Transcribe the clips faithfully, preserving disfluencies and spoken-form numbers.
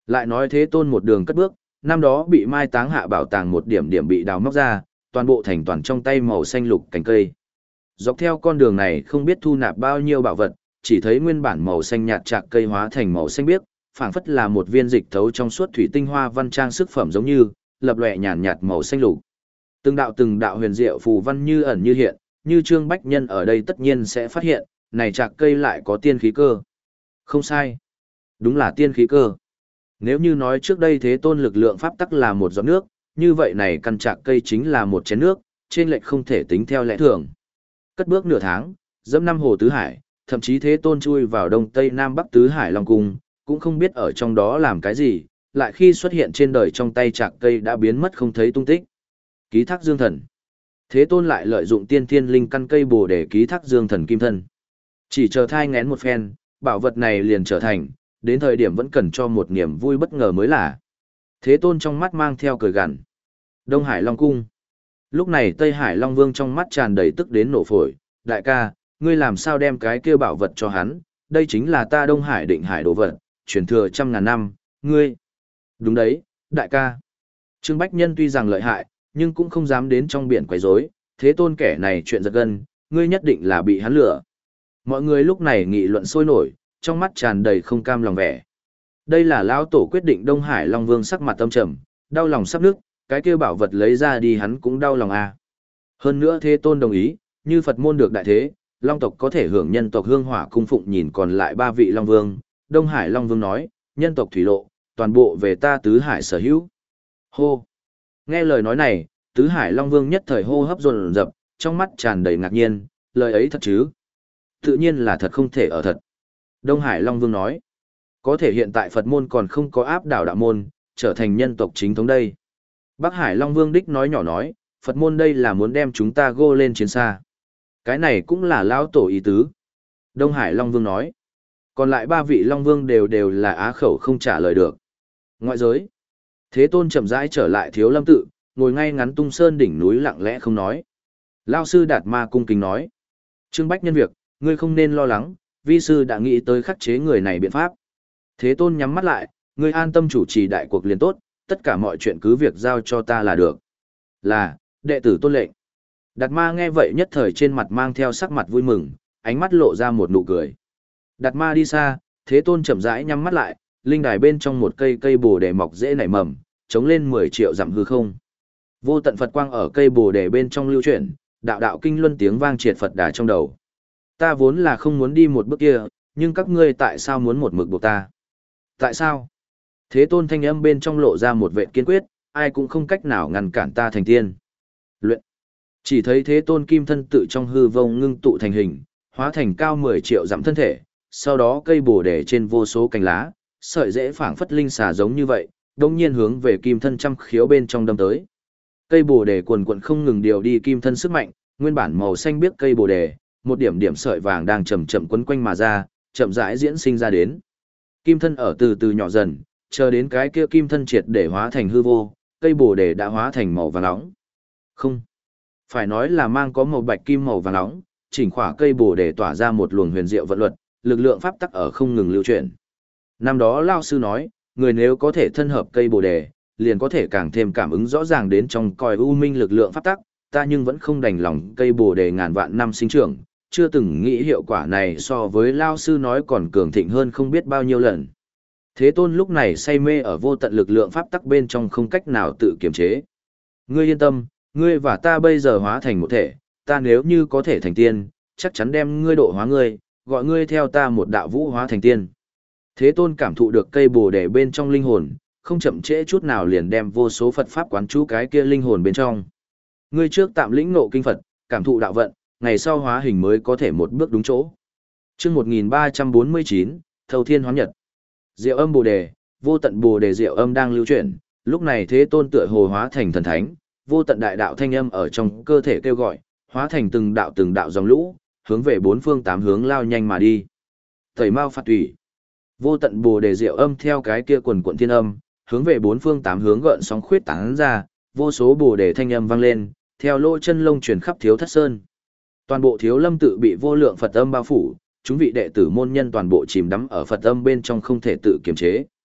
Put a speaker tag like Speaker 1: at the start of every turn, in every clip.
Speaker 1: Lại nói Thế Tôn một đường cất bước, năm đó bị mai táng hạ bảo tàng một điểm điểm bị đào móc ra, toàn bộ thành toàn trong tay màu xanh lục cành cây. Dọc theo con đường này không biết thu nạp bao nhiêu bảo vật, chỉ thấy nguyên bản màu xanh nhạt chạc cây hóa thành màu xanh biếc, phảng phất là một viên dịch thấu trong suốt thủy tinh hoa văn trang sức phẩm giống như, lập lòe nhàn nhạt màu xanh lục. Từng đạo từng đạo huyền diệu phù văn như ẩn như hiện, như Trương Bách Nhân ở đây tất nhiên sẽ phát hiện, này chạc cây lại có tiên khí cơ. Không sai, đúng là tiên khí cơ. Nếu như nói trước đây Thế Tôn lực lượng pháp tắc là một giọt nước, như vậy này căn chạc cây chính là một chén nước, trên lệch không thể tính theo lẽ thường. Cất bước nửa tháng, dẫm năm hồ tứ hải, thậm chí Thế Tôn chui vào đông tây nam bắc tứ hải long cung, cũng không biết ở trong đó làm cái gì, lại khi xuất hiện trên đời trong tay chạc cây đã biến mất không thấy tung tích. Ký thác dương thần. Thế Tôn lại lợi dụng tiên thiên linh căn cây bồ để ký thác dương thần kim thân. Chỉ chờ thai ngén một phen, bảo vật này liền trở thành, đến thời điểm vẫn cần cho một niềm vui bất ngờ mới là. Thế Tôn trong mắt mang theo cười gằn. Đông Hải Long Cung. Lúc này Tây Hải Long Vương trong mắt tràn đầy tức đến nổ phổi. Đại ca, ngươi làm sao đem cái kia bảo vật cho hắn, đây chính là ta Đông Hải Định Hải đồ vật, truyền thừa trăm ngàn năm, ngươi. Đúng đấy, đại ca. Trương Bách Nhân tuy rằng lợi hại, nhưng cũng không dám đến trong biển quấy rối. Thế Tôn kẻ này chuyện giật gân, ngươi nhất định là bị hắn lừa. Mọi người lúc này nghị luận sôi nổi, trong mắt tràn đầy không cam lòng vẻ. Đây là lão tổ quyết định Đông Hải Long Vương sắc mặt tâm trầm, đau lòng sắp nức, cái kia bảo vật lấy ra đi hắn cũng đau lòng à. Hơn nữa Thế Tôn đồng ý, như Phật môn được đại thế, Long tộc có thể hưởng nhân tộc hương hỏa cung phụng nhìn còn lại ba vị Long Vương. Đông Hải Long Vương nói, nhân tộc thủy lộ, toàn bộ về ta tứ hải sở hữu. Hô! Nghe lời nói này, tứ hải Long Vương nhất thời hô hấp dồn dập, trong mắt tràn đầy ngạc nhiên, lời ấy thật chứ? Tự nhiên là thật không thể ở thật. Đông Hải Long Vương nói, có thể hiện tại Phật môn còn không có áp đảo đạo môn, trở thành nhân tộc chính thống đây. Bắc Hải Long Vương đích nói nhỏ nói, Phật môn đây là muốn đem chúng ta gô lên chiến xa. Cái này cũng là lão tổ ý tứ. Đông Hải Long Vương nói, còn lại ba vị Long Vương đều đều là á khẩu không trả lời được. Ngoại giới, Thế Tôn chậm rãi trở lại Thiếu Lâm tự, ngồi ngay ngắn tung sơn đỉnh núi lặng lẽ không nói. Lão sư Đạt Ma cung kính nói, Trương Bách Nhân việc, ngươi không nên lo lắng, vi sư đã nghĩ tới khắc chế người này biện pháp. Thế Tôn nhắm mắt lại, ngươi an tâm chủ trì đại cuộc liền tốt, tất cả mọi chuyện cứ việc giao cho ta là được. Là, đệ tử tôn lệnh. Đạt Ma nghe vậy nhất thời trên mặt mang theo sắc mặt vui mừng, ánh mắt lộ ra một nụ cười. Đạt Ma đi xa, Thế Tôn chậm rãi nhắm mắt lại, linh đài bên trong một cây cây bồ đề mọc dễ nảy mầm, chống lên mười triệu dặm hư không. Vô tận Phật quang ở cây bồ đề bên trong lưu chuyển, đạo đạo kinh luân tiếng vang triệt Phật đà trong đầu. Ta vốn là không muốn đi một bước kia, nhưng các ngươi tại sao muốn một mực buộc ta? Tại sao? Thế Tôn thanh âm bên trong lộ ra một vệ kiên quyết, ai cũng không cách nào ngăn cản ta thành tiên. Luyện. Chỉ thấy Thế Tôn kim thân tự trong hư vông ngưng tụ thành hình, hóa thành cao mười triệu dặm thân thể, sau đó cây bồ đề trên vô số cành lá, sợi rễ phảng phất linh xà giống như vậy, đồng nhiên hướng về kim thân trăm khiếu bên trong đâm tới. Cây bồ đề quần quần không ngừng điều đi kim thân sức mạnh, nguyên bản màu xanh biếc cây bồ đề, một điểm điểm sợi vàng đang chậm chậm quấn quanh mà ra, chậm rãi diễn sinh ra đến. Kim thân ở từ từ nhỏ dần, chờ đến cái kia kim thân triệt để hóa thành hư vô, cây bồ đề đã hóa thành màu vàng nóng. Không, phải nói là mang có màu bạch kim màu vàng nóng, chỉnh khỏa cây bồ đề tỏa ra một luồng huyền diệu vận luật, lực lượng pháp tắc ở không ngừng lưu chuyển. Năm đó Lao sư nói, người nếu có thể thân hợp cây bồ đề, liền có thể càng thêm cảm ứng rõ ràng đến trong cõi u minh lực lượng pháp tắc, ta nhưng vẫn không đành lòng cây bồ đề ngàn vạn năm sinh trưởng, chưa từng nghĩ hiệu quả này so với Lao sư nói còn cường thịnh hơn không biết bao nhiêu lần. Thế Tôn lúc này say mê ở vô tận lực lượng pháp tắc bên trong không cách nào tự kiềm chế. Ngươi yên tâm, ngươi và ta bây giờ hóa thành một thể, ta nếu như có thể thành tiên, chắc chắn đem ngươi độ hóa ngươi, gọi ngươi theo ta một đạo vũ hóa thành tiên. Thế Tôn cảm thụ được cây bồ đề bên trong linh hồn, không chậm trễ chút nào liền đem vô số Phật pháp quán chú cái kia linh hồn bên trong. Ngươi trước tạm lĩnh ngộ kinh Phật, cảm thụ đạo vận, ngày sau hóa hình mới có thể một bước đúng chỗ. Chương một nghìn ba trăm bốn mươi chín, Thâu Thiên Hóa Nhật. Diệu âm bồ đề, vô tận bồ đề diệu âm đang lưu chuyển, lúc này Thế Tôn tựa hồ hóa thành thần thánh, vô tận đại đạo thanh âm ở trong cơ thể kêu gọi, hóa thành từng đạo từng đạo dòng lũ, hướng về bốn phương tám hướng lao nhanh mà đi. Tẩy Mao Phạt Thủy. Vô tận bồ đề diệu âm theo cái kia quần quận thiên âm, hướng về bốn phương tám hướng gợn sóng khuyết tán ra, vô số bồ đề thanh âm vang lên, theo lỗ chân lông truyền khắp Thiếu Thất Sơn. Toàn bộ Thiếu Lâm tự bị vô lượng Phật âm bao phủ, chúng vị đệ tử môn nhân toàn bộ chìm đắm ở Phật âm bên trong không thể tự kiềm chế.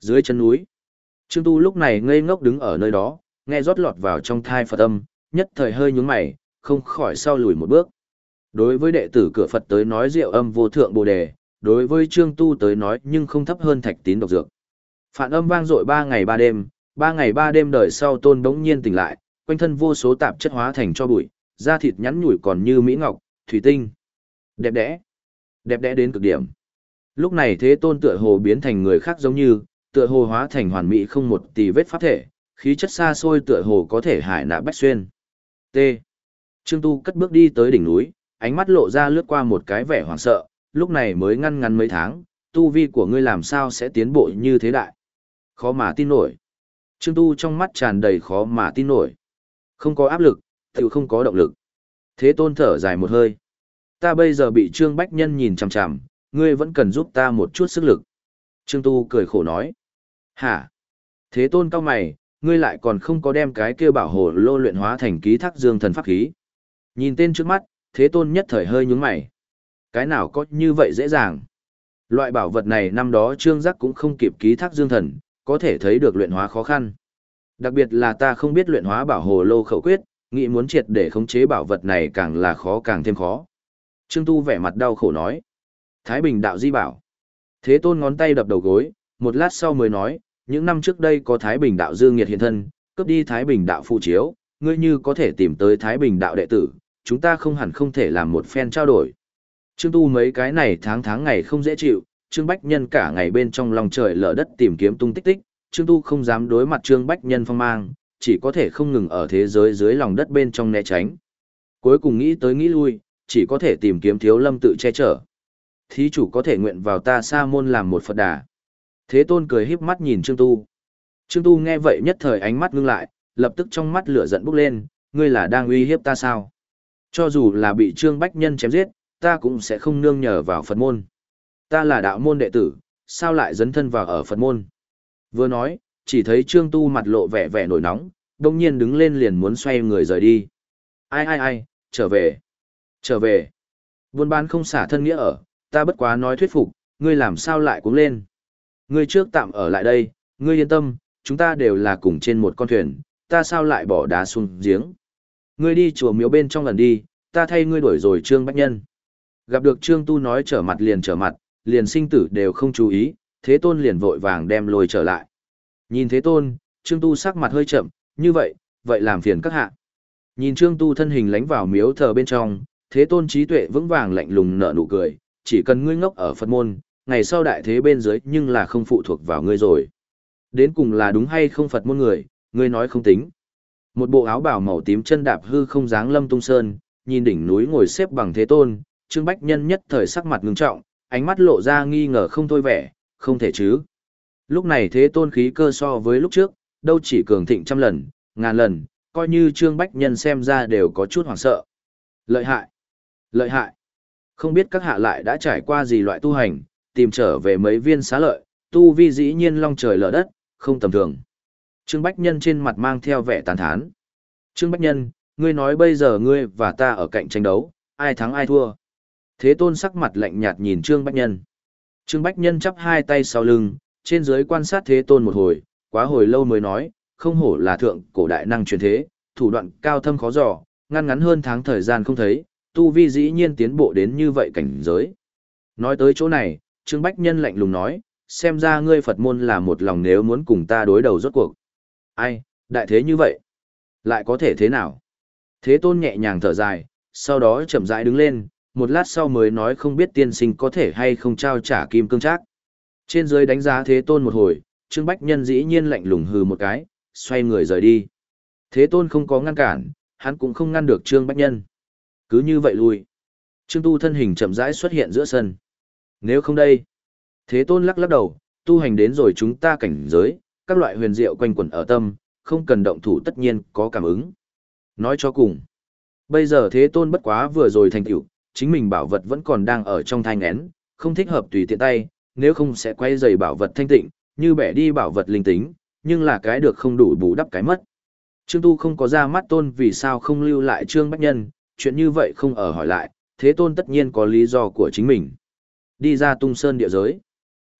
Speaker 1: Dưới chân núi, Trương Tu lúc này ngây ngốc đứng ở nơi đó, nghe rót lọt vào trong thai Phật âm, nhất thời hơi nhướng mày, không khỏi sau lùi một bước. Đối với đệ tử cửa Phật tới nói Diệu Âm vô thượng Bồ đề, đối với Trương Tu tới nói nhưng không thấp hơn thạch tín độc dược. Phản âm vang dội ba ngày ba đêm, ba ngày ba đêm đời sau Tôn bỗng nhiên tỉnh lại, quanh thân vô số tạp chất hóa thành cho bụi, da thịt nhắn nhủi còn như mỹ ngọc, thủy tinh. Đẹp đẽ, đẹp đẽ đến cực điểm. Lúc này Thế Tôn tựa hồ biến thành người khác giống như, tựa hồ hóa thành hoàn mỹ không một tì vết pháp thể, khí chất xa xôi tựa hồ có thể hải nạ bách xuyên. T. Trương Tu cất bước đi tới đỉnh núi, ánh mắt lộ ra lướt qua một cái vẻ hoảng sợ, lúc này mới ngăn ngắn mấy tháng, tu vi của ngươi làm sao sẽ tiến bộ như thế đại. Khó mà tin nổi. Trương Tu trong mắt tràn đầy khó mà tin nổi. Không có áp lực, tự không có động lực. Thế Tôn thở dài một hơi. Ta bây giờ bị Trương Bách Nhân nhìn chằm chằm, ngươi vẫn cần giúp ta một chút sức lực. Trương Tu cười khổ nói. Hả? Thế Tôn cau mày, ngươi lại còn không có đem cái kia bảo hồ lô luyện hóa thành ký thác dương thần pháp khí. Nhìn tên trước mắt, Thế Tôn nhất thời hơi nhướng mày. Cái nào có như vậy dễ dàng? Loại bảo vật này năm đó Trương Giác cũng không kịp ký thác dương thần, có thể thấy được luyện hóa khó khăn. Đặc biệt là ta không biết luyện hóa bảo hồ lô khẩu quyết, nghĩ muốn triệt để khống chế bảo vật này càng là khó càng thêm khó. Trương Tu vẻ mặt đau khổ nói. Thái Bình đạo di bảo. Thế Tôn ngón tay đập đầu gối, một lát sau mới nói, những năm trước đây có Thái Bình đạo Dương Nghiệt hiện thân, cướp đi Thái Bình đạo phụ chiếu, ngươi như có thể tìm tới Thái Bình đạo đệ tử, chúng ta không hẳn không thể làm một phen trao đổi. Trương Tu mấy cái này tháng tháng ngày không dễ chịu, Trương Bách Nhân cả ngày bên trong lòng trời lở đất tìm kiếm tung tích tích, Trương Tu không dám đối mặt Trương Bách Nhân phong mang, chỉ có thể không ngừng ở thế giới dưới lòng đất bên trong né tránh. Cuối cùng nghĩ tới nghĩ lui, chỉ có thể tìm kiếm Thiếu Lâm tự che chở. Thí chủ có thể nguyện vào ta sa môn làm một Phật đà. Thế Tôn cười híp mắt nhìn Trương Tu. Trương Tu nghe vậy nhất thời ánh mắt ngưng lại, lập tức trong mắt lửa giận bốc lên, ngươi là đang uy hiếp ta sao? Cho dù là bị Trương Bách Nhân chém giết, ta cũng sẽ không nương nhờ vào Phật môn. Ta là đạo môn đệ tử, sao lại dấn thân vào ở Phật môn? Vừa nói, chỉ thấy Trương Tu mặt lộ vẻ vẻ nổi nóng, đồng nhiên đứng lên liền muốn xoay người rời đi. Ai ai ai, trở về, trở về. Buôn bán không xả thân nghĩa ở, ta bất quá nói thuyết phục, ngươi làm sao lại cuống lên. Ngươi trước tạm ở lại đây, ngươi yên tâm, chúng ta đều là cùng trên một con thuyền, ta sao lại bỏ đá xuống giếng. Ngươi đi chùa miếu bên trong lần đi, ta thay ngươi đuổi rồi Trương Bách Nhân. Gặp được Trương Tu nói trở mặt liền trở mặt, liền sinh tử đều không chú ý, Thế Tôn liền vội vàng đem lôi trở lại. Nhìn Thế Tôn, Trương Tu sắc mặt hơi chậm, như vậy, vậy làm phiền các hạ. Nhìn Trương Tu thân hình lánh vào miếu thờ bên trong, Thế Tôn trí tuệ vững vàng lạnh lùng nở nụ cười, chỉ cần ngươi ngốc ở Phật môn, ngày sau đại thế bên dưới nhưng là không phụ thuộc vào ngươi rồi. Đến cùng là đúng hay không Phật môn người, ngươi nói không tính. Một bộ áo bào màu tím chân đạp hư không dáng lâm tung sơn, nhìn đỉnh núi ngồi xếp bằng Thế Tôn, Trương Bách Nhân nhất thời sắc mặt ngưng trọng, ánh mắt lộ ra nghi ngờ không thôi vẻ, không thể chứ. Lúc này Thế Tôn khí cơ so với lúc trước, đâu chỉ cường thịnh trăm lần, ngàn lần, coi như Trương Bách Nhân xem ra đều có chút hoảng sợ. Lợi hại, lợi hại. Không biết các hạ lại đã trải qua gì loại tu hành, tìm trở về mấy viên xá lợi, tu vi dĩ nhiên long trời lở đất, không tầm thường. Trương Bách Nhân trên mặt mang theo vẻ tàn thán. Trương Bách Nhân, ngươi nói bây giờ ngươi và ta ở cạnh tranh đấu, ai thắng ai thua. Thế Tôn sắc mặt lạnh nhạt nhìn Trương Bách Nhân. Trương Bách Nhân chắp hai tay sau lưng, trên dưới quan sát Thế Tôn một hồi, quá hồi lâu mới nói, không hổ là thượng cổ đại năng truyền thế, thủ đoạn cao thâm khó dò, ngăn ngắn hơn tháng thời gian không thấy, tu vi dĩ nhiên tiến bộ đến như vậy cảnh giới. Nói tới chỗ này, Trương Bách Nhân lạnh lùng nói, xem ra ngươi Phật môn là một lòng nếu muốn cùng ta đối đầu rốt cuộc. Ai, đại thế như vậy? Lại có thể thế nào? Thế Tôn nhẹ nhàng thở dài, sau đó chậm rãi đứng lên, một lát sau mới nói không biết tiên sinh có thể hay không trao trả kim cương trác. Trên dưới đánh giá Thế Tôn một hồi, Trương Bách Nhân dĩ nhiên lạnh lùng hừ một cái, xoay người rời đi. Thế Tôn không có ngăn cản, hắn cũng không ngăn được Trương Bách Nhân. Cứ như vậy lui. Trương Tu thân hình chậm rãi xuất hiện giữa sân. Nếu không đây. Thế Tôn lắc lắc đầu, tu hành đến rồi chúng ta cảnh giới, các loại huyền diệu quanh quẩn ở tâm, không cần động thủ tất nhiên có cảm ứng. Nói cho cùng. Bây giờ Thế Tôn bất quá vừa rồi thành tựu, chính mình bảo vật vẫn còn đang ở trong thai nghén, không thích hợp tùy tiện tay, nếu không sẽ quay dày bảo vật thanh tịnh, như bẻ đi bảo vật linh tính, nhưng là cái được không đủ bù đắp cái mất. Trương Tu không có ra mắt Tôn vì sao không lưu lại Trương Bách Nhân, chuyện như vậy không ở hỏi lại, Thế Tôn tất nhiên có lý do của chính mình. Đi ra tung sơn địa giới.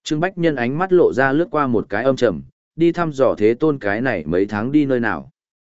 Speaker 1: Trương Bách Nhân ánh mắt lộ ra lướt qua một cái âm trầm, đi thăm dò Thế Tôn cái này mấy tháng đi nơi nào.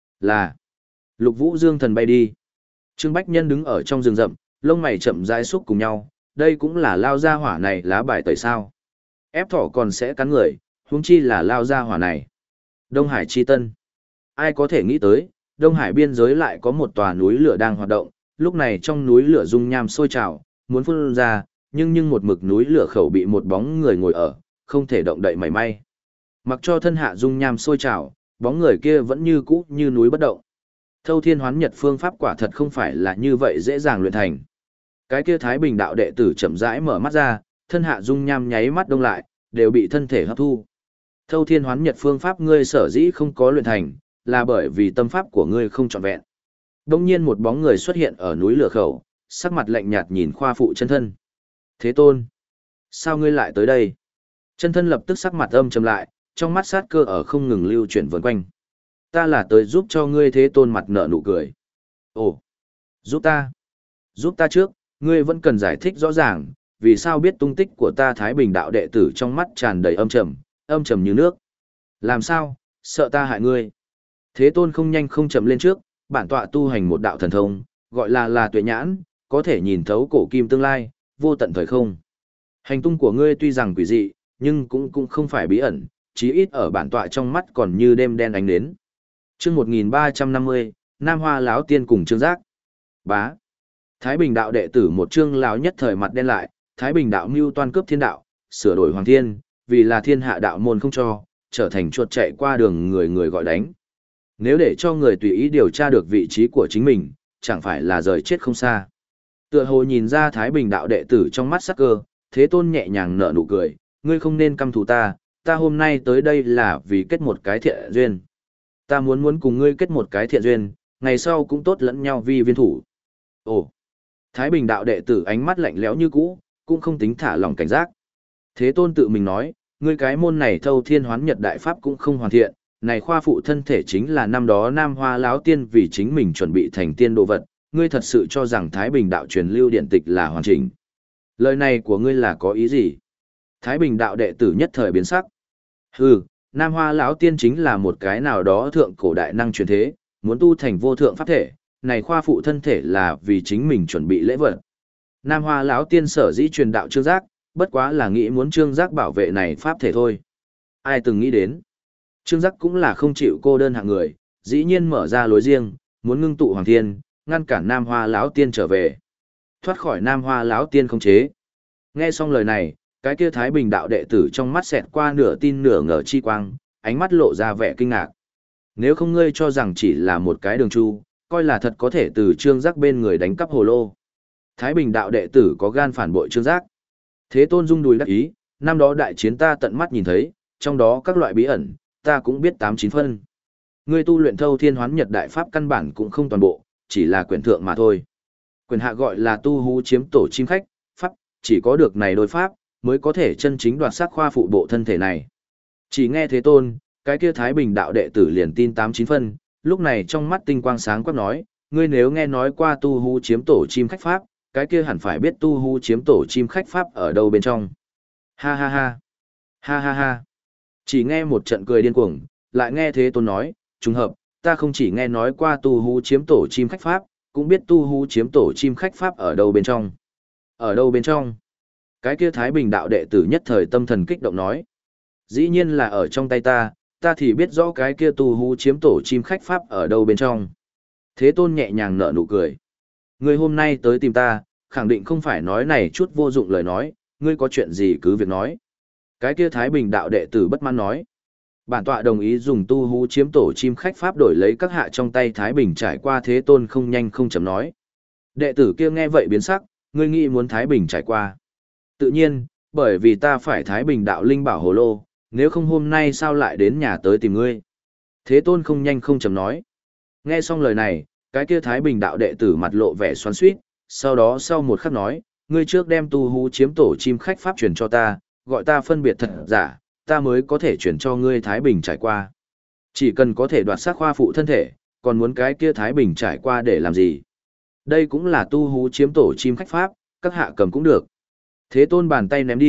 Speaker 1: Là Lục Vũ Dương thần bay đi. Trương Bách Nhân đứng ở trong rừng rậm, lông mày chậm rãi xúc cùng nhau, đây cũng là lao ra hỏa này lá bài tẩy sao. Ép thỏ còn sẽ cắn người, huống chi là lao ra hỏa này. Đông Hải Chi Tân. Ai có thể nghĩ tới, Đông Hải biên giới lại có một tòa núi lửa đang hoạt động, lúc này trong núi lửa dung nham sôi trào, muốn phun ra, nhưng nhưng một mực núi lửa khẩu bị một bóng người ngồi ở, không thể động đậy mảy may. Mặc cho thân hạ dung nham sôi trào, bóng người kia vẫn như cũ như núi bất động. Thâu Thiên Hoán Nhật phương pháp quả thật không phải là như vậy dễ dàng luyện thành. Cái kia Thái Bình đạo đệ tử chậm rãi mở mắt ra, thân hạ dung nham nháy mắt đông lại, đều bị thân thể hấp thu. Thâu Thiên Hoán Nhật phương pháp ngươi sở dĩ không có luyện thành, là bởi vì tâm pháp của ngươi không trọn vẹn. Đông nhiên một bóng người xuất hiện ở núi lửa khẩu, sắc mặt lạnh nhạt nhìn khoa phụ chân thân. Thế Tôn, sao ngươi lại tới đây? Chân thân lập tức sắc mặt âm trầm lại, trong mắt sát cơ ở không ngừng lưu chuyển vần quanh. Ta là tới giúp cho ngươi. Thế Tôn mặt nở nụ cười. Ồ, giúp ta? Giúp ta trước, ngươi vẫn cần giải thích rõ ràng, vì sao biết tung tích của ta. Thái Bình đạo đệ tử trong mắt tràn đầy âm trầm, âm trầm như nước. Làm sao, sợ ta hại ngươi? Thế Tôn không nhanh không chậm lên trước, bản tọa tu hành một đạo thần thông, gọi là là tuệ nhãn, có thể nhìn thấu cổ kim tương lai, vô tận thời không. Hành tung của ngươi tuy rằng quỷ dị, nhưng cũng cũng không phải bí ẩn, chí ít ở bản tọa trong mắt còn như đêm đen ánh đến. Chương một nghìn ba trăm năm mươi, Nam Hoa lão tiên cùng Trương Giác. Bá. Thái Bình đạo đệ tử một Trương lão nhất thời mặt đen lại, Thái Bình đạo mưu toan cướp thiên đạo, sửa đổi hoàng thiên, vì là thiên hạ đạo môn không cho, trở thành chuột chạy qua đường người người gọi đánh. Nếu để cho người tùy ý điều tra được vị trí của chính mình, chẳng phải là rời chết không xa. Tựa hồ nhìn ra Thái Bình đạo đệ tử trong mắt sắc cơ, Thế Tôn nhẹ nhàng nở nụ cười, ngươi không nên căm thù ta, ta hôm nay tới đây là vì kết một cái thiện duyên. Ta muốn muốn cùng ngươi kết một cái thiện duyên, ngày sau cũng tốt lẫn nhau vi viên thủ. Ồ, Thái Bình đạo đệ tử ánh mắt lạnh lẽo như cũ, cũng không tính thả lòng cảnh giác. Thế Tôn tự mình nói, ngươi cái môn này Thâu Thiên Hoán Nhật đại pháp cũng không hoàn thiện, này khoa phụ thân thể chính là năm đó Nam Hoa lão tiên vì chính mình chuẩn bị thành tiên đồ vật, ngươi thật sự cho rằng Thái Bình đạo truyền lưu điện tịch là hoàn chỉnh. Lời này của ngươi là có ý gì? Thái Bình đạo đệ tử nhất thời biến sắc. Hừ, Nam Hoa lão tiên chính là một cái nào đó thượng cổ đại năng truyền thế, muốn tu thành vô thượng pháp thể, này khoa phụ thân thể là vì chính mình chuẩn bị lễ vật. Nam Hoa lão tiên sở dĩ truyền đạo Trương Giác, bất quá là nghĩ muốn Trương Giác bảo vệ này pháp thể thôi. Ai từng nghĩ đến? Trương Giác cũng là không chịu cô đơn hạng người, dĩ nhiên mở ra lối riêng, muốn ngưng tụ hoàng thiên, ngăn cản Nam Hoa lão tiên trở về, thoát khỏi Nam Hoa lão tiên khống chế. Nghe xong lời này, cái kia Thái Bình đạo đệ tử trong mắt xẹt qua nửa tin nửa ngờ chi quang, ánh mắt lộ ra vẻ kinh ngạc. Nếu không ngươi cho rằng chỉ là một cái đường chu, coi là thật có thể từ Trương Giác bên người đánh cắp hồ lô. Thái Bình đạo đệ tử có gan phản bội Trương Giác. Thế Tôn rung đùi đắc ý, năm đó đại chiến ta tận mắt nhìn thấy, trong đó các loại bí ẩn, ta cũng biết tám chín phân. Ngươi tu luyện Thâu Thiên Hoán Nhật đại pháp căn bản cũng không toàn bộ, chỉ là quyển thượng mà thôi. Quyển hạ gọi là tu hú chiếm tổ chim khách, pháp, chỉ có được này đôi pháp, mới có thể chân chính đoạt xác khoa phụ bộ thân thể này. Chỉ nghe Thế Tôn, cái kia Thái Bình đạo đệ tử liền tin tám chín phân, lúc này trong mắt tinh quang sáng quắc nói, ngươi nếu nghe nói qua tu hú chiếm tổ chim khách pháp, cái kia hẳn phải biết tu hú chiếm tổ chim khách pháp ở đâu bên trong. Ha ha ha, ha ha ha. Chỉ nghe một trận cười điên cuồng, lại nghe Thế Tôn nói, trùng hợp, ta không chỉ nghe nói qua tu hú chiếm tổ chim khách pháp, cũng biết tu hú chiếm tổ chim khách pháp ở đâu bên trong. Ở đâu bên trong? Cái kia Thái Bình đạo đệ tử nhất thời tâm thần kích động nói. Dĩ nhiên là ở trong tay ta, ta thì biết rõ cái kia tu hú chiếm tổ chim khách pháp ở đâu bên trong. Thế Tôn nhẹ nhàng nở nụ cười. Ngươi hôm nay tới tìm ta, khẳng định không phải nói này chút vô dụng lời nói, ngươi có chuyện gì cứ việc nói. Cái kia Thái Bình đạo đệ tử bất mãn nói. Bản tọa đồng ý dùng tu hú chiếm tổ chim khách pháp đổi lấy các hạ trong tay Thái Bình trải qua. Thế Tôn không nhanh không chậm nói. Đệ tử kia nghe vậy biến sắc, ngươi nghĩ muốn Thái Bình trải qua. Tự nhiên, bởi vì ta phải Thái Bình đạo linh bảo hồ lô, nếu không hôm nay sao lại đến nhà tới tìm ngươi. Thế Tôn không nhanh không chậm nói. Nghe xong lời này, cái kia Thái Bình đạo đệ tử mặt lộ vẻ xoắn xuýt, sau đó sau một khắc nói, ngươi trước đem tu hú chiếm tổ chim khách pháp truyền cho ta, gọi ta phân biệt thật giả, ta mới có thể chuyển cho ngươi Thái Bình trải qua. Chỉ cần có thể đoạt xác khoa phụ thân thể, còn muốn cái kia Thái Bình trải qua để làm gì? Đây cũng là tu hú chiếm tổ chim khách pháp, các hạ cầm cũng được. Thế Tôn bàn tay ném đi,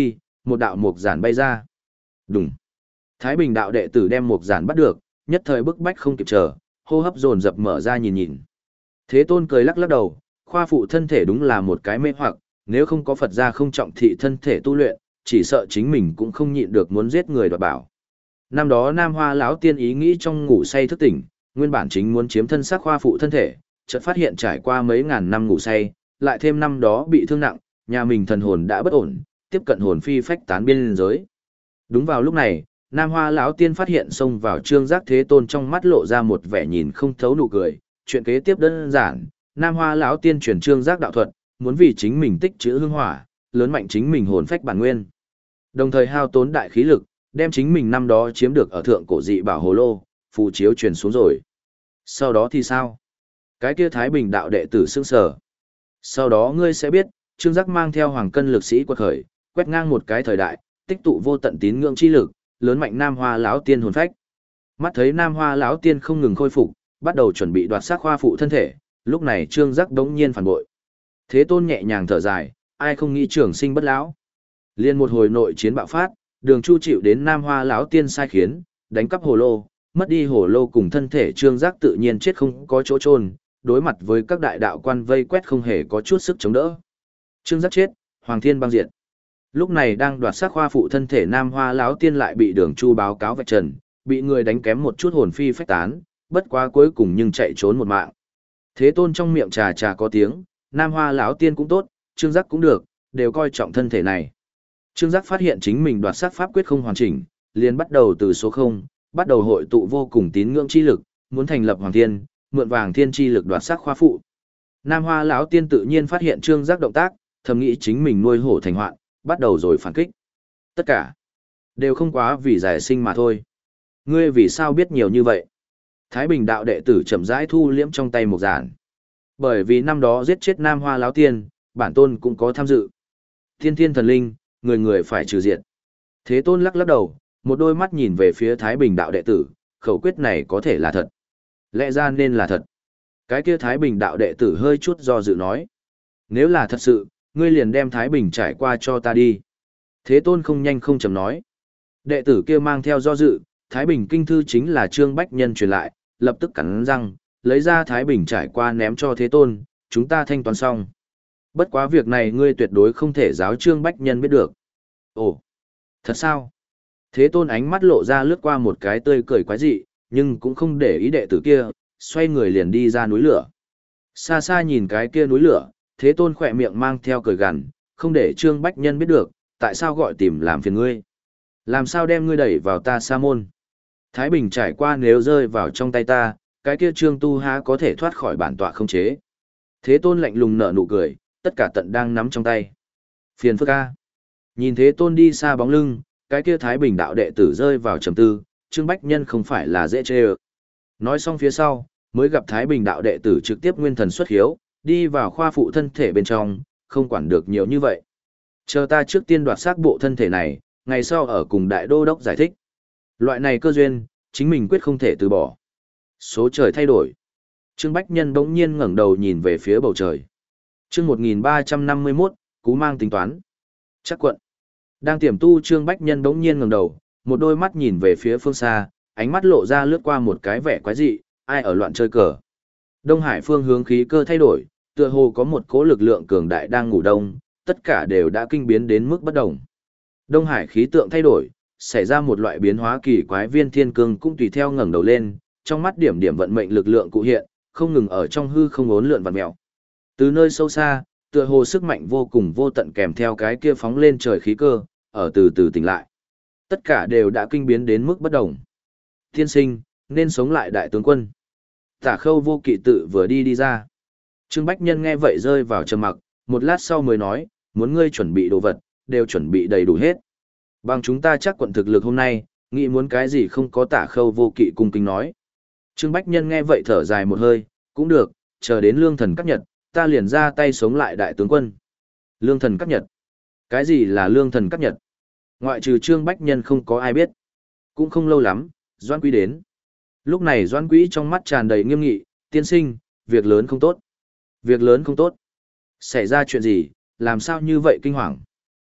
Speaker 1: một đạo mục giản bay ra. Đùng. Thái Bình đạo đệ tử đem mục giản bắt được, nhất thời bức bách không kịp chờ, hô hấp dồn dập mở ra nhìn nhìn. Thế Tôn cười lắc lắc đầu, khoa phụ thân thể đúng là một cái mê hoặc, nếu không có Phật gia không trọng thị thân thể tu luyện, chỉ sợ chính mình cũng không nhịn được muốn giết người đoạt bảo. Năm đó Nam Hoa lão tiên ý nghĩ trong ngủ say thức tỉnh, nguyên bản chính muốn chiếm thân xác khoa phụ thân thể, chợt phát hiện trải qua mấy ngàn năm ngủ say, lại thêm năm đó bị thương nặng, nhà mình thần hồn đã bất ổn, tiếp cận hồn phi phách tán biên giới. Đúng vào lúc này, Nam Hoa lão tiên phát hiện xông vào Trương Giác Thế Tôn trong mắt lộ ra một vẻ nhìn không thấu nụ cười, chuyện kế tiếp đơn giản, Nam Hoa lão tiên truyền Trương Giác đạo thuật, muốn vì chính mình tích trữ hương hỏa, lớn mạnh chính mình hồn phách bản nguyên. Đồng thời hao tốn đại khí lực, đem chính mình năm đó chiếm được ở thượng cổ dị bảo hồ lô, phù chiếu truyền xuống rồi. Sau đó thì sao? Cái kia Thái Bình đạo đệ tử sững sờ. Sau đó ngươi sẽ biết, Trương Giác mang theo hoàng cân lực sĩ quật khởi, quét ngang một cái thời đại, tích tụ vô tận tín ngưỡng chi lực, lớn mạnh Nam Hoa lão tiên hồn phách. Mắt thấy Nam Hoa lão tiên không ngừng khôi phục, bắt đầu chuẩn bị đoạt xác khoa phụ thân thể, lúc này Trương Giác đống nhiên phản bội. Thế Tôn nhẹ nhàng thở dài, ai không nghĩ trường sinh bất lão. Liên một hồi nội chiến bạo phát, Đường Chu chịu đến Nam Hoa lão tiên sai khiến, đánh cắp hồ lô, mất đi hồ lô cùng thân thể Trương Giác tự nhiên chết không có chỗ chôn, đối mặt với các đại đạo quan vây quét không hề có chút sức chống đỡ. Trương Giác chết, Hoàng Thiên băng diệt. Lúc này đang đoạt xác khoa phụ thân thể Nam Hoa lão tiên lại bị Đường Chu báo cáo vạch trần, bị người đánh kém một chút hồn phi phách tán, bất quá cuối cùng nhưng chạy trốn một mạng. Thế Tôn trong miệng trà trà có tiếng, Nam Hoa lão tiên cũng tốt, Trương Giác cũng được, đều coi trọng thân thể này. Trương Giác phát hiện chính mình đoạt xác pháp quyết không hoàn chỉnh, liền bắt đầu từ số không, bắt đầu hội tụ vô cùng tín ngưỡng chi lực, muốn thành lập Hoàng Thiên, mượn vàng thiên chi lực đoạt xác khoa phụ. Nam Hoa lão tiên tự nhiên phát hiện Trương Giác động tác, thầm nghĩ chính mình nuôi hổ thành hoạn, bắt đầu rồi phản kích. Tất cả đều không quá vì giải sinh mà thôi. Ngươi vì sao biết nhiều như vậy? Thái Bình đạo đệ tử chậm rãi thu liễm trong tay một giản. Bởi vì năm đó giết chết Nam Hoa lão tiên, bản tôn cũng có tham dự. Thiên thiên thần linh, người người phải trừ diệt. Thế Tôn lắc lắc đầu, một đôi mắt nhìn về phía Thái Bình đạo đệ tử, khẩu quyết này có thể là thật. Lẽ ra nên là thật. Cái kia Thái Bình đạo đệ tử hơi chút do dự nói. Nếu là thật sự, ngươi liền đem Thái Bình trải qua cho ta đi. Thế Tôn không nhanh không chậm nói. Đệ tử kia mang theo do dự, Thái Bình kinh thư chính là Trương Bách Nhân truyền lại, lập tức cắn răng, lấy ra Thái Bình trải qua ném cho Thế Tôn, chúng ta thanh toán xong. Bất quá việc này ngươi tuyệt đối không thể giáo Trương Bách Nhân biết được. Ồ, thật sao? Thế Tôn ánh mắt lộ ra lướt qua một cái tươi cười quái dị, nhưng cũng không để ý đệ tử kia, xoay người liền đi ra núi lửa. Xa xa nhìn cái kia núi lửa, Thế Tôn khỏe miệng mang theo cười gằn, không để Trương Bách Nhân biết được, tại sao gọi tìm làm phiền ngươi? Làm sao đem ngươi đẩy vào ta sa môn? Thái Bình trải qua nếu rơi vào trong tay ta, cái kia Trương Tu há có thể thoát khỏi bản tọa không chế. Thế Tôn lạnh lùng nở nụ cười, tất cả tận đang nắm trong tay. Phiền phức a. Nhìn Thế Tôn đi xa bóng lưng, cái kia Thái Bình đạo đệ tử rơi vào trầm tư, Trương Bách Nhân không phải là dễ chê ơ. Nói xong phía sau, mới gặp Thái Bình đạo đệ tử trực tiếp nguyên thần xuất hiếu, đi vào khoa phụ thân thể bên trong, không quản được nhiều như vậy. Chờ ta trước tiên đoạt xác bộ thân thể này, ngày sau ở cùng đại đô đốc giải thích. Loại này cơ duyên, chính mình quyết không thể từ bỏ. Số trời thay đổi. Trương Bách Nhân bỗng nhiên ngẩng đầu nhìn về phía bầu trời. Chương một nghìn ba trăm năm mươi mốt, Cú Mang tính toán. Chắc quận. Đang tiềm tu Trương Bách Nhân bỗng nhiên ngẩng đầu, một đôi mắt nhìn về phía phương xa, ánh mắt lộ ra lướt qua một cái vẻ quái dị, ai ở loạn chơi cờ. Đông Hải phương hướng khí cơ thay đổi, tựa hồ có một cỗ lực lượng cường đại đang ngủ đông, tất cả đều đã kinh biến đến mức bất động. Đông Hải khí tượng thay đổi, xảy ra một loại biến hóa kỳ quái, viên thiên cương cũng tùy theo ngẩng đầu lên, trong mắt điểm điểm vận mệnh lực lượng cụ hiện, không ngừng ở trong hư không uốn lượn vặn mèo. Từ nơi sâu xa, tựa hồ sức mạnh vô cùng vô tận kèm theo cái kia phóng lên trời khí cơ, ở từ từ tỉnh lại. Tất cả đều đã kinh biến đến mức bất động. Thiên sinh, nên sống lại đại tướng quân. Tả Khâu Vô Kỵ tự vừa đi đi ra. Trương Bách Nhân nghe vậy rơi vào trầm mặc, một lát sau mới nói, muốn ngươi chuẩn bị đồ vật, đều chuẩn bị đầy đủ hết. Bằng chúng ta chắc quận thực lực hôm nay, nghĩ muốn cái gì không có Tả Khâu Vô Kỵ cung kính nói. Trương Bách Nhân nghe vậy thở dài một hơi, cũng được, chờ đến lương thần cắt nhật, ta liền ra tay sống lại đại tướng quân. Lương thần cắt nhật? Cái gì là lương thần cắt nhật? Ngoại trừ Trương Bách Nhân không có ai biết. Cũng không lâu lắm, Doan Quý đến. Lúc này Doan Quý trong mắt tràn đầy nghiêm nghị, tiên sinh, việc lớn không tốt. Việc lớn không tốt. Xảy ra chuyện gì, làm sao như vậy kinh hoàng?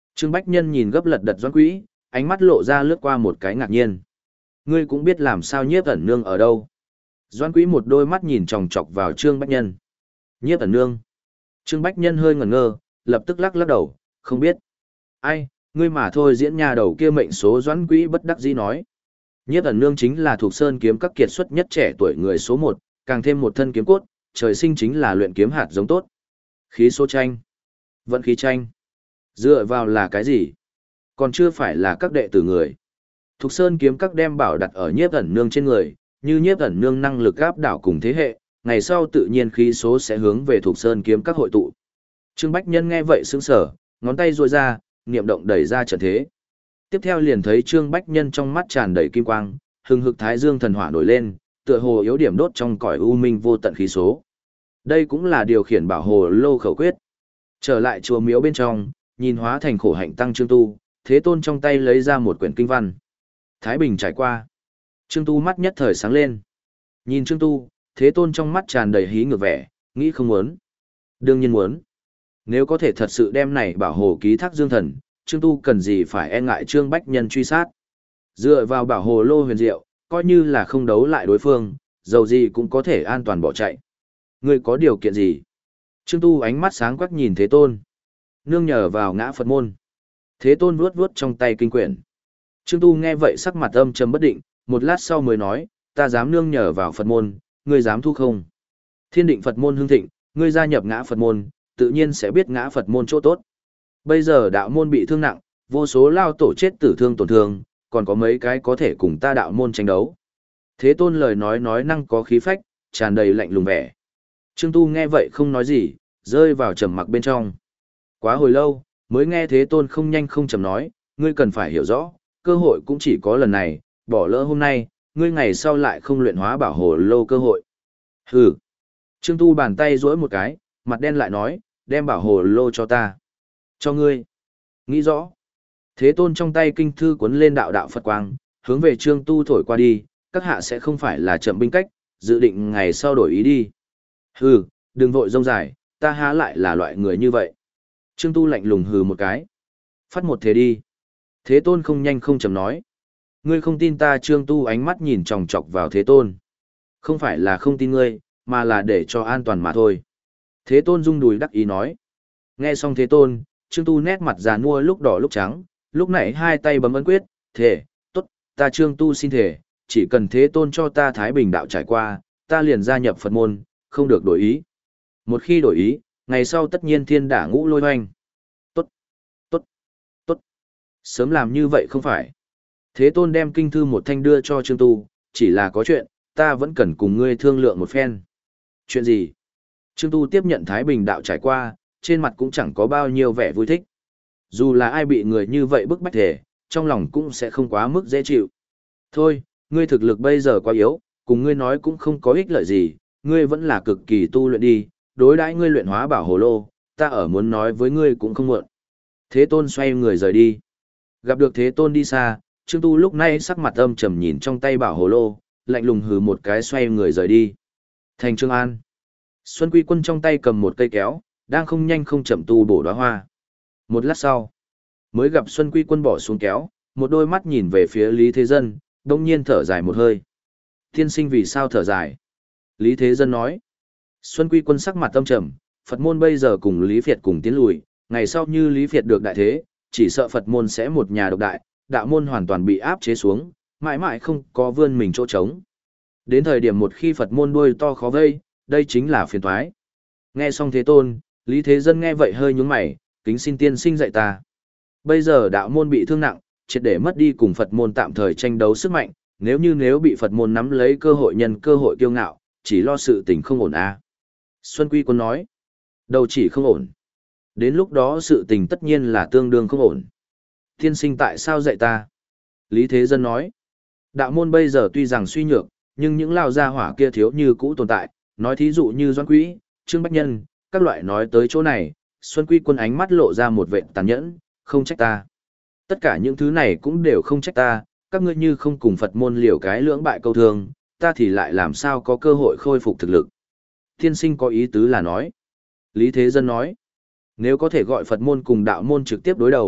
Speaker 1: Trương Bách Nhân nhìn gấp lật đật Doãn Quý, ánh mắt lộ ra lướt qua một cái ngạc nhiên. Ngươi cũng biết làm sao Nhiếp ẩn nương ở đâu. Doãn Quý một đôi mắt nhìn chòng chọc vào Trương Bách Nhân. Nhiếp ẩn nương. Trương Bách Nhân hơi ngẩn ngơ, lập tức lắc lắc đầu, không biết. Ai, ngươi mà thôi diễn nhà đầu kia mệnh số. Doãn Quý bất đắc dĩ nói. Nhiếp ẩn nương chính là thuộc sơn kiếm các kiệt xuất nhất trẻ tuổi người số một, càng thêm một thân kiếm cốt, trời sinh chính là luyện kiếm hạt giống tốt. Khí số tranh. Vận khí tranh. Dựa vào là cái gì? Còn chưa phải là các đệ tử người. Thục Sơn kiếm các đem bảo đặt ở Nhiếp ẩn nương trên người, như Nhiếp ẩn nương năng lực áp đảo cùng thế hệ, ngày sau tự nhiên khí số sẽ hướng về Thục Sơn kiếm các hội tụ. Trương Bách Nhân nghe vậy sững sờ, ngón tay duỗi ra, niệm động đẩy ra trận thế. Tiếp theo liền thấy Trương Bách Nhân trong mắt tràn đầy kim quang, hừng hực thái dương thần hỏa nổi lên, tựa hồ yếu điểm đốt trong cõi u minh vô tận khí số. Đây cũng là điều khiển bảo hồ lô khẩu quyết. Trở lại chùa miếu bên trong, nhìn hóa thành khổ hạnh tăng Trương Tu, Thế Tôn trong tay lấy ra một quyển kinh văn. Thái Bình trải qua. Trương Tu mắt nhất thời sáng lên. Nhìn Trương Tu, Thế Tôn trong mắt tràn đầy hí ngược vẻ, nghĩ không muốn. Đương nhiên muốn. Nếu có thể thật sự đem này bảo hồ ký thác dương thần, Trương Tu cần gì phải e ngại Trương Bách Nhân truy sát. Dựa vào bảo hồ lô huyền diệu, coi như là không đấu lại đối phương, dầu gì cũng có thể an toàn bỏ chạy. Ngươi có điều kiện gì? Trương Tu ánh mắt sáng quắc nhìn Thế Tôn. Nương nhờ vào ngã Phật môn. Thế Tôn vuốt vuốt trong tay kinh quyển. Trương Tu nghe vậy sắc mặt âm trầm bất định, một lát sau mới nói, ta dám nương nhờ vào Phật môn, ngươi dám thu không? Thiên định Phật môn hưng thịnh, ngươi gia nhập ngã Phật môn, tự nhiên sẽ biết ngã Phật môn chỗ tốt. Bây giờ đạo môn bị thương nặng, vô số lao tổ chết tử thương tổn thương, còn có mấy cái có thể cùng ta đạo môn tranh đấu. Thế Tôn lời nói nói năng có khí phách, tràn đầy lạnh lùng vẻ. Trương Tu nghe vậy không nói gì, rơi vào trầm mặc bên trong. Quá hồi lâu, mới nghe Thế Tôn không nhanh không chậm nói, ngươi cần phải hiểu rõ, cơ hội cũng chỉ có lần này, bỏ lỡ hôm nay, ngươi ngày sau lại không luyện hóa bảo hồ lô cơ hội. Hừ. Trương Tu bàn tay duỗi một cái, mặt đen lại nói, đem bảo hồ lô cho ta. Cho ngươi. Nghĩ rõ. Thế Tôn trong tay kinh thư cuốn lên đạo đạo Phật quang, hướng về Trương Tu thổi qua đi, các hạ sẽ không phải là chậm binh cách, dự định ngày sau đổi ý đi. Hừ, đừng vội rông dài, ta há lại là loại người như vậy. Trương Tu lạnh lùng hừ một cái. Phát một thế đi. Thế Tôn không nhanh không chậm nói. Ngươi không tin ta. Trương Tu ánh mắt nhìn chòng chọc vào Thế Tôn. Không phải là không tin ngươi, mà là để cho an toàn mà thôi. Thế Tôn rung đùi đắc ý nói. Nghe xong Thế Tôn, Trương Tu nét mặt già nua lúc đỏ lúc trắng, lúc nãy hai tay bấm ấn quyết, thề, tốt, ta Trương Tu xin thề, chỉ cần Thế Tôn cho ta Thái Bình đạo trải qua, ta liền gia nhập Phật môn, không được đổi ý. Một khi đổi ý, ngày sau tất nhiên thiên đả ngũ lôi hoành. Tốt, tốt, tốt. Sớm làm như vậy không phải. Thế Tôn đem kinh thư một thanh đưa cho Trương Tu, chỉ là có chuyện, ta vẫn cần cùng ngươi thương lượng một phen. Chuyện gì? Trương Tu tiếp nhận Thái Bình đạo trải qua, trên mặt cũng chẳng có bao nhiêu vẻ vui thích. Dù là ai bị người như vậy bức bách thể, trong lòng cũng sẽ không quá mức dễ chịu. Thôi, ngươi thực lực bây giờ quá yếu, cùng ngươi nói cũng không có ích lợi gì, ngươi vẫn là cực kỳ tu luyện đi, đối đãi ngươi luyện hóa bảo hồ lô, ta ở muốn nói với ngươi cũng không muộn. Thế Tôn xoay người rời đi. Gặp được Thế Tôn đi xa, Trương Tu lúc này sắc mặt âm trầm nhìn trong tay bảo hồ lô, lạnh lùng hừ một cái xoay người rời đi. Thành Trương An. Xuân Quy Quân trong tay cầm một cây kéo, đang không nhanh không chậm tu bổ đóa hoa. Một lát sau, mới gặp Xuân Quy Quân bỏ xuống kéo, một đôi mắt nhìn về phía Lý Thế Dân, đông nhiên thở dài một hơi. Tiên sinh vì sao thở dài? Lý Thế Dân nói. Xuân Quy Quân sắc mặt âm trầm, Phật môn bây giờ cùng Lý Việt cùng tiến lùi, ngày sau như Lý Việt được đại thế, chỉ sợ Phật môn sẽ một nhà độc đại, đạo môn hoàn toàn bị áp chế xuống, mãi mãi không có vươn mình chỗ trống. Đến thời điểm một khi Phật môn đuôi to khó vây, đây chính là phiền toái. Nghe xong Thế Tôn, Lý Thế Dân nghe vậy hơi nhướng mày, kính xin tiên sinh dạy ta. Bây giờ đạo môn bị thương nặng, triệt để mất đi cùng Phật môn tạm thời tranh đấu sức mạnh, nếu như nếu bị Phật môn nắm lấy cơ hội nhân cơ hội kiêu ngạo, chỉ lo sự tình không ổn à. Xuân Quy Quân nói, đâu chỉ không ổn. Đến lúc đó sự tình tất nhiên là tương đương không ổn. Tiên sinh tại sao dạy ta? Lý Thế Dân nói, đạo môn bây giờ tuy rằng suy nhược, nhưng những lao gia hỏa kia thiếu như cũ tồn tại, nói thí dụ như Doãn Quý, Trương Bách Nhân, các loại nói tới chỗ này, Xuân Quy Quân ánh mắt lộ ra một vệt tàn nhẫn, không trách ta. Tất cả những thứ này cũng đều không trách ta, các ngươi như không cùng Phật môn liều cái lưỡng bại câu thương, ta thì lại làm sao có cơ hội khôi phục thực lực. Tiên sinh có ý tứ là nói. Lý Thế Dân nói, nếu có thể gọi Phật môn cùng đạo môn trực tiếp đối đầu,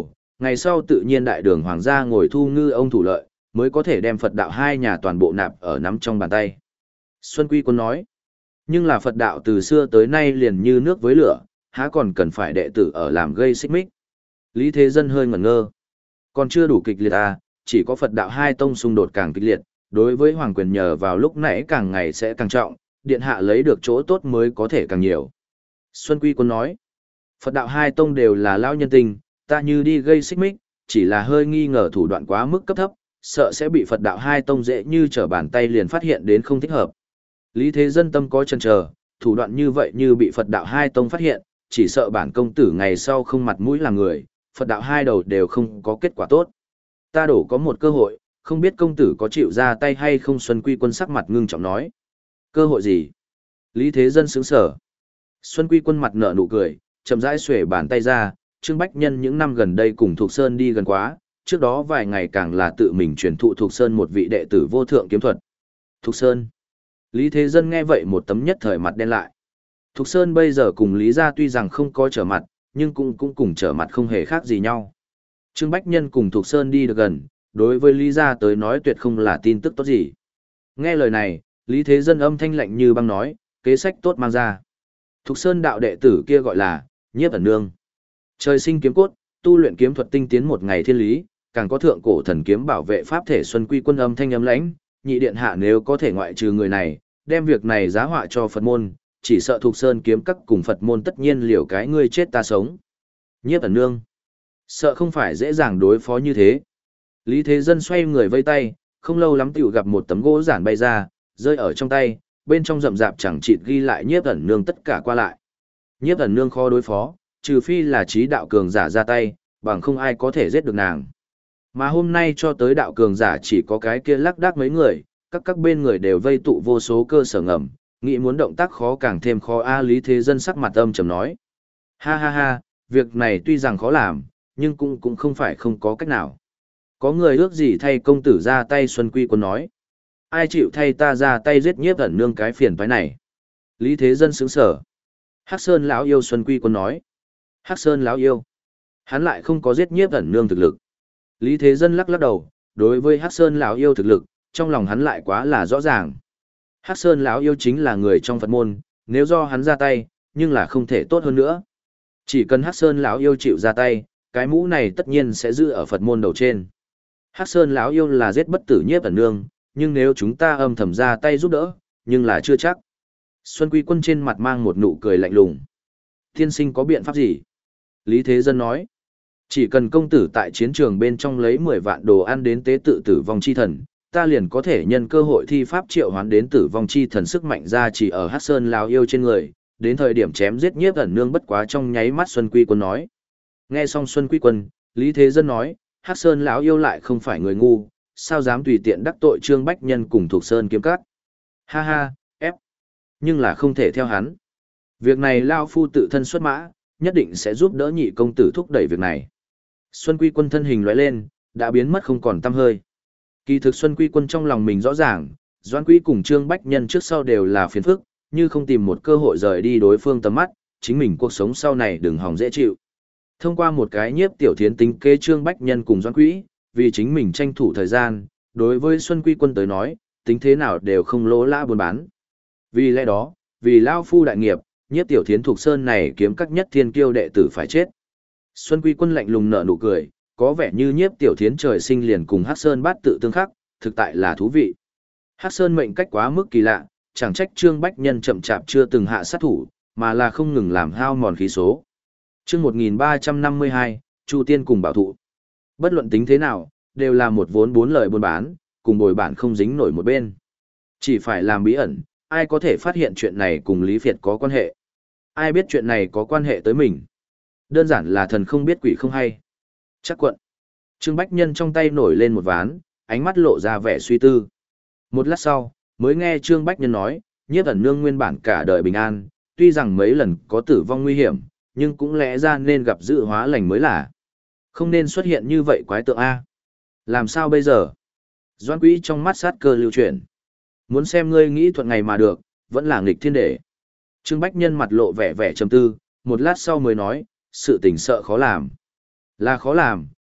Speaker 1: Ngày sau tự nhiên đại đường hoàng gia ngồi thu ngư ông thủ lợi, mới có thể đem Phật đạo hai nhà toàn bộ nạp ở nắm trong bàn tay. Xuân Quy Quân nói, nhưng là Phật đạo từ xưa tới nay liền như nước với lửa, há còn cần phải đệ tử ở làm gây xích mích. Lý Thế Dân hơi ngẩn ngơ. Còn chưa đủ kịch liệt à, chỉ có Phật đạo hai tông xung đột càng kịch liệt, đối với hoàng quyền nhờ vào lúc nãy càng ngày sẽ càng trọng, điện hạ lấy được chỗ tốt mới có thể càng nhiều. Xuân Quy Quân nói, Phật đạo hai tông đều là lao nhân tình, ta như đi gây xích mích, chỉ là hơi nghi ngờ thủ đoạn quá mức cấp thấp, sợ sẽ bị Phật đạo hai tông dễ như trở bàn tay liền phát hiện đến không thích hợp. Lý Thế Dân tâm có chần chờ, thủ đoạn như vậy như bị Phật đạo hai tông phát hiện, chỉ sợ bản công tử ngày sau không mặt mũi làm người, Phật đạo hai đầu đều không có kết quả tốt. Ta đổ có một cơ hội, không biết công tử có chịu ra tay hay không. Xuân Quy Quân sắc mặt ngưng trọng nói. Cơ hội gì? Lý Thế Dân sững sờ. Xuân Quy Quân mặt nở nụ cười, chậm rãi xuề bàn tay ra, Trương Bách Nhân những năm gần đây cùng Thục Sơn đi gần quá, trước đó vài ngày càng là tự mình truyền thụ Thục Sơn một vị đệ tử vô thượng kiếm thuật. Thục Sơn. Lý Thế Dân nghe vậy một tấm nhất thời mặt đen lại. Thục Sơn bây giờ cùng Lý gia tuy rằng không có trở mặt, nhưng cũng cũng cùng trở mặt không hề khác gì nhau. Trương Bách Nhân cùng Thục Sơn đi được gần, đối với Lý gia tới nói tuyệt không là tin tức tốt gì. Nghe lời này, Lý Thế Dân âm thanh lạnh như băng nói, kế sách tốt mang ra. Thục Sơn đạo đệ tử kia gọi là Nhiếp Ẩn Nương. Trời sinh kiếm cốt, tu luyện kiếm thuật tinh tiến một ngày thiên lý, càng có thượng cổ thần kiếm bảo vệ pháp thể. Xuân Quy Quân âm thanh ấm lãnh, nhị điện hạ nếu có thể ngoại trừ người này, đem việc này giá họa cho Phật môn, chỉ sợ Thục Sơn kiếm các cùng Phật môn tất nhiên liều cái ngươi chết ta sống. Nhiếp Ẩn Nương. Sợ không phải dễ dàng đối phó như thế. Lý Thế Dân xoay người vây tay, không lâu lắm tiểu gặp một tấm gỗ giản bay ra, rơi ở trong tay, bên trong rậm rạp chẳng chịt ghi lại Nhiếp Ẩn Nương tất cả qua lại. Nhiếp Ẩn Nương khó đối phó, trừ phi là trí đạo cường giả ra tay, bằng không ai có thể giết được nàng. Mà hôm nay cho tới đạo cường giả chỉ có cái kia lắc đác mấy người, các các bên người đều vây tụ vô số cơ sở ngầm, nghĩ muốn động tác khó càng thêm khó. A Lý Thế Dân sắc mặt âm trầm nói. Ha ha ha, việc này tuy rằng khó làm, nhưng cũng cũng không phải không có cách nào. Có người ước gì thay công tử ra tay. Xuân Quy Quân nói. Ai chịu thay ta ra tay giết Nhiếp Ẩn Nương cái phiền toái này? Lý Thế Dân sững sờ. Hắc Sơn lão yêu. Xuân Quy Quân nói. Hắc Sơn lão yêu. Hắn lại không có giết Nhiếp Ẩn Nương thực lực. Lý Thế Dân lắc lắc đầu, đối với Hắc Sơn lão yêu thực lực, trong lòng hắn lại quá là rõ ràng. Hắc Sơn lão yêu chính là người trong Phật môn, nếu do hắn ra tay, nhưng là không thể tốt hơn nữa. Chỉ cần Hắc Sơn lão yêu chịu ra tay, cái mũ này tất nhiên sẽ giữ ở Phật môn đầu trên. Hắc Sơn lão yêu là giết bất tử Nhiếp Ẩn Nương, nhưng nếu chúng ta âm thầm ra tay giúp đỡ, nhưng là chưa chắc. Xuân Quy Quân trên mặt mang một nụ cười lạnh lùng. Tiên sinh có biện pháp gì? Lý Thế Dân nói. Chỉ cần công tử tại chiến trường bên trong lấy mười vạn đồ ăn đến tế tự tử vong chi thần, ta liền có thể nhân cơ hội thi pháp triệu hoán đến tử vong chi thần sức mạnh ra chỉ ở Hắc Sơn lão yêu trên người, đến thời điểm chém giết Nhiếp Ẩn Nương bất quá trong nháy mắt. Xuân Quy Quân nói. Nghe xong Xuân Quy Quân, Lý Thế Dân nói, Hắc Sơn lão yêu lại không phải người ngu, sao dám tùy tiện đắc tội Trương Bách Nhân cùng Thục Sơn kiếm các. Ha ha, ép. Nhưng là không thể theo hắn. Việc này lão phu tự thân xuất mã, nhất định sẽ giúp đỡ nhị công tử thúc đẩy việc này. Xuân Quy Quân thân hình lóe lên, đã biến mất không còn tăm hơi. Kỳ thực Xuân Quy Quân trong lòng mình rõ ràng, Doãn Quý cùng Trương Bách Nhân trước sau đều là phiền phức, như không tìm một cơ hội rời đi đối phương tầm mắt, chính mình cuộc sống sau này đừng hòng dễ chịu. Thông qua một cái Nhiếp Tiểu Thiến tính kế Trương Bách Nhân cùng Doãn Quý, vì chính mình tranh thủ thời gian, đối với Xuân Quy Quân tới nói, tính thế nào đều không lỗ lã buôn bán. Vì lẽ đó, vì lão phu đại nghiệp, Nhiếp Tiểu Thiến Thục Sơn này kiếm các nhất thiên kiêu đệ tử phải chết. Xuân Quy Quân lạnh lùng nở nụ cười, có vẻ như Nhiếp Tiểu Thiến trời sinh liền cùng Hắc Sơn bát tự tương khắc, thực tại là thú vị. Hắc Sơn mệnh cách quá mức kỳ lạ, chẳng trách Trương Bách Nhân chậm chạp chưa từng hạ sát thủ, mà là không ngừng làm hao mòn khí số. Chương một nghìn ba trăm năm mươi hai, Chu Tiên cùng bảo thụ. Bất luận tính thế nào, đều là một vốn bốn lời buôn bán, cùng bồi bản không dính nổi một bên. Chỉ phải làm bí ẩn, ai có thể phát hiện chuyện này cùng Lý Việt có quan hệ. Ai biết chuyện này có quan hệ tới mình. Đơn giản là thần không biết quỷ không hay. Chắc quận. Trương Bách Nhân trong tay nổi lên một ván, ánh mắt lộ ra vẻ suy tư. Một lát sau, mới nghe Trương Bách Nhân nói, Nhiếp Ẩn Nương nguyên bản cả đời bình an, tuy rằng mấy lần có tử vong nguy hiểm, nhưng cũng lẽ ra nên gặp dự hóa lành mới là. Không nên xuất hiện như vậy quái tượng A. Làm sao bây giờ? Doãn Quý trong mắt sát cơ lưu chuyển. Muốn xem ngươi nghĩ thuận ngày mà được, vẫn là nghịch thiên để. Trương Bách Nhân mặt lộ vẻ vẻ trầm tư, một lát sau mới nói, sự tình sợ khó làm. Là khó làm,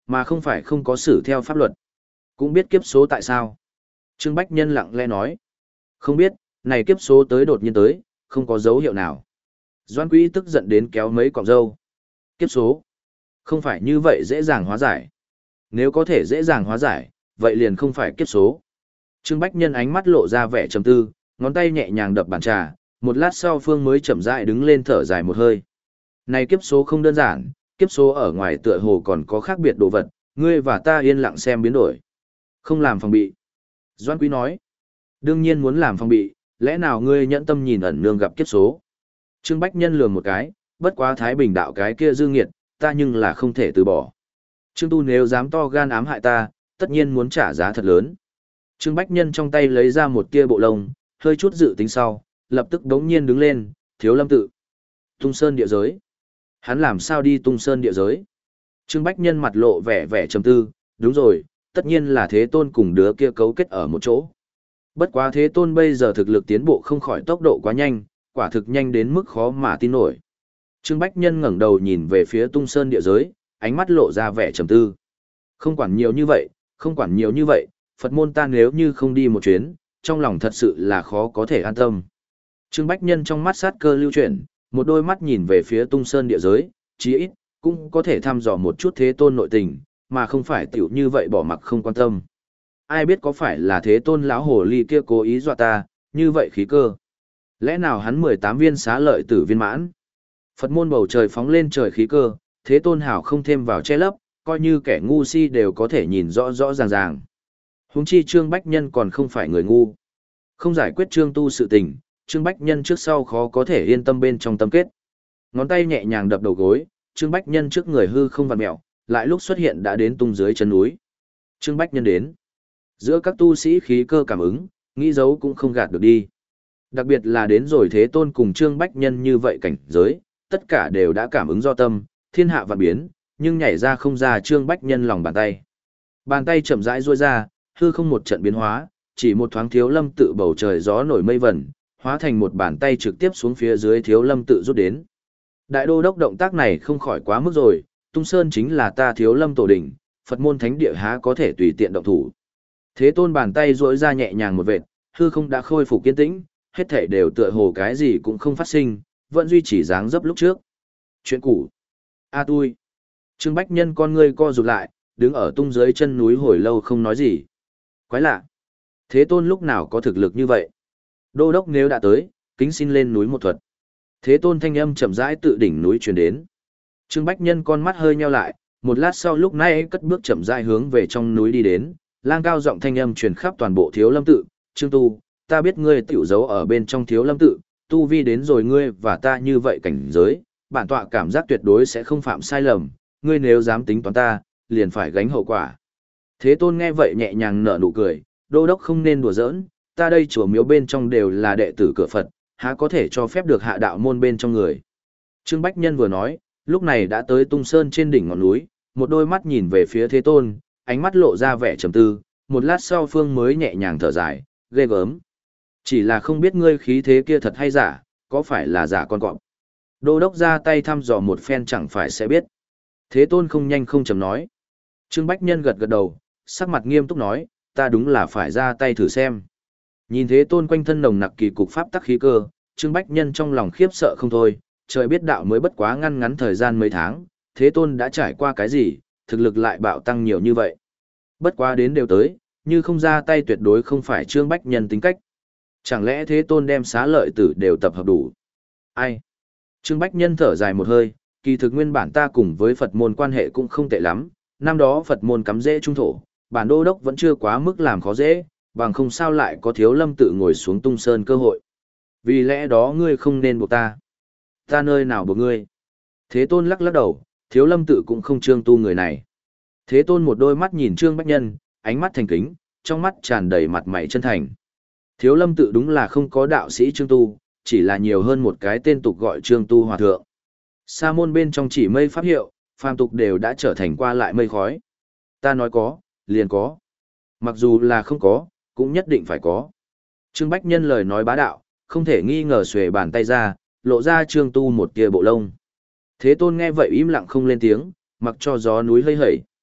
Speaker 1: mà không phải không có xử theo pháp luật. Cũng biết kiếp số tại sao. Trương Bách Nhân lặng lẽ nói. Không biết, này kiếp số tới đột nhiên tới, không có dấu hiệu nào. Doan Quý tức giận đến kéo mấy cọng râu. Kiếp số. Không phải như vậy dễ dàng hóa giải. Nếu có thể dễ dàng hóa giải, vậy liền không phải kiếp số. Trương Bách Nhân ánh mắt lộ ra vẻ trầm tư, ngón tay nhẹ nhàng đập bàn trà, một lát sau Phương mới chậm rãi đứng lên thở dài một hơi. Này kiếp số không đơn giản, kiếp số ở ngoài tựa hồ còn có khác biệt đồ vật, ngươi và ta yên lặng xem biến đổi. Không làm phòng bị. Doan Quý nói. Đương nhiên muốn làm phòng bị, lẽ nào ngươi nhẫn tâm nhìn ẩn nương gặp kiếp số. Trương Bách Nhân lườm một cái, bất quá Thái Bình đạo cái kia dư nghiệt, ta nhưng là không thể từ bỏ. Trương Tu nếu dám to gan ám hại ta, tất nhiên muốn trả giá thật lớn. Trương Bách Nhân trong tay lấy ra một tia bộ lông, hơi chút dự tính sau, lập tức đống nhiên đứng lên, Thiếu Lâm tự. Tung Sơn địa giới. Hắn làm sao đi Tung Sơn địa giới? Trương Bách Nhân mặt lộ vẻ vẻ trầm tư, đúng rồi, tất nhiên là Thế Tôn cùng đứa kia cấu kết ở một chỗ. Bất quá Thế Tôn bây giờ thực lực tiến bộ không khỏi tốc độ quá nhanh, quả thực nhanh đến mức khó mà tin nổi. Trương Bách Nhân ngẩng đầu nhìn về phía Tung Sơn địa giới, ánh mắt lộ ra vẻ trầm tư. Không quản nhiều như vậy, không quản nhiều như vậy, Phật môn ta nếu như không đi một chuyến, trong lòng thật sự là khó có thể an tâm. Trương Bách Nhân trong mắt sát cơ lưu chuyển, một đôi mắt nhìn về phía Tung Sơn địa giới, chí ít cũng có thể thăm dò một chút Thế Tôn nội tình, mà không phải tiểu như vậy bỏ mặc không quan tâm. Ai biết có phải là Thế Tôn lão hồ ly kia cố ý dọa ta, như vậy khí cơ. Lẽ nào hắn mười tám viên xá lợi tử viên mãn? Phật môn bầu trời phóng lên trời khí cơ, Thế Tôn hảo không thêm vào che lấp, coi như kẻ ngu si đều có thể nhìn rõ rõ ràng ràng. Huống chi Trương Bách Nhân còn không phải người ngu. Không giải quyết Trương Tu sự tình, Trương Bách Nhân trước sau khó có thể yên tâm bên trong tâm kết. Ngón tay nhẹ nhàng đập đầu gối, Trương Bách Nhân trước người hư không vặn mẹo, lại lúc xuất hiện đã đến tung dưới chân núi. Trương Bách Nhân đến. Giữa các tu sĩ khí cơ cảm ứng, nghĩ giấu cũng không gạt được đi. Đặc biệt là đến rồi Thế Tôn cùng Trương Bách Nhân như vậy cảnh giới, tất cả đều đã cảm ứng do tâm, thiên hạ vạn biến, nhưng nhảy ra không ra Trương Bách Nhân lòng bàn tay. Bàn tay chậm rãi duỗi ra, hư không một trận biến hóa, chỉ một thoáng Thiếu Lâm tự bầu trời gió nổi mây vẩn, hóa thành một bàn tay trực tiếp xuống phía dưới Thiếu Lâm tự rút đến. Đại đô đốc động tác này không khỏi quá mức rồi, Tung Sơn chính là ta Thiếu Lâm tổ đỉnh, Phật môn thánh địa há có thể tùy tiện động thủ. Thế Tôn bàn tay duỗi ra nhẹ nhàng một vệt, hư không đã khôi phục kiên tĩnh, hết thảy đều tựa hồ cái gì cũng không phát sinh, vẫn duy trì dáng dấp lúc trước. Chuyện cũ. A tui. Trương Bách Nhân con ngươi co rụt lại, đứng ở tung dưới chân núi hồi lâu không nói gì. Quái lạ. Thế Tôn lúc nào có thực lực như vậy? Đô đốc nếu đã tới, kính xin lên núi một thuật. Thế Tôn thanh âm chậm rãi tự đỉnh núi truyền đến. Trương Bách Nhân con mắt hơi nheo lại, một lát sau lúc này cất bước chậm rãi hướng về trong núi đi đến, lang cao giọng thanh âm truyền khắp toàn bộ Thiếu Lâm tự, "Trương Tu, ta biết ngươi tiểu giấu ở bên trong Thiếu Lâm tự, tu vi đến rồi ngươi và ta như vậy cảnh giới, bản tọa cảm giác tuyệt đối sẽ không phạm sai lầm, ngươi nếu dám tính toán ta, liền phải gánh hậu quả." Thế Tôn nghe vậy nhẹ nhàng nở nụ cười, "Đô đốc không nên đùa giỡn, ta đây chùa miếu bên trong đều là đệ tử cửa Phật, há có thể cho phép được hạ đạo môn bên trong người." Trương Bách Nhân vừa nói, lúc này đã tới Tung Sơn trên đỉnh ngọn núi, một đôi mắt nhìn về phía Thế Tôn, ánh mắt lộ ra vẻ trầm tư, một lát sau phương mới nhẹ nhàng thở dài, ghê gớm. Chỉ là không biết ngươi khí thế kia thật hay giả, có phải là giả con cọp. Đô đốc ra tay thăm dò một phen chẳng phải sẽ biết. Thế Tôn không nhanh không chậm nói. Trương Bách Nhân gật gật đầu, sắc mặt nghiêm túc nói, ta đúng là phải ra tay thử xem. Nhìn Thế Tôn quanh thân nồng nặc kỳ cục pháp tắc khí cơ, Trương Bách Nhân trong lòng khiếp sợ không thôi, trời biết đạo mới bất quá ngăn ngắn thời gian mấy tháng, Thế Tôn đã trải qua cái gì, thực lực lại bạo tăng nhiều như vậy. Bất quá đến đều tới, như không ra tay tuyệt đối không phải Trương Bách Nhân tính cách. Chẳng lẽ Thế Tôn đem xá lợi tử đều tập hợp đủ? Ai? Trương Bách Nhân thở dài một hơi, kỳ thực nguyên bản ta cùng với Phật môn quan hệ cũng không tệ lắm, năm đó Phật môn cắm dễ trung thổ, bản đô đốc vẫn chưa quá mức làm khó dễ, bằng không sao lại có Thiếu Lâm tự ngồi xuống Tung Sơn cơ hội. Vì lẽ đó ngươi không nên buộc ta. Ta nơi nào buộc ngươi? Thế Tôn lắc lắc đầu, Thiếu Lâm tự cũng không trương tu người này. Thế Tôn một đôi mắt nhìn Trương Bách Nhân, ánh mắt thành kính, trong mắt tràn đầy mặt mày chân thành. Thiếu Lâm tự đúng là không có đạo sĩ trương tu, chỉ là nhiều hơn một cái tên tục gọi trương tu hòa thượng. Sa môn bên trong chỉ mây pháp hiệu, phàm tục đều đã trở thành qua lại mây khói. Ta nói có, liền có. Mặc dù là không có, cũng nhất định phải có. Trương Bách Nhân lời nói bá đạo, không thể nghi ngờ xuề bàn tay ra, lộ ra trương tu một tia bộ lông. Thế Tôn nghe vậy im lặng không lên tiếng, mặc cho gió núi lây hẩy.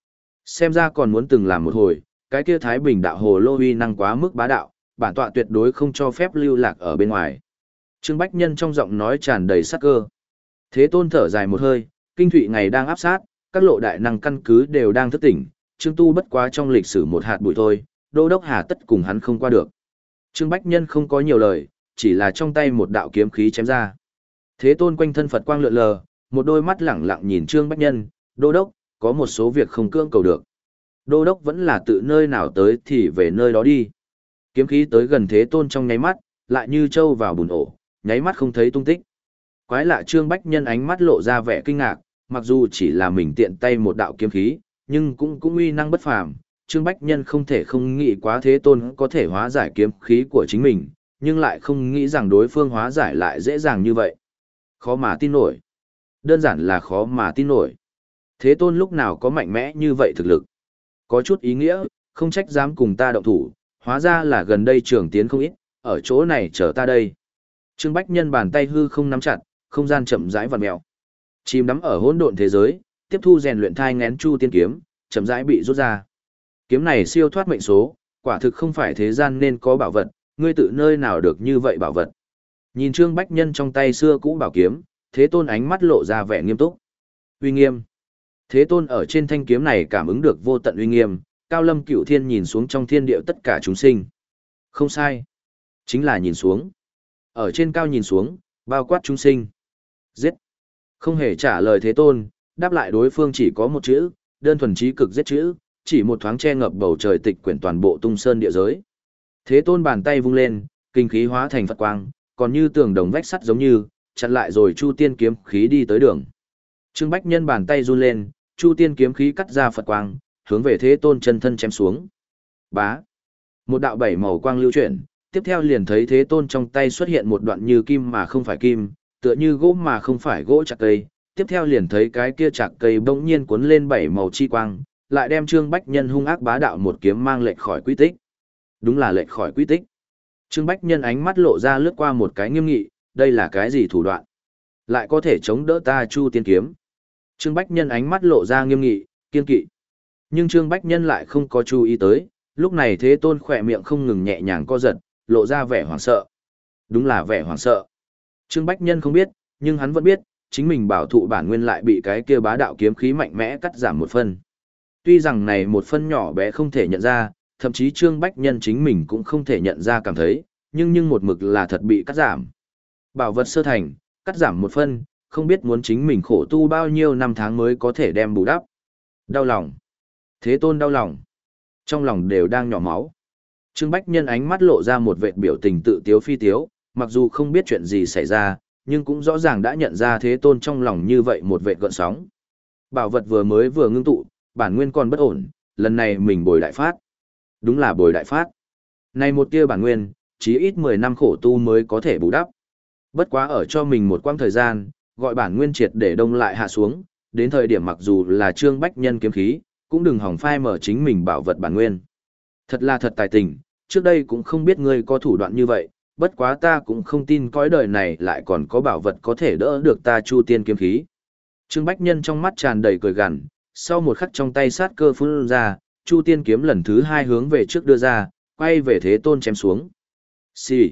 Speaker 1: Xem ra còn muốn từng làm một hồi, cái kia Thái Bình đạo hồ lô uy năng quá mức bá đạo, bản tọa tuyệt đối không cho phép lưu lạc ở bên ngoài. Trương Bách Nhân trong giọng nói tràn đầy sắc cơ. Thế Tôn thở dài một hơi, kinh thụy ngày đang áp sát, các lộ đại năng căn cứ đều đang thức tỉnh, Trương Tu bất quá trong lịch sử một hạt bụi thôi, đô đốc hà tất cùng hắn không qua được. Trương Bách Nhân không có nhiều lời, chỉ là trong tay một đạo kiếm khí chém ra. Thế Tôn quanh thân Phật quang lượn lờ, một đôi mắt lẳng lặng nhìn Trương Bách Nhân, đô đốc, có một số việc không cưỡng cầu được. Đô đốc vẫn là tự nơi nào tới thì về nơi đó đi. Kiếm khí tới gần Thế Tôn trong nháy mắt, lại như trâu vào bùn ổ, nháy mắt không thấy tung tích. Quái lạ Trương Bách Nhân ánh mắt lộ ra vẻ kinh ngạc, mặc dù chỉ là mình tiện tay một đạo kiếm khí, nhưng cũng cũng uy năng bất phàm. Trương Bách Nhân không thể không nghĩ quá Thế Tôn có thể hóa giải kiếm khí của chính mình, nhưng lại không nghĩ rằng đối phương hóa giải lại dễ dàng như vậy. Khó mà tin nổi. Đơn giản là khó mà tin nổi. Thế Tôn lúc nào có mạnh mẽ như vậy thực lực. Có chút ý nghĩa, không trách dám cùng ta động thủ, hóa ra là gần đây trường tiến không ít, ở chỗ này chờ ta đây. Trương Bách Nhân bàn tay hư không nắm chặt, không gian chậm rãi vặn mèo. Chìm đắm ở hỗn độn thế giới, tiếp thu rèn luyện thai ngén chu tiên kiếm, chậm rãi bị rút ra. Kiếm này siêu thoát mệnh số, quả thực không phải thế gian nên có bảo vật, ngươi tự nơi nào được như vậy bảo vật. Nhìn Trương Bách Nhân trong tay xưa cũ bảo kiếm, Thế Tôn ánh mắt lộ ra vẻ nghiêm túc. Uy nghiêm. Thế Tôn ở trên thanh kiếm này cảm ứng được vô tận uy nghiêm, Cao Lâm Cửu Thiên nhìn xuống trong thiên địa tất cả chúng sinh. Không sai. Chính là nhìn xuống. Ở trên cao nhìn xuống, bao quát chúng sinh. Giết. Không hề trả lời Thế Tôn, đáp lại đối phương chỉ có một chữ, đơn thuần chí cực giết chữ, chỉ một thoáng che ngập bầu trời tịch quyển toàn bộ tung sơn địa giới. Thế Tôn bàn tay vung lên, kinh khí hóa thành Phật quang, còn như tường đồng vách sắt giống như, chặn lại rồi Chu Tiên kiếm khí đi tới đường. Trương Bách Nhân bàn tay run lên, Chu Tiên kiếm khí cắt ra Phật quang, hướng về Thế Tôn chân thân chém xuống. Bá. Một đạo bảy màu quang lưu chuyển, tiếp theo liền thấy Thế Tôn trong tay xuất hiện một đoạn như kim mà không phải kim, tựa như gỗ mà không phải gỗ chặt cây. Tiếp theo liền thấy cái kia chặt cây bỗng nhiên cuốn lên bảy màu chi quang, lại đem Trương Bách Nhân hung ác bá đạo một kiếm mang lệch khỏi quy tích. Đúng là lệch khỏi quy tích. Trương Bách Nhân ánh mắt lộ ra lướt qua một cái nghiêm nghị, đây là cái gì thủ đoạn? Lại có thể chống đỡ ta Chu Tiên kiếm. Trương Bách Nhân ánh mắt lộ ra nghiêm nghị, kiên kỵ. Nhưng Trương Bách Nhân lại không có chú ý tới, lúc này Thế Tôn khỏe miệng không ngừng nhẹ nhàng co giật, lộ ra vẻ hoảng sợ. Đúng là vẻ hoảng sợ. Trương Bách Nhân không biết, nhưng hắn vẫn biết, chính mình bảo thụ bản nguyên lại bị cái kia bá đạo kiếm khí mạnh mẽ cắt giảm một phân. Tuy rằng này một phân nhỏ bé không thể nhận ra, thậm chí Trương Bách Nhân chính mình cũng không thể nhận ra cảm thấy, nhưng nhưng một mực là thật bị cắt giảm. Bảo vật sơ thành, cắt giảm một phân, không biết muốn chính mình khổ tu bao nhiêu năm tháng mới có thể đem bù đắp. Đau lòng. Thế Tôn đau lòng. Trong lòng đều đang nhỏ máu. Trương Bách Nhân ánh mắt lộ ra một vệt biểu tình tự tiếu phi tiếu, mặc dù không biết chuyện gì xảy ra, nhưng cũng rõ ràng đã nhận ra Thế Tôn trong lòng như vậy một vệt gợn sóng. Bảo vật vừa mới vừa ngưng tụ, bản nguyên còn bất ổn, lần này mình bồi đại phát. Đúng là bồi đại phát. Này một tia bản nguyên, chí ít mười năm khổ tu mới có thể bù đắp. Bất quá ở cho mình một quãng thời gian, gọi bản nguyên triệt để đông lại hạ xuống, đến thời điểm mặc dù là Trương Bách Nhân kiếm khí, cũng đừng hỏng phai mở chính mình bảo vật bản nguyên. Thật là thật tài tình, trước đây cũng không biết ngươi có thủ đoạn như vậy, bất quá ta cũng không tin cõi đời này lại còn có bảo vật có thể đỡ được ta Chu Tiên kiếm khí. Trương Bách Nhân trong mắt tràn đầy cười gằn, sau một khắc trong tay sát cơ phun ra, Chu Tiên kiếm lần thứ hai hướng về trước đưa ra, quay về Thế Tôn chém xuống. Xì,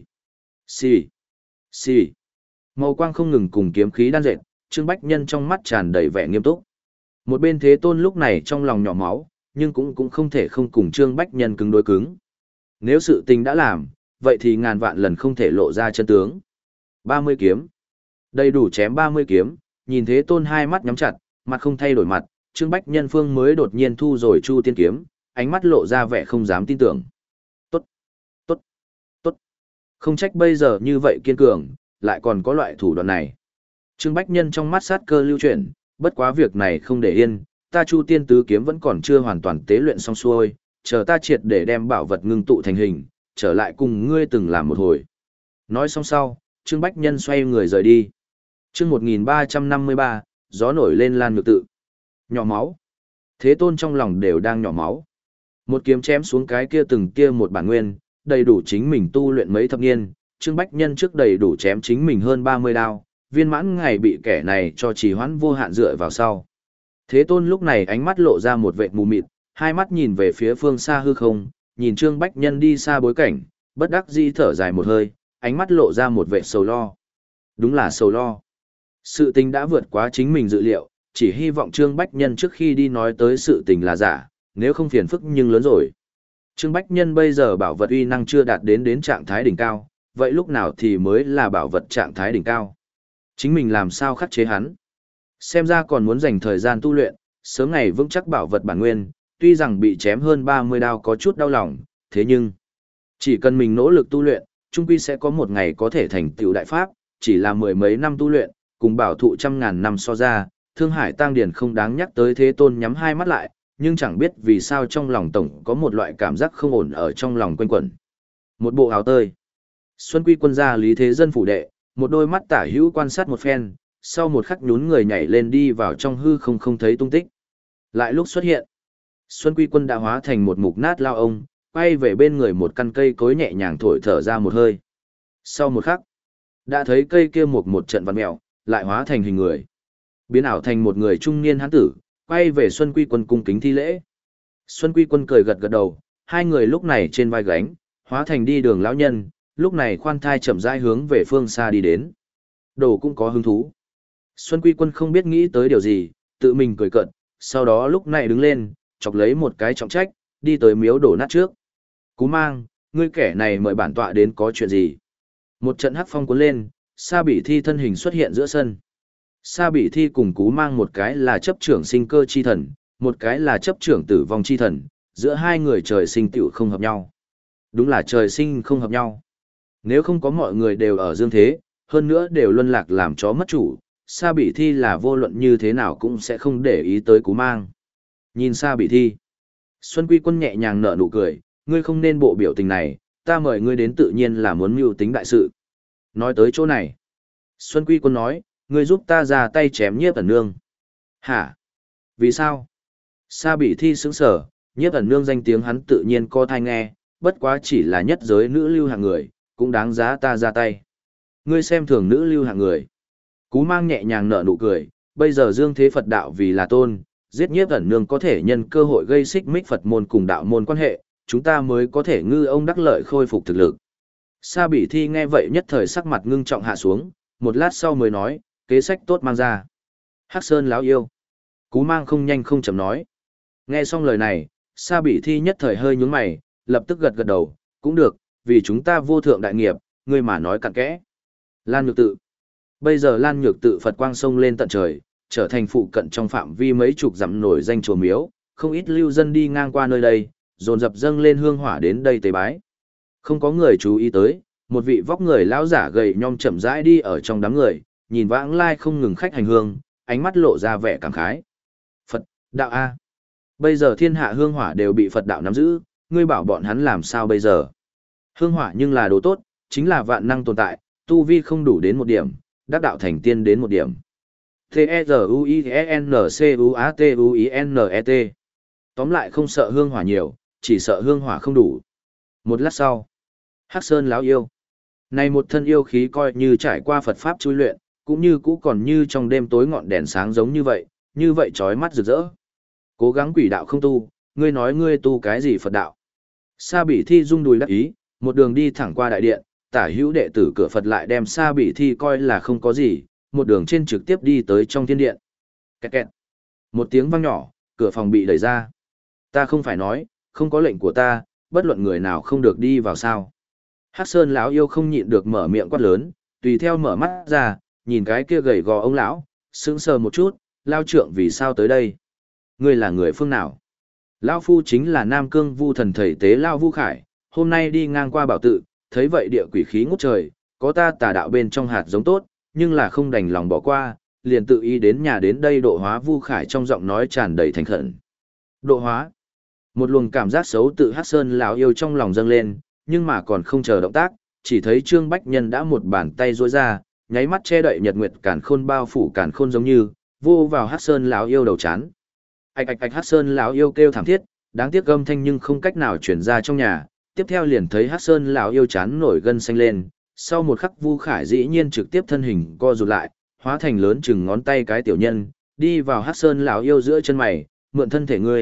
Speaker 1: xì, xì. Màu quang không ngừng cùng kiếm khí đan dệt, Trương Bách Nhân trong mắt tràn đầy vẻ nghiêm túc. Một bên Thế Tôn lúc này trong lòng nhỏ máu, nhưng cũng cũng không thể không cùng Trương Bách Nhân cứng đối cứng. Nếu sự tình đã làm, vậy thì ngàn vạn lần không thể lộ ra chân tướng. ba mươi kiếm. Đầy đủ chém ba mươi kiếm, nhìn Thế Tôn hai mắt nhắm chặt, mặt không thay đổi mặt, Trương Bách Nhân phương mới đột nhiên thu rồi Chu Tiên kiếm, ánh mắt lộ ra vẻ không dám tin tưởng. Tốt, tốt, tốt. Không trách bây giờ như vậy kiên cường, lại còn có loại thủ đoạn này. Trương Bách Nhân trong mắt sát cơ lưu chuyển, bất quá việc này không để yên, ta Chu Tiên tứ kiếm vẫn còn chưa hoàn toàn tế luyện xong xuôi, chờ ta triệt để đem bảo vật ngưng tụ thành hình, trở lại cùng ngươi từng làm một hồi. Nói xong sau, Trương Bách Nhân xoay người rời đi. Chương một nghìn ba trăm năm mươi ba, gió nổi lên lan ngược tự. Nhỏ máu. Thế Tôn trong lòng đều đang nhỏ máu. Một kiếm chém xuống cái kia từng kia một bản nguyên, đầy đủ chính mình tu luyện mấy thập niên, Trương Bách Nhân trước đầy đủ chém chính mình hơn ba mươi đao, viên mãn ngày bị kẻ này cho trì hoãn vô hạn dựa vào sau. Thế Tôn lúc này ánh mắt lộ ra một vệt mù mịt, Hai mắt nhìn về phía phương xa hư không, nhìn Trương Bách Nhân đi xa bối cảnh, bất đắc dĩ thở dài một hơi, ánh mắt lộ ra một vẻ sầu lo. Đúng là sầu lo. Sự tình đã vượt quá chính mình dự liệu, chỉ hy vọng Trương Bách Nhân trước khi đi nói tới sự tình là giả, nếu không phiền phức nhưng lớn rồi. Trương Bách Nhân bây giờ bảo vật uy năng chưa đạt đến đến trạng thái đỉnh cao, vậy lúc nào thì mới là bảo vật trạng thái đỉnh cao? Chính mình làm sao khắc chế hắn? Xem ra còn muốn dành thời gian tu luyện, sớm ngày vững chắc bảo vật bản nguyên, tuy rằng bị chém hơn ba mươi đao có chút đau lòng, thế nhưng chỉ cần mình nỗ lực tu luyện, chung quy sẽ có một ngày có thể thành tựu đại pháp, chỉ là mười mấy năm tu luyện, cùng bảo thụ trăm ngàn năm so ra, Thương Hải Tăng Điển không đáng nhắc tới. Thế Tôn nhắm hai mắt lại, nhưng chẳng biết vì sao trong lòng tổng có một loại cảm giác không ổn ở trong lòng quanh quẩn. Một bộ áo tơi. Xuân Quy Quân gia Lý Thế Dân phủ đệ, một đôi mắt tả hữu quan sát một phen, sau một khắc nhún người nhảy lên đi vào trong hư không không thấy tung tích. Lại lúc xuất hiện, Xuân Quy Quân đã hóa thành một mục nát lao ông, quay về bên người một căn cây cối nhẹ nhàng thổi thở ra một hơi. Sau một khắc, đã thấy cây kia một một trận vặn mèo, lại hóa thành hình người. Biến ảo thành một người trung niên hán tử, quay về Xuân Quy Quân cung kính thi lễ. Xuân Quy Quân cười gật gật đầu, hai người lúc này trên vai gánh, hóa thành đi đường lão nhân, lúc này khoan thai chậm rãi hướng về phương xa đi đến. Đồ cũng có hứng thú. Xuân Quy Quân không biết nghĩ tới điều gì, tự mình cười cợt, sau đó lúc này đứng lên, chọc lấy một cái trọng trách, đi tới miếu đổ nát trước. Cú Mang, ngươi kẻ này mời bản tọa đến có chuyện gì? Một trận hắc phong cuốn lên, Sa Bỉ Thi thân hình xuất hiện giữa sân. Sa Bỉ Thi cùng Cú Mang một cái là chấp trưởng sinh cơ chi thần, một cái là chấp trưởng tử vong chi thần, giữa hai người trời sinh tựu không hợp nhau. Đúng là trời sinh không hợp nhau. Nếu không có mọi người đều ở dương thế, hơn nữa đều luân lạc làm chó mất chủ, Sa Bỉ Thi là vô luận như thế nào cũng sẽ không để ý tới Cú Mang. Nhìn Sa Bỉ Thi, Xuân Quy Quân nhẹ nhàng nở nụ cười, ngươi không nên bộ biểu tình này, ta mời ngươi đến tự nhiên là muốn mưu tính đại sự. Nói tới chỗ này, Xuân Quy Quân nói, ngươi giúp ta ra tay chém Nhiếp Ẩn Nương. Hả? Vì sao? Sa Bỉ Thi sững sở, Nhiếp Ẩn Nương danh tiếng hắn tự nhiên có thai nghe, bất quá chỉ là nhất giới nữ lưu hạng người, cũng đáng giá ta ra tay. Ngươi xem thường nữ lưu hạng người. Cú Mang nhẹ nhàng nở nụ cười, bây giờ dương thế Phật đạo vì là tôn, giết Nhiếp Ẩn Nương có thể nhân cơ hội gây xích mích Phật môn cùng đạo môn quan hệ, chúng ta mới có thể ngư ông đắc lợi khôi phục thực lực. Sa Bỉ Thi nghe vậy nhất thời sắc mặt ngưng trọng hạ xuống, một lát sau mới nói, kế sách tốt mang ra. Hắc Sơn lão yêu. Cú Mang không nhanh không chậm nói. Nghe xong lời này, Sa Bỉ Thi nhất thời hơi nhướng mày, lập tức gật gật đầu, cũng được, vì chúng ta vô thượng đại nghiệp, ngươi mà nói cặn kẽ. Lan Nhược Tự. Bây giờ Lan Nhược Tự Phật quang sông lên tận trời, trở thành phụ cận trong phạm vi mấy chục dặm nổi danh chùa miếu, không ít lưu dân đi ngang qua nơi đây, dồn dập dâng lên hương hỏa đến đây tế bái. Không có người chú ý tới, một vị vóc người lão giả gầy nhom chậm rãi đi ở trong đám người, nhìn vãng lai không ngừng khách hành hương, ánh mắt lộ ra vẻ cảm khái. Phật, đạo A. Bây giờ thiên hạ hương hỏa đều bị Phật đạo nắm giữ, ngươi bảo bọn hắn làm sao bây giờ? Hương hỏa nhưng là đồ tốt, chính là vạn năng tồn tại, tu vi không đủ đến một điểm, đắc đạo thành tiên đến một điểm. T-E-Z-U-I-E-N-C-U-A-T-U-I-N-E-T. Tóm lại không sợ hương hỏa nhiều, chỉ sợ hương hỏa không đủ. Một lát sau, Hắc Sơn lão yêu. Này một thân yêu khí coi như trải qua Phật Pháp chui luyện, cũng như cũ còn như trong đêm tối ngọn đèn sáng giống như vậy, như vậy chói mắt rực rỡ. Cố gắng quỷ đạo không tu, ngươi nói ngươi tu cái gì Phật đạo. Sa Bỉ Thi rung đùi đắc ý, một đường đi thẳng qua đại điện, tả hữu đệ tử cửa Phật lại đem Sa Bỉ Thi coi là không có gì, một đường trên trực tiếp đi tới trong thiên điện. Kẹt kẹt. Một tiếng vang nhỏ, cửa phòng bị đẩy ra. Ta không phải nói, không có lệnh của ta, bất luận người nào không được đi vào sao. Hắc Sơn lão yêu không nhịn được mở miệng quát lớn, tùy theo mở mắt ra, nhìn cái kia gầy gò ông lão, sững sờ một chút, lao trượng vì sao tới đây? Ngươi là người phương nào? Lão phu chính là Nam Cương Vu thần thầy tế Lao Vu Khải, hôm nay đi ngang qua bảo tự, thấy vậy địa quỷ khí ngút trời, có ta tà đạo bên trong hạt giống tốt, nhưng là không đành lòng bỏ qua, liền tự ý đến nhà đến đây độ hóa Vu Khải trong giọng nói tràn đầy thành khẩn. Độ hóa? Một luồng cảm giác xấu tự Hắc Sơn lão yêu trong lòng dâng lên, nhưng mà còn không chờ động tác, chỉ thấy Trương Bách Nhân đã một bàn tay duỗi ra, nháy mắt che đậy nhật nguyệt càn khôn bao phủ càn khôn giống như, vô vào Hắc Sơn lão yêu đầu chán. Ạch ạch ạch Hắc Sơn lão yêu kêu thảm thiết, đáng tiếc âm thanh nhưng không cách nào truyền ra trong nhà, tiếp theo liền thấy Hắc Sơn lão yêu chán nổi gân xanh lên, sau một khắc Vu Khải dĩ nhiên trực tiếp thân hình co rụt lại, hóa thành lớn chừng ngón tay cái tiểu nhân, đi vào Hắc Sơn lão yêu giữa chân mày, mượn thân thể ngươi,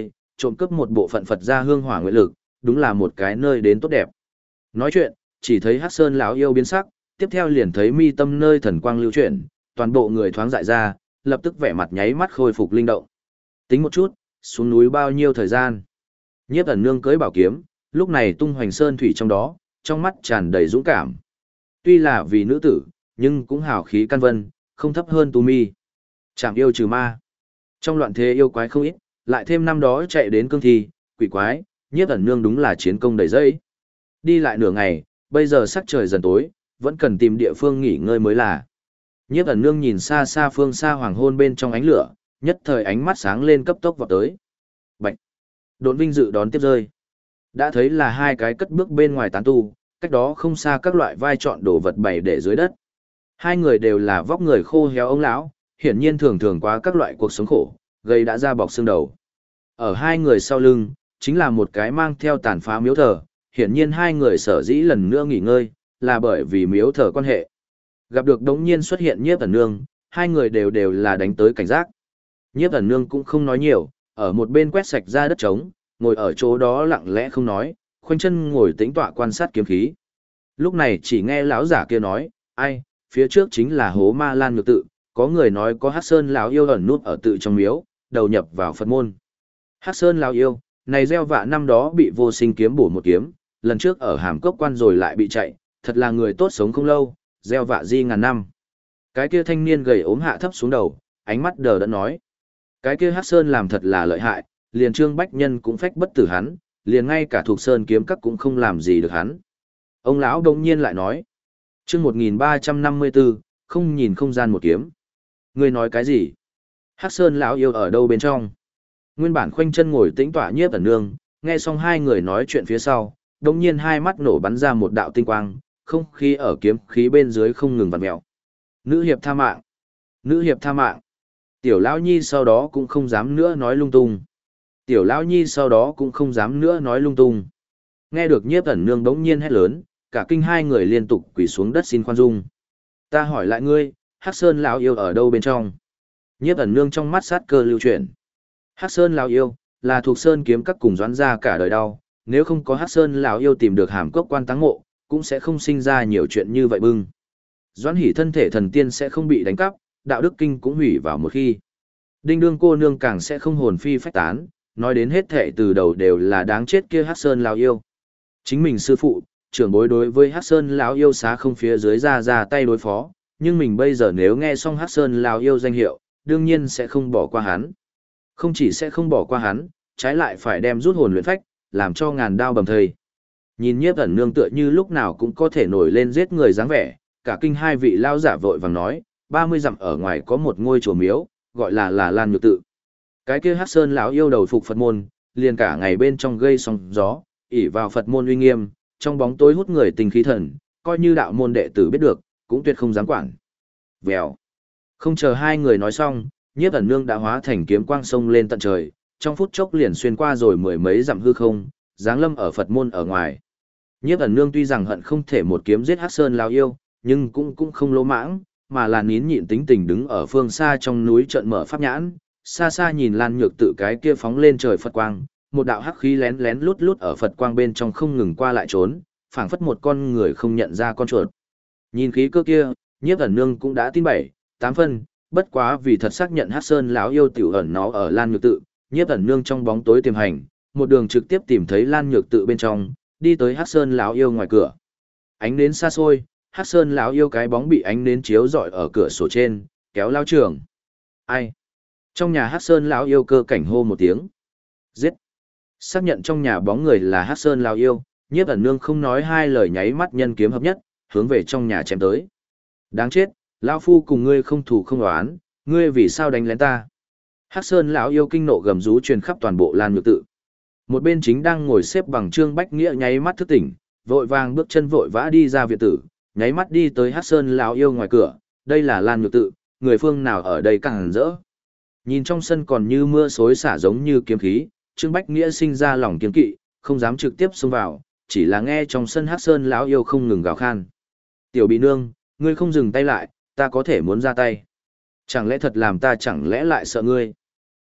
Speaker 1: trộm cướp một bộ phận Phật gia hương hỏa nguyện lực, đúng là một cái nơi đến tốt đẹp. Nói chuyện, chỉ thấy Hắc Sơn lão yêu biến sắc, tiếp theo liền thấy mi tâm nơi thần quang lưu chuyển, toàn bộ người thoáng dại ra, lập tức vẻ mặt nháy mắt khôi phục linh động. Tính một chút, xuống núi bao nhiêu thời gian? Nhiếp Ẩn Nương cưỡi bảo kiếm, lúc này tung hoành sơn thủy trong đó, trong mắt tràn đầy dũng cảm. Tuy là vì nữ tử, nhưng cũng hào khí căn vân, không thấp hơn Tu Mi. Chạm yêu trừ ma. Trong loạn thế yêu quái không ít, lại thêm năm đó chạy đến cương thi, quỷ quái, Nhiếp Ẩn Nương đúng là chiến công đầy dẫy. Đi lại nửa ngày, bây giờ sắc trời dần tối, vẫn cần tìm địa phương nghỉ ngơi mới là. Nhiếp Ẩn Nương nhìn xa xa phương xa hoàng hôn bên trong ánh lửa, nhất thời ánh mắt sáng lên cấp tốc vào tới. Bạch! Độn Vinh dự đón tiếp rơi. Đã thấy là hai cái cất bước bên ngoài tán tu, cách đó không xa các loại vai trọn đồ vật bày để dưới đất. Hai người đều là vóc người khô héo ông lão, hiển nhiên thường thường qua các loại cuộc sống khổ, gây đã ra bọc xương đầu. Ở hai người sau lưng, chính là một cái mang theo tàn phá miếu thờ, hiển nhiên hai người sở dĩ lần nữa nghỉ ngơi, là bởi vì miếu thờ quan hệ. Gặp được đống nhiên xuất hiện Nhiếp Ẩn Nương, hai người đều đều là đánh tới cảnh giác. Nhiếp Ẩn Nương cũng không nói nhiều, ở một bên quét sạch ra đất trống, ngồi ở chỗ đó lặng lẽ không nói, khoanh chân ngồi tĩnh tọa quan sát kiếm khí. Lúc này chỉ nghe lão giả kia nói, ai, phía trước chính là hố ma lan nhược tự, có người nói có Hắc Sơn lão yêu ẩn nút ở tự trong miếu, đầu nhập vào Phật môn. Hắc Sơn lão yêu, này gieo vạ năm đó bị vô sinh kiếm bổ một kiếm, lần trước ở hàm cốc quan rồi lại bị chạy, thật là người tốt sống không lâu, gieo vạ di ngàn năm. Cái kia thanh niên gầy ốm hạ thấp xuống đầu, ánh mắt đờ đẫn nói. Cái kia Hắc Sơn làm thật là lợi hại, liền Trương Bách Nhân cũng phách bất tử hắn, liền ngay cả thuộc Sơn kiếm các cũng không làm gì được hắn. Ông lão đông nhiên lại nói. Chương một nghìn ba trăm năm mươi bốn, không nhìn không gian một kiếm. Ngươi nói cái gì? Hắc Sơn lão yêu ở đâu bên trong? Nguyên bản khoanh chân ngồi tĩnh tọa Nhiếp Ẩn Nương, nghe xong hai người nói chuyện phía sau, đột nhiên hai mắt nổ bắn ra một đạo tinh quang, không khí ở kiếm khí bên dưới không ngừng vặn mèo. Nữ hiệp tha mạng. Nữ hiệp tha mạng. Tiểu lão nhi sau đó cũng không dám nữa nói lung tung. Tiểu lão nhi sau đó cũng không dám nữa nói lung tung. Nghe được Nhiếp Ẩn Nương bỗng nhiên hét lớn, cả kinh hai người liên tục quỳ xuống đất xin khoan dung. Ta hỏi lại ngươi, Hắc Sơn lão yêu ở đâu bên trong? Nhiếp Ẩn Nương trong mắt sát cơ lưu chuyển. Hắc Sơn lão yêu là thuộc Sơn kiếm các cùng Doãn gia cả đời đau, nếu không có Hắc Sơn lão yêu tìm được hàm cốc quan táng mộ, cũng sẽ không sinh ra nhiều chuyện như vậy bưng. Doãn Hỷ thân thể thần tiên sẽ không bị đánh cắp, đạo đức kinh cũng hủy vào một khi. Đinh đương cô nương càng sẽ không hồn phi phách tán, nói đến hết thệ từ đầu đều là đáng chết kia Hắc Sơn lão yêu. Chính mình sư phụ, trưởng bối đối với Hắc Sơn lão yêu xá không phía dưới ra ra tay đối phó, nhưng mình bây giờ nếu nghe xong Hắc Sơn lão yêu danh hiệu, đương nhiên sẽ không bỏ qua hắn. Không chỉ sẽ không bỏ qua hắn, trái lại phải đem rút hồn luyện phách, làm cho ngàn đao bầm thây. Nhìn Nhiếp Ẩn Nương tựa như lúc nào cũng có thể nổi lên giết người dáng vẻ, cả kinh hai vị lao giả vội vàng nói, ba mươi dặm ở ngoài có một ngôi chùa miếu, gọi là là Lan Nhược tự. Cái kia Hắc Sơn lão yêu đầu phục Phật môn, liền cả ngày bên trong gây sóng gió, ỷ vào Phật môn uy nghiêm, trong bóng tối hút người tình khí thần, coi như đạo môn đệ tử biết được, cũng tuyệt không dám quản. Vèo. Không chờ hai người nói xong, Nhiếp Ẩn Nương đã hóa thành kiếm quang sông lên tận trời, trong phút chốc liền xuyên qua rồi mười mấy dặm hư không, giáng lâm ở Phật môn ở ngoài. Nhiếp Ẩn Nương tuy rằng hận không thể một kiếm giết Hắc Sơn lão yêu, nhưng cũng cũng không lỗ mãng, mà là nín nhịn tính tình đứng ở phương xa trong núi trợn mở pháp nhãn, xa xa nhìn Lan Nhược tự cái kia phóng lên trời Phật quang, một đạo hắc khí lén lén lút lút ở Phật quang bên trong không ngừng qua lại trốn, phảng phất một con người không nhận ra con chuột. Nhìn khí cơ kia, Nhiếp Ẩn Nương cũng đã tin bảy, tám phân, bất quá vì thật xác nhận Hắc Sơn lão yêu tiểu ẩn nó ở Lan Nhược tự, Nhiếp Ẩn Nương trong bóng tối tiềm hành, một đường trực tiếp tìm thấy Lan Nhược tự bên trong, đi tới Hắc Sơn lão yêu ngoài cửa. Ánh nến xa xôi, Hắc Sơn lão yêu cái bóng bị ánh nến chiếu rọi ở cửa sổ trên, kéo lao trường. Ai? Trong nhà Hắc Sơn lão yêu cơ cảnh hô một tiếng. Giết! Xác nhận trong nhà bóng người là Hắc Sơn lão yêu, Nhiếp Ẩn Nương không nói hai lời nháy mắt nhân kiếm hợp nhất, hướng về trong nhà chém tới. Đáng chết, lão phu cùng ngươi không thù không oán, ngươi vì sao đánh lén ta? Hắc Sơn lão yêu kinh nộ gầm rú truyền khắp toàn bộ Lan Nhược tự. Một bên chính đang ngồi xếp bằng Trương Bách Nghĩa nháy mắt thức tỉnh, vội vàng bước chân vội vã đi ra viện tử, nháy mắt đi tới Hắc Sơn lão yêu ngoài cửa, đây là Lan Nhược tự, người phương nào ở đây càng rỡ. Nhìn trong sân còn như mưa xối xả giống như kiếm khí, Trương Bách Nghĩa sinh ra lòng kiêng kỵ, không dám trực tiếp xông vào, chỉ là nghe trong sân Hắc Sơn lão yêu không ngừng gào khan. Tiểu Bị Nương, ngươi không dừng tay lại, ta có thể muốn ra tay. Chẳng lẽ thật làm ta chẳng lẽ lại sợ ngươi?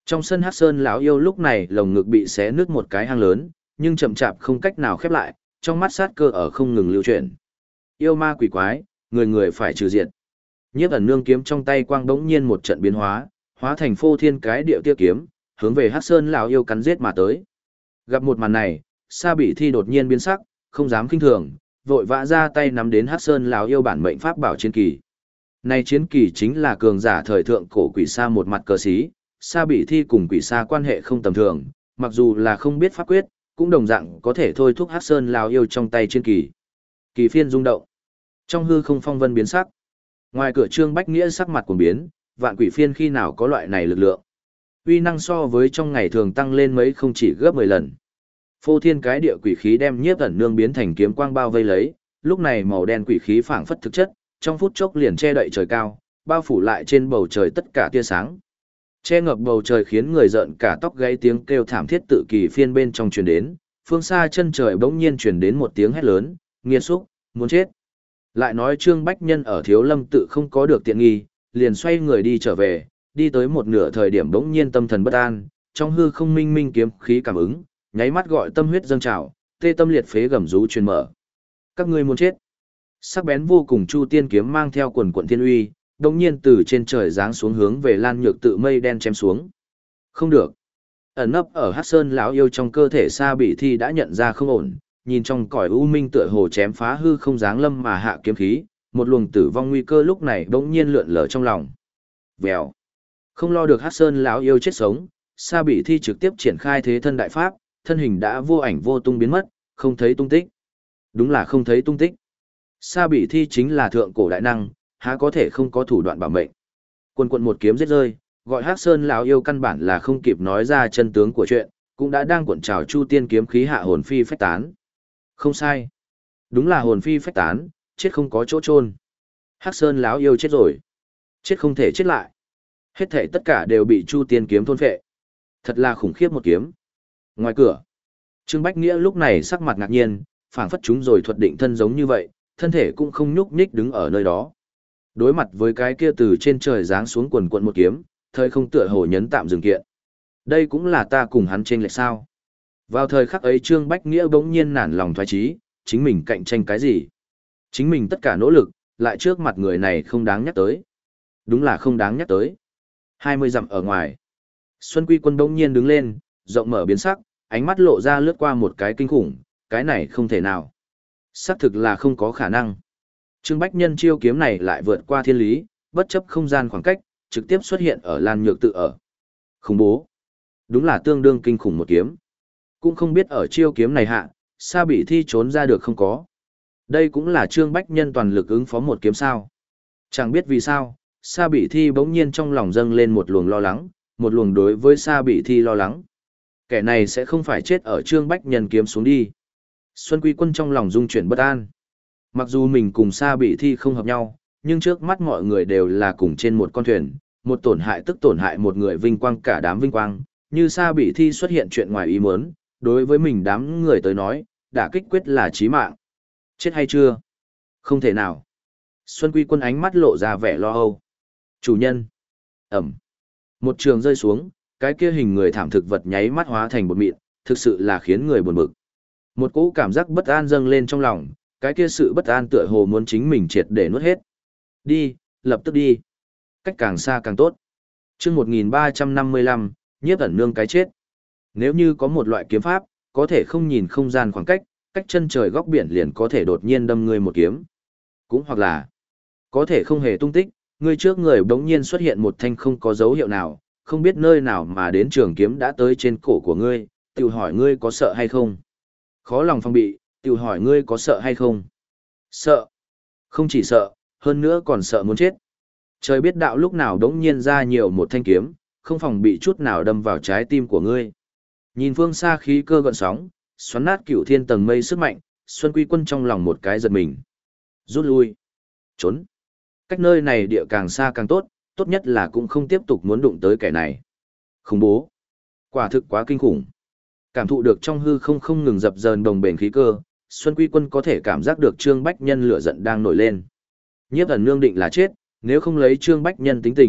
Speaker 1: Trong sân Hắc Sơn lão yêu lúc này lồng ngực bị xé nứt một cái hang lớn, nhưng chậm chạp không cách nào khép lại, trong mắt sát cơ ở không ngừng lưu chuyển. Yêu ma quỷ quái, người người phải trừ diệt. Nhiếp Ẩn Nương kiếm trong tay quang bỗng nhiên một trận biến hóa, hóa thành phô thiên cái địa tia kiếm, hướng về Hắc Sơn lão yêu cắn giết mà tới. Gặp một màn này, Sa Bị Thi đột nhiên biến sắc, không dám khinh thường, vội vã ra tay nắm đến Hắc Sơn lão yêu bản mệnh pháp bảo chiến kỳ. Này chiến kỳ chính là cường giả thời thượng cổ quỷ sa một mặt cờ xí, Sa Bị Thi cùng quỷ sa quan hệ không tầm thường, mặc dù là không biết pháp quyết, cũng đồng dạng có thể thôi thúc Hắc Sơn lão yêu trong tay chiến kỳ. Kỳ phiên rung động. Trong hư không phong vân biến sắc. Ngoài cửa Trương Bách Nghĩa sắc mặt cuồng biến, vạn quỷ phiên khi nào có loại này lực lượng. Uy năng so với trong ngày thường tăng lên mấy không chỉ gấp mười lần. Phô thiên cái địa quỷ khí đem Nhiếp Ẩn Nương biến thành kiếm quang bao vây lấy, lúc này màu đen quỷ khí phảng phất thực chất, trong phút chốc liền che đậy trời cao, bao phủ lại trên bầu trời tất cả tia sáng. Che ngập bầu trời khiến người giận cả tóc gáy, tiếng kêu thảm thiết tự kỳ phiên bên trong truyền đến, phương xa chân trời bỗng nhiên truyền đến một tiếng hét lớn, nghiệt xúc, muốn chết. Lại nói Trương Bách Nhân ở Thiếu Lâm tự không có được tiện nghi, liền xoay người đi trở về, đi tới một nửa thời điểm bỗng nhiên tâm thần bất an, trong hư không minh minh kiếm khí cảm ứng, nháy mắt gọi tâm huyết dâng trào, tê tâm liệt phế gầm rú truyền mở. Các ngươi muốn chết. Sắc bén vô cùng Chu Tiên kiếm mang theo quần quần thiên uy, bỗng nhiên từ trên trời giáng xuống hướng về Lan Nhược tự mây đen chém xuống. Không được. Ẩn nấp ở Hắc Sơn lão yêu trong cơ thể Sa Bị Thi đã nhận ra không ổn, nhìn trong cõi u minh tựa hồ chém phá hư không dáng lâm mà hạ kiếm khí, một luồng tử vong nguy cơ lúc này bỗng nhiên lượn lờ trong lòng. Vèo. Không lo được Hắc Sơn lão yêu chết sống, Sa Bị Thi trực tiếp triển khai thế thân đại pháp, thân hình đã vô ảnh vô tung biến mất, không thấy tung tích. Đúng là không thấy tung tích. Sa Bị Thi chính là thượng cổ đại năng, há có thể không có thủ đoạn bảo mệnh. Quân quận một kiếm giết rơi, gọi Hắc Sơn lão yêu căn bản là không kịp nói ra chân tướng của chuyện, cũng đã đang cuộn trào Chu Tiên kiếm khí hạ hồn phi phách tán. Không sai. Đúng là hồn phi phách tán, chết không có chỗ chôn. Hắc Sơn lão yêu chết rồi. Chết không thể chết lại. Hết thảy tất cả đều bị Chu Tiên kiếm thôn phệ. Thật là khủng khiếp một kiếm. Ngoài cửa, Trương Bách Nghĩa lúc này sắc mặt ngạc nhiên, phảng phất chúng rồi thuật định thân giống như vậy, thân thể cũng không nhúc nhích đứng ở nơi đó. Đối mặt với cái kia từ trên trời giáng xuống quần quận một kiếm, thời không tựa hồ nhấn tạm dừng kiện. Đây cũng là ta cùng hắn chênh lệch sao? Vào thời khắc ấy Trương Bách Nghĩa bỗng nhiên nản lòng thoái chí, chính mình cạnh tranh cái gì? Chính mình tất cả nỗ lực, lại trước mặt người này không đáng nhắc tới. Đúng là không đáng nhắc tới. Hai mươi dặm ở ngoài, Xuân Quy Quân bỗng nhiên đứng lên, rộng mở biến sắc, ánh mắt lộ ra lướt qua một cái kinh khủng, cái này không thể nào. Xác thực là không có khả năng. Trương Bách Nhân chiêu kiếm này lại vượt qua thiên lý, bất chấp không gian khoảng cách, trực tiếp xuất hiện ở Lan Nhược tự ở. Khủng bố. Đúng là tương đương kinh khủng một kiếm. Cũng không biết ở chiêu kiếm này hạ, Sa Bị Thi trốn ra được không có. Đây cũng là Trương Bách Nhân toàn lực ứng phó một kiếm sao. Chẳng biết vì sao, Sa Bị Thi bỗng nhiên trong lòng dâng lên một luồng lo lắng, một luồng đối với Sa Bị Thi lo lắng. Kẻ này sẽ không phải chết ở Trương Bách Nhân kiếm xuống đi. Xuân Quy Quân trong lòng rung chuyển bất an. Mặc dù mình cùng Sa Bị Thi không hợp nhau, nhưng trước mắt mọi người đều là cùng trên một con thuyền, một tổn hại tức tổn hại một người vinh quang cả đám vinh quang, như Sa Bị Thi xuất hiện chuyện ngoài ý muốn, đối với mình đám người tới nói, đả kích quyết là chí mạng. Chết hay chưa? Không thể nào. Xuân Quy Quân ánh mắt lộ ra vẻ lo âu. Chủ nhân. Ẩm. Một trường rơi xuống, cái kia hình người thảm thực vật nháy mắt hóa thành bột mịn, thực sự là khiến người buồn bực. Một cỗ cảm giác bất an dâng lên trong lòng, cái kia sự bất an tựa hồ muốn chính mình triệt để nuốt hết. Đi, lập tức đi. Cách càng xa càng tốt. Chương một nghìn ba trăm năm mươi lăm, Nhiếp Ẩn Nương cái chết. Nếu như có một loại kiếm pháp, có thể không nhìn không gian khoảng cách, cách chân trời góc biển liền có thể đột nhiên đâm ngươi một kiếm. Cũng hoặc là, có thể không hề tung tích, ngươi trước người bỗng nhiên xuất hiện một thanh không có dấu hiệu nào, không biết nơi nào mà đến trường kiếm đã tới trên cổ của ngươi, tự hỏi ngươi có sợ hay không. Khó lòng phòng bị, tự hỏi ngươi có sợ hay không. Sợ. Không chỉ sợ, hơn nữa còn sợ muốn chết. Trời biết đạo lúc nào đống nhiên ra nhiều một thanh kiếm, không phòng bị chút nào đâm vào trái tim của ngươi. Nhìn phương xa khí cơ gợn sóng, xoắn nát cửu thiên tầng mây sức mạnh, Xuân Quy Quân trong lòng một cái giật mình. Rút lui. Trốn. Cách nơi này địa càng xa càng tốt, tốt nhất là cũng không tiếp tục muốn đụng tới kẻ này. Khủng bố. Quả thực quá kinh khủng. Cảm thụ được trong hư không không ngừng dập dờn đồng bền khí cơ, Xuân Quy Quân có thể cảm giác được Trương Bách Nhân lửa giận đang nổi lên. Nhiếp Ẩn Nương định là chết, nếu không lấy Trương Bách Nhân tính tình,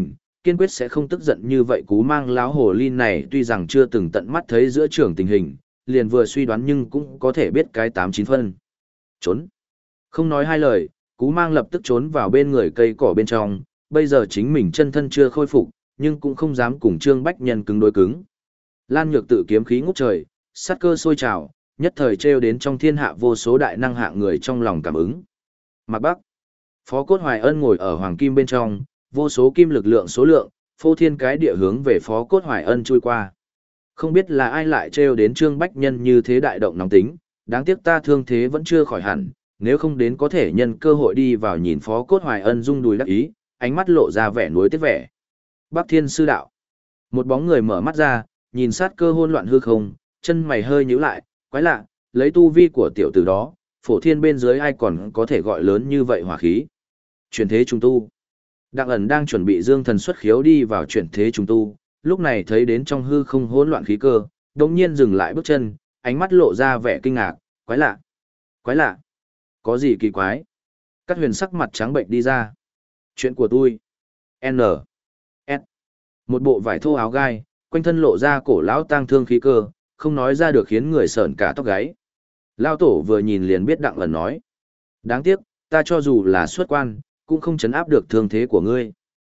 Speaker 1: kiên quyết sẽ không tức giận như vậy. Cú Mang lão hồ ly này tuy rằng chưa từng tận mắt thấy giữa trường tình hình, liền vừa suy đoán nhưng cũng có thể biết cái tám chín phân. Trốn. Không nói hai lời, Cú Mang lập tức trốn vào bên người cây cỏ bên trong, bây giờ chính mình chân thân chưa khôi phục, nhưng cũng không dám cùng Trương Bách Nhân cứng đối cứng. Lan Nhược Tự kiếm khí ngút trời, sát cơ sôi trào, nhất thời trêu đến trong thiên hạ vô số đại năng hạng người trong lòng cảm ứng. Mạc Bắc. Phó Cốt Hoài Ân ngồi ở hoàng kim bên trong, vô số kim lực lượng số lượng, phô thiên cái địa hướng về Phó Cốt Hoài Ân chui qua. Không biết là ai lại trêu đến Trương Bách Nhân như thế đại động nóng tính, đáng tiếc ta thương thế vẫn chưa khỏi hẳn, nếu không đến có thể nhân cơ hội đi vào nhìn Phó Cốt Hoài Ân rung đùi đắc ý, ánh mắt lộ ra vẻ nuối tiếc vẻ. Bắc Thiên Sư Đạo. Một bóng người mở mắt ra, nhìn sát cơ hỗn loạn hư không, chân mày hơi nhíu lại, quái lạ, lấy tu vi của tiểu tử đó, phổ thiên bên dưới ai còn có thể gọi lớn như vậy hỏa khí. Chuyển thế trùng tu. Đặng ẩn đang chuẩn bị dương thần xuất khiếu đi vào chuyển thế trùng tu, lúc này thấy đến trong hư không hỗn loạn khí cơ, đống nhiên dừng lại bước chân, ánh mắt lộ ra vẻ kinh ngạc, quái lạ, quái lạ, có gì kỳ quái. Cát Huyền sắc mặt trắng bệnh đi ra. Chuyện của tôi. N. S. Một bộ vải thô áo gai, quanh thân lộ ra cổ lão tang thương khí cơ, không nói ra được khiến người sởn cả tóc gáy. Lao tổ vừa nhìn liền biết Đặng ẩn nói. Đáng tiếc, ta cho dù là xuất quan, cũng không chấn áp được thương thế của ngươi.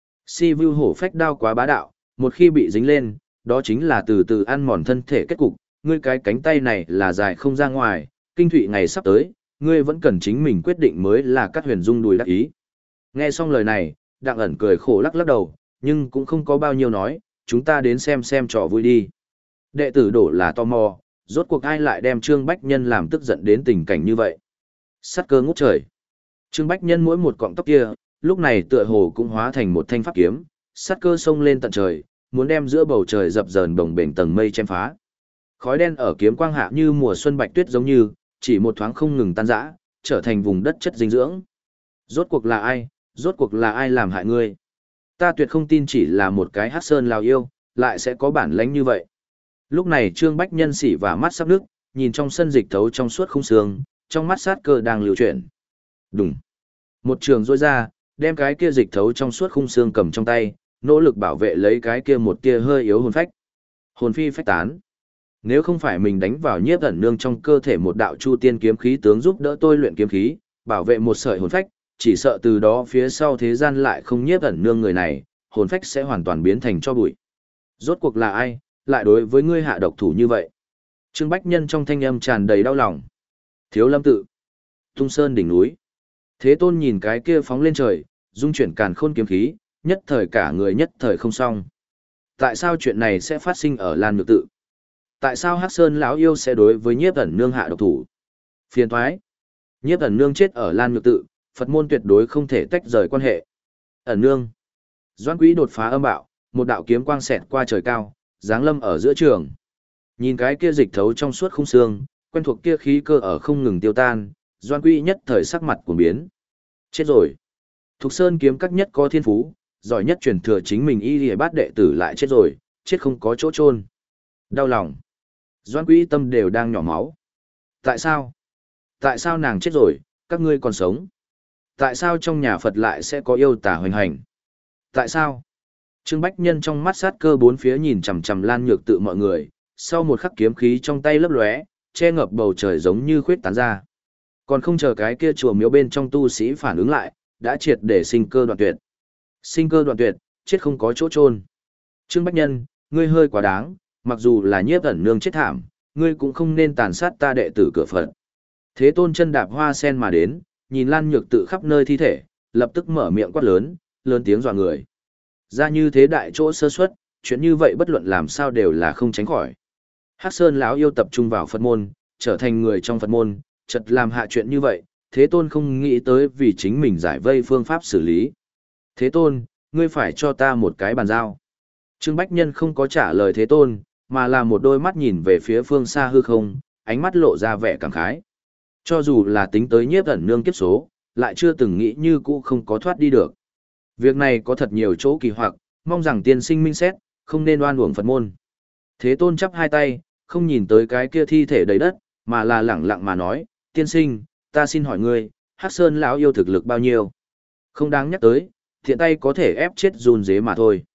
Speaker 1: Si Vưu Hổ phách đao quá bá đạo, một khi bị dính lên, đó chính là từ từ ăn mòn thân thể kết cục, ngươi cái cánh tay này là dài không ra ngoài, kinh thụy ngày sắp tới, ngươi vẫn cần chính mình quyết định mới là Cát Huyền rung đùi đắc ý. Nghe xong lời này, Đặng ẩn cười khổ lắc lắc đầu, nhưng cũng không có bao nhiêu nói, chúng ta đến xem xem trò vui đi. Đệ tử đổ là tò mò, rốt cuộc ai lại đem Trương Bách Nhân làm tức giận đến tình cảnh như vậy. Sát cơ ngút trời. Trương Bách Nhân mỗi một cọng tóc kia, lúc này tựa hồ cũng hóa thành một thanh pháp kiếm, sát cơ xông lên tận trời, muốn đem giữa bầu trời dập dờn bồng bềnh tầng mây chém phá. Khói đen ở kiếm quang hạ như mùa xuân bạch tuyết giống như, chỉ một thoáng không ngừng tan rã, trở thành vùng đất chất dinh dưỡng. Rốt cuộc là ai, rốt cuộc là ai làm hại ngươi? Ta tuyệt không tin chỉ là một cái hắc sơn lao yêu, lại sẽ có bản lãnh như vậy. Lúc này Trương Bách Nhân sỉ và mắt sắp nước, nhìn trong sân dịch thấu trong suốt khung xương, trong mắt sát cơ đang lưu chuyển. Đùng. Một trường rôi ra, đem cái kia dịch thấu trong suốt khung xương cầm trong tay, nỗ lực bảo vệ lấy cái kia một tia hơi yếu hồn phách. Hồn phi phách tán. Nếu không phải mình đánh vào nhiếp ẩn nương trong cơ thể một đạo chu tiên kiếm khí tướng giúp đỡ tôi luyện kiếm khí, bảo vệ một sợi hồn phách, chỉ sợ từ đó phía sau thế gian lại không nhiếp ẩn nương người này, hồn phách sẽ hoàn toàn biến thành cho bụi. Rốt cuộc là ai, lại đối với ngươi hạ độc thủ như vậy? Trương Bách Nhân trong thanh âm tràn đầy đau lòng. Thiếu Lâm Tự, Tung Sơn đỉnh núi. Thế Tôn nhìn cái kia phóng lên trời, dung chuyển càn khôn kiếm khí, nhất thời cả người nhất thời không xong. Tại sao chuyện này sẽ phát sinh ở Lan Nhược Tự? Tại sao Hắc Sơn lão yêu sẽ đối với Nhiếp ẩn nương hạ độc thủ? Phiền toái. Nhiếp ẩn nương chết ở Lan Nhược Tự, Phật môn tuyệt đối không thể tách rời quan hệ. Ẩn nương. Doãn Quý đột phá âm bạo, một đạo kiếm quang xẹt qua trời cao, giáng lâm ở giữa trường. Nhìn cái kia dịch thấu trong suốt khung xương, quen thuộc kia khí cơ ở không ngừng tiêu tan, Doãn Quý nhất thời sắc mặt cuồng biến. Chết rồi. Thục Sơn kiếm các nhất có thiên phú, giỏi nhất truyền thừa chính mình y liễu bát đệ tử lại chết rồi, chết không có chỗ chôn. Đau lòng. Doãn Quý tâm đều đang nhỏ máu. Tại sao? Tại sao nàng chết rồi, các ngươi còn sống? Tại sao trong nhà Phật lại sẽ có yêu tà hoành hành? Tại sao? Trương Bách Nhân trong mắt sát cơ bốn phía nhìn chằm chằm Lan Nhược Tự mọi người, sau một khắc kiếm khí trong tay lấp lóe, che ngập bầu trời giống như khuyết tán ra. Còn không chờ cái kia chùa miếu bên trong tu sĩ phản ứng lại, đã triệt để sinh cơ đoạn tuyệt. Sinh cơ đoạn tuyệt, chết không có chỗ chôn. Trương Bách Nhân, ngươi hơi quá đáng, mặc dù là Nhiếp ẩn nương chết thảm, ngươi cũng không nên tàn sát ta đệ tử cửa Phật. Thế Tôn chân đạp hoa sen mà đến, nhìn Lan Nhược Tự khắp nơi thi thể, lập tức mở miệng quát lớn, lớn tiếng dọa người. Ra như thế đại chỗ sơ suất, chuyện như vậy bất luận làm sao đều là không tránh khỏi. Hắc Sơn lão yêu tập trung vào Phật môn, trở thành người trong Phật môn, chợt làm hạ chuyện như vậy, Thế Tôn không nghĩ tới vì chính mình giải vây phương pháp xử lý. Thế Tôn, ngươi phải cho ta một cái bàn giao. Trương Bách Nhân không có trả lời Thế Tôn, mà là một đôi mắt nhìn về phía phương xa hư không, ánh mắt lộ ra vẻ cảm khái. Cho dù là tính tới Nhiếp ẩn nương kiếp số, lại chưa từng nghĩ như cũ không có thoát đi được. Việc này có thật nhiều chỗ kỳ hoặc, mong rằng tiên sinh minh xét, không nên oan uổng Phật môn. Thế Tôn chắp hai tay, không nhìn tới cái kia thi thể đầy đất, mà là lẳng lặng mà nói, tiên sinh, ta xin hỏi ngươi, Hắc Sơn lão yêu thực lực bao nhiêu? Không đáng nhắc tới, thiện tay có thể ép chết run dế mà thôi.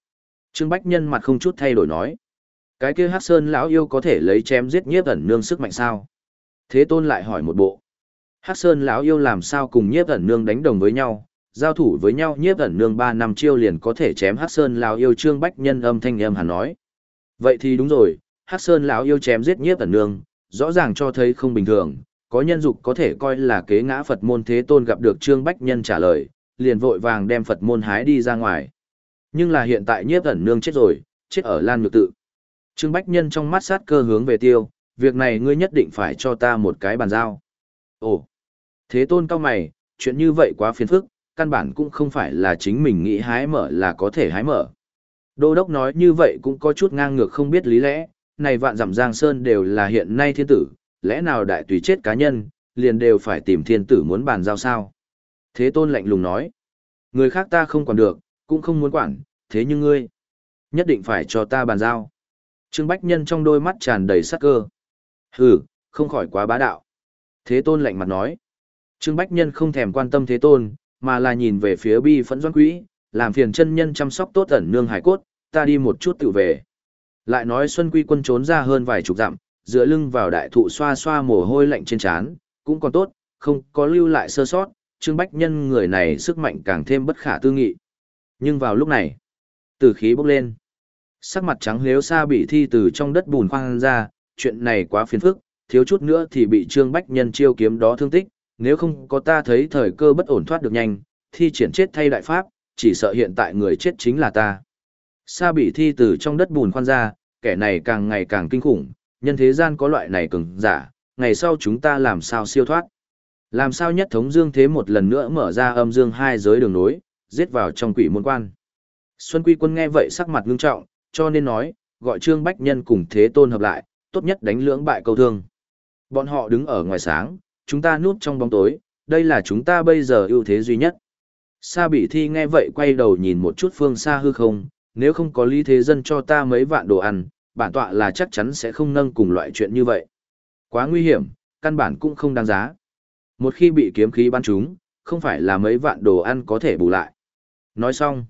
Speaker 1: Trương Bách Nhân mặt không chút thay đổi nói. Cái kia Hắc Sơn lão yêu có thể lấy chém giết Nhiếp ẩn nương sức mạnh sao? Thế Tôn lại hỏi một bộ. Hắc Sơn lão yêu làm sao cùng Nhiếp ẩn nương đánh đồng với nhau, giao thủ với nhau Nhiếp ẩn nương ba năm chiêu liền có thể chém Hắc Sơn lão yêu. Trương Bách Nhân âm thanh âm hẳn nói. Vậy thì đúng rồi, Hắc Sơn lão yêu chém giết Nhiếp ẩn nương, rõ ràng cho thấy không bình thường, có nhân dục có thể coi là kế ngã Phật môn. Thế Tôn gặp được Trương Bách Nhân trả lời, liền vội vàng đem Phật môn hái đi ra ngoài. Nhưng là hiện tại Nhiếp ẩn nương chết rồi, chết ở Lan Nhược tự. Trương Bách Nhân trong mắt sát cơ hướng về Tiêu, việc này ngươi nhất định phải cho ta một cái bàn giao. Ồ, Thế Tôn cao mày, chuyện như vậy quá phiền phức, căn bản cũng không phải là chính mình nghĩ hái mở là có thể hái mở. Đô đốc nói như vậy cũng có chút ngang ngược không biết lý lẽ, này vạn dặm Giang Sơn đều là hiện nay thiên tử, lẽ nào đại tùy chết cá nhân, liền đều phải tìm thiên tử muốn bàn giao sao? Thế Tôn lạnh lùng nói, người khác ta không quản được, cũng không muốn quản, thế nhưng ngươi, nhất định phải cho ta bàn giao. Trương Bách Nhân trong đôi mắt tràn đầy sát cơ. Hừ, không khỏi quá bá đạo. Thế Tôn lạnh mặt nói. Trương Bách Nhân không thèm quan tâm Thế Tôn, mà là nhìn về phía Bi Phẫn Doãn Quỹ, làm phiền chân nhân chăm sóc tốt ẩn nương hải cốt, ta đi một chút tự về. Lại nói Xuân Quy Quân trốn ra hơn vài chục dặm, dựa lưng vào đại thụ xoa xoa mồ hôi lạnh trên trán, cũng còn tốt, không có lưu lại sơ sót. Trương Bách Nhân người này sức mạnh càng thêm bất khả tư nghị. Nhưng vào lúc này, tử khí bốc lên. Sắc mặt trắng lếu Sa Bỉ Thi từ trong đất bùn khoan ra, chuyện này quá phiền phức, thiếu chút nữa thì bị Trương Bách Nhân chiêu kiếm đó thương tích, nếu không có ta thấy thời cơ bất ổn thoát được nhanh, thi triển chết thay đại pháp, chỉ sợ hiện tại người chết chính là ta. Sa Bỉ Thi từ trong đất bùn khoan ra, kẻ này càng ngày càng kinh khủng, nhân thế gian có loại này cường giả, ngày sau chúng ta làm sao siêu thoát. Làm sao nhất thống dương thế một lần nữa mở ra âm dương hai giới đường nối, giết vào trong quỷ môn quan. Xuân Quy Quân nghe vậy sắc mặt ngưng trọng, cho nên nói, gọi Trương Bách Nhân cùng Thế Tôn hợp lại, tốt nhất đánh lưỡng bại câu thương. Bọn họ đứng ở ngoài sáng, chúng ta núp trong bóng tối, đây là chúng ta bây giờ ưu thế duy nhất. Sa Bỉ Thi nghe vậy quay đầu nhìn một chút phương xa hư không, nếu không có Lý Thế Dân cho ta mấy vạn đồ ăn, bản tọa là chắc chắn sẽ không nâng cùng loại chuyện như vậy. Quá nguy hiểm, căn bản cũng không đáng giá. Một khi bị kiếm khí bắn trúng, không phải là mấy vạn đồ ăn có thể bù lại. Nói xong,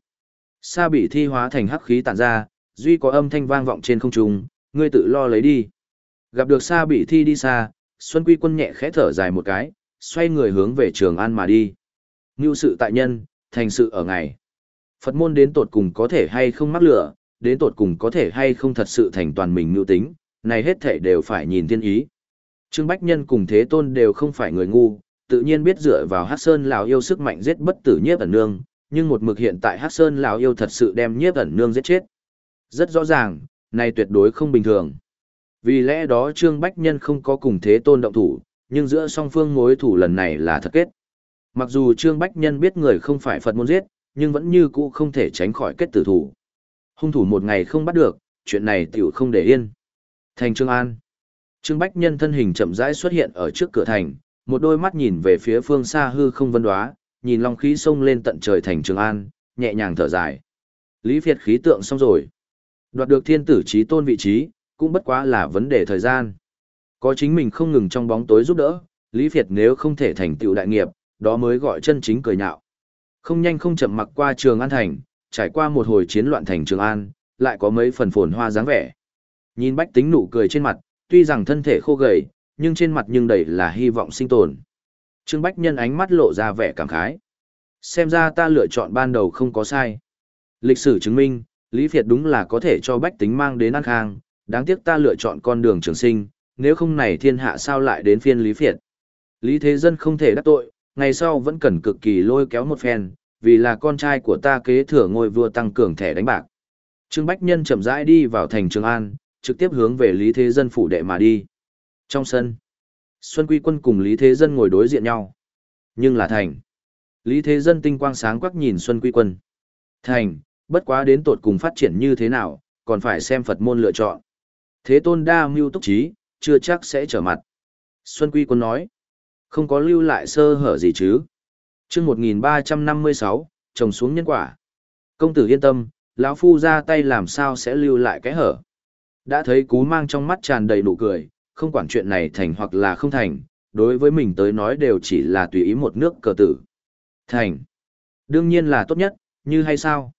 Speaker 1: Sa Bỉ Thi hóa thành hắc khí tản ra, duy có âm thanh vang vọng trên không trung, ngươi tự lo lấy đi. Gặp được Sa Bỉ Thi đi xa, Xuân Quy Quân nhẹ khẽ thở dài một cái, xoay người hướng về Trường An mà đi. Ngưu sự tại nhân, thành sự ở ngày. Phật môn đến tột cùng có thể hay không mắc lửa, đến tột cùng có thể hay không thật sự thành toàn mình mưu tính, này hết thể đều phải nhìn thiên ý. Trương Bách Nhân cùng Thế Tôn đều không phải người ngu, tự nhiên biết dựa vào Hắc Sơn lão yêu sức mạnh giết bất tử Nhiếp ẩn nương, nhưng một mực hiện tại Hắc Sơn lão yêu thật sự đem Nhiếp ẩn nương giết chết. Rất rõ ràng, này tuyệt đối không bình thường. Vì lẽ đó Trương Bách Nhân không có cùng Thế Tôn động thủ, nhưng giữa song phương mối thủ lần này là thật kết. Mặc dù Trương Bách Nhân biết người không phải Phật môn giết, nhưng vẫn như cũ không thể tránh khỏi kết tử thủ. Hung thủ một ngày không bắt được, chuyện này tiểu không để yên. Thành Trường An. Trương Bách Nhân thân hình chậm rãi xuất hiện ở trước cửa thành, một đôi mắt nhìn về phía phương xa hư không vân đoá, nhìn long khí xông lên tận trời thành Trường An, nhẹ nhàng thở dài. Lý Việt khí tượng xong rồi. Đoạt được thiên tử chí tôn vị trí, cũng bất quá là vấn đề thời gian. Có chính mình không ngừng trong bóng tối giúp đỡ, Lý Việt nếu không thể thành tựu đại nghiệp, đó mới gọi chân chính cười nhạo. Không nhanh không chậm mặc qua Trường An thành, trải qua một hồi chiến loạn thành Trường An, lại có mấy phần phồn hoa dáng vẻ. Nhìn bách tính nụ cười trên mặt, tuy rằng thân thể khô gầy, nhưng trên mặt nhưng đầy là hy vọng sinh tồn. Trương Bách Nhân ánh mắt lộ ra vẻ cảm khái. Xem ra ta lựa chọn ban đầu không có sai. Lịch sử chứng minh, Lý Việt đúng là có thể cho bách tính mang đến an khang, đáng tiếc ta lựa chọn con đường trường sinh, nếu không này thiên hạ sao lại đến phiên Lý Việt. Lý Thế Dân không thể đắc tội, ngày sau vẫn cần cực kỳ lôi kéo một phen, vì là con trai của ta kế thừa ngôi vua tăng cường thẻ đánh bạc. Trương Bách Nhân chậm rãi đi vào thành Trường An, trực tiếp hướng về Lý Thế Dân phủ đệ mà đi. Trong sân, Xuân Quy Quân cùng Lý Thế Dân ngồi đối diện nhau. Nhưng là thành. Lý Thế Dân tinh quang sáng quắc nhìn Xuân Quy Quân. Thành, bất quá đến tột cùng phát triển như thế nào, còn phải xem Phật môn lựa chọn. Thế Tôn đa mưu túc trí, chưa chắc sẽ trở mặt. Xuân Quy Quân nói, không có lưu lại sơ hở gì chứ. Chương một nghìn ba trăm năm mươi sáu, trồng xuống nhân quả. Công tử yên tâm, lão phu ra tay làm sao sẽ lưu lại cái hở. Đã thấy Cú Mang trong mắt tràn đầy nụ cười, không quản chuyện này thành hoặc là không thành, đối với mình tới nói đều chỉ là tùy ý một nước cờ tử. Thành. Đương nhiên là tốt nhất, như hay sao?